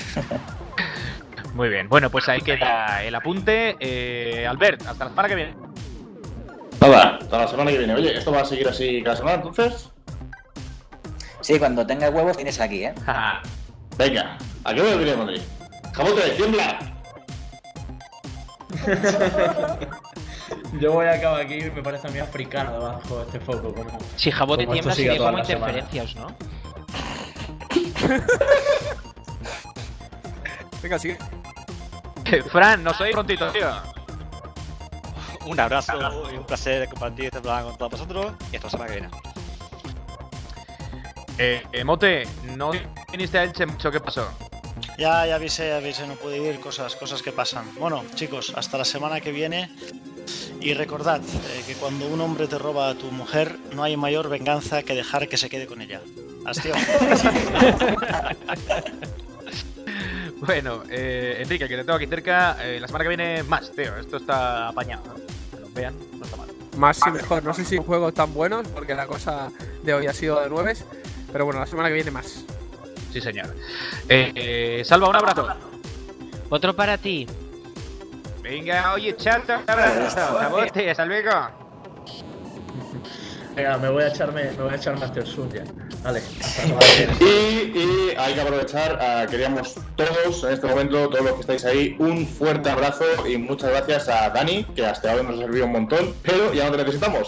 Muy bien, bueno, pues ahí queda el apunte. Eh, Albert, hasta la semana que viene. Nada, hasta la semana que viene. Oye, ¿esto va a seguir así cada semana entonces? Sí, cuando tengas huevos tienes aquí, ¿eh? Venga, ¿a qué me viene Madrid? ¡Jamote, tiembla! Yo voy a acabar aquí, me parece a mí africano debajo de este foco. Como, si Jabote como tiembla sería como interferencias, ¿no? Venga, sigue. Fran, nos oís prontito, tío. Un abrazo y un placer compartir este programa con todos vosotros y hasta la semana que viene. Eh, eh, Mote, ¿no viniste a Elche mucho? ¿Qué pasó? Ya, ya avisé, ya avisé, no pude ir, cosas, cosas que pasan. Bueno, chicos, hasta la semana que viene. Y recordad eh, que cuando un hombre te roba a tu mujer, no hay mayor venganza que dejar que se quede con ella. Hasta Bueno, eh, Enrique, que te tengo aquí cerca, eh, la semana que viene más, tío. Esto está apañado, ¿no? Que lo vean, no está mal. Más y mejor. No sé si juegos tan buenos, porque la cosa de hoy ha sido de nueves. Pero bueno, la semana que viene más. Sí, señor. Eh, eh, Salva, un abrazo. Otro para ti. Venga, oye, chato, un abrazo. Jabote, salveco. Venga, me voy a echarme, me voy a echar Master Sword ya. Vale. Y, y hay que aprovechar, uh, queríamos todos en este momento, todos los que estáis ahí, un fuerte abrazo y muchas gracias a Dani, que hasta ahora nos ha servido un montón, pero ya no te necesitamos.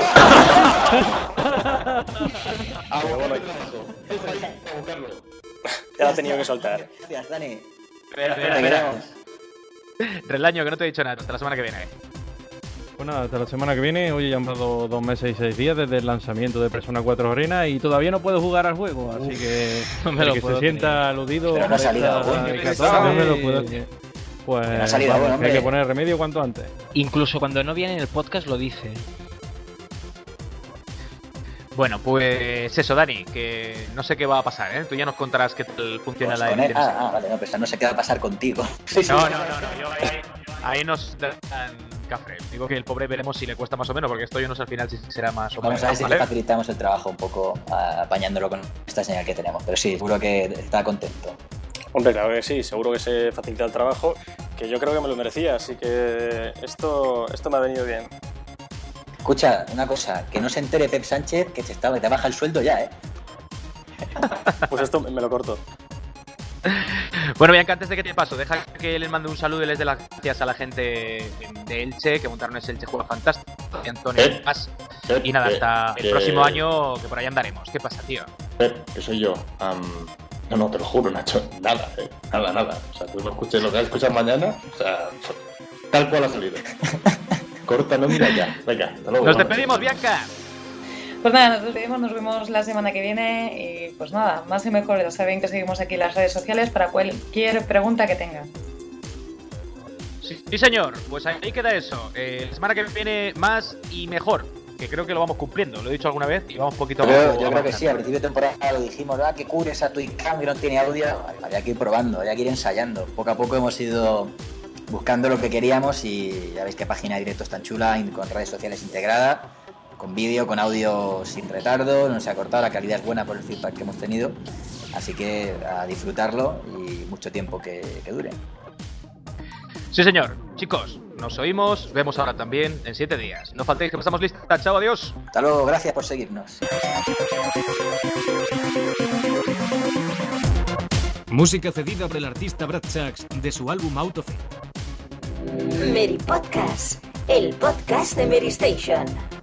A buscarlo. Ya lo he tenido que soltar. Gracias, Dani. Espera, espera, espera. Relaño, que no te he dicho nada. Hasta la semana que viene. Pues nada, hasta la semana que viene. Hoy ya han dado dos meses y seis días desde el lanzamiento de Persona cuatro Arena y todavía no puedo jugar al juego, así que no me lo el que puedo se sienta creer. aludido Pero no ha salido por aún. esta no me lo puedo creer. Pues no ha salido vamos, aún, hay que hombre. poner remedio cuanto antes. Incluso cuando no viene en el podcast lo dice. Bueno, pues eso, Dani, que no sé qué va a pasar, ¿eh? Tú ya nos contarás qué tal funciona Pues la con él. edición. Ah, ah, vale, no, pero no sé qué va a pasar contigo. Sí, sí. No, no, no, no, yo ahí, ahí nos dan café. Digo que el pobre veremos si le cuesta más o menos, porque esto yo no sé al final si será más o menos. Vamos a ver si ¿vale? le facilitamos el trabajo un poco, a- apañándolo con esta señal que tenemos. Pero sí, seguro que está contento. Hombre, claro que sí, seguro que se facilita el trabajo, que yo creo que me lo merecía, así que esto, esto me ha venido bien. Escucha, una cosa, que no se entere Pep Sánchez que te, está, que te baja el sueldo ya, ¿eh? Pues esto me lo corto. Bueno, Bianca, antes de que te paso, deja que les mande un saludo y les dé las gracias a la gente de Elche, que montaron ese Elche Juego Fantástico, y Antonio ¿Eh? Paz. ¿Eh? Y nada, ¿Eh? hasta el ¿Eh? próximo año, que por ahí andaremos. ¿Qué pasa, tío? Pep, que soy yo. Um, no, no, te lo juro, Nacho. Nada, eh. Nada, nada. O sea, tú lo escuches, lo que vas a escuchar mañana, o sea, tal cual ha salido. Corta, no mira ya. Venga, hasta luego. Nos buenas despedimos, noches. Bianca. Pues nada, nos despedimos, nos vemos la semana que viene y pues nada, más y mejor, ya saben que seguimos aquí en las redes sociales para cualquier pregunta que tengan. Sí, sí, señor. Pues ahí queda eso. Eh, la semana que viene más y mejor, que creo que lo vamos cumpliendo. Lo he dicho alguna vez y vamos poquito a Pero poco yo creo que avanzando. sí, al principio de temporada lo dijimos, ah, que cure esa Twitcam que no tiene audio. Había que ir probando, había que ir ensayando. Poco a poco hemos ido buscando lo que queríamos y ya veis qué página de directo es tan chula, con redes sociales integrada, con vídeo, con audio sin retardo, no se ha cortado, la calidad es buena por el feedback que hemos tenido. Así que a disfrutarlo y mucho tiempo que, que dure. Sí, señor. Chicos, Nos oímos, vemos ahora también en siete días. No faltéis que pasamos lista. Chao, adiós. Hasta luego, gracias por seguirnos. Música cedida por el artista Brad Sachs de su álbum Out of It. Mary Podcast, el podcast de Mary Station.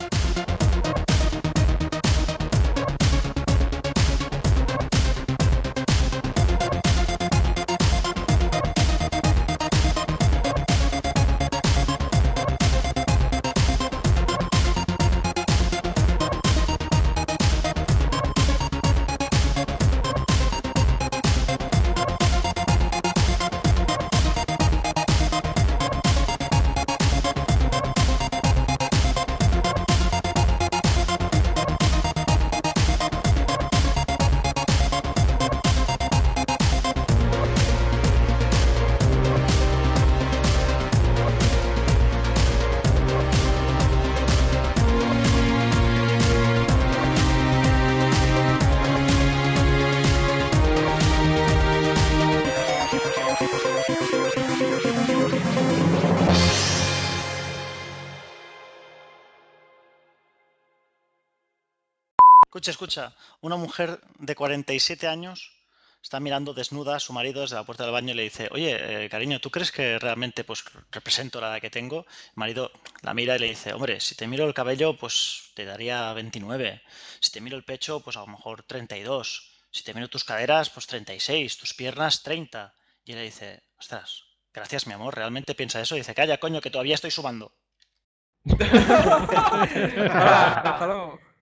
Escucha, escucha. Una mujer de cuarenta y siete años está mirando desnuda a su marido desde la puerta del baño y le dice: oye, eh, cariño, ¿tú crees que realmente pues represento la edad que tengo? El marido la mira y le dice: hombre, si te miro el cabello, pues te daría veintinueve. Si te miro el pecho, pues a lo mejor treinta y dos. Si te miro tus caderas, pues treinta y seis. Tus piernas, treinta. Y él le dice: ostras, gracias, mi amor, ¿realmente piensa eso? Y dice: calla, coño, que todavía estoy sumando. Hasta luego.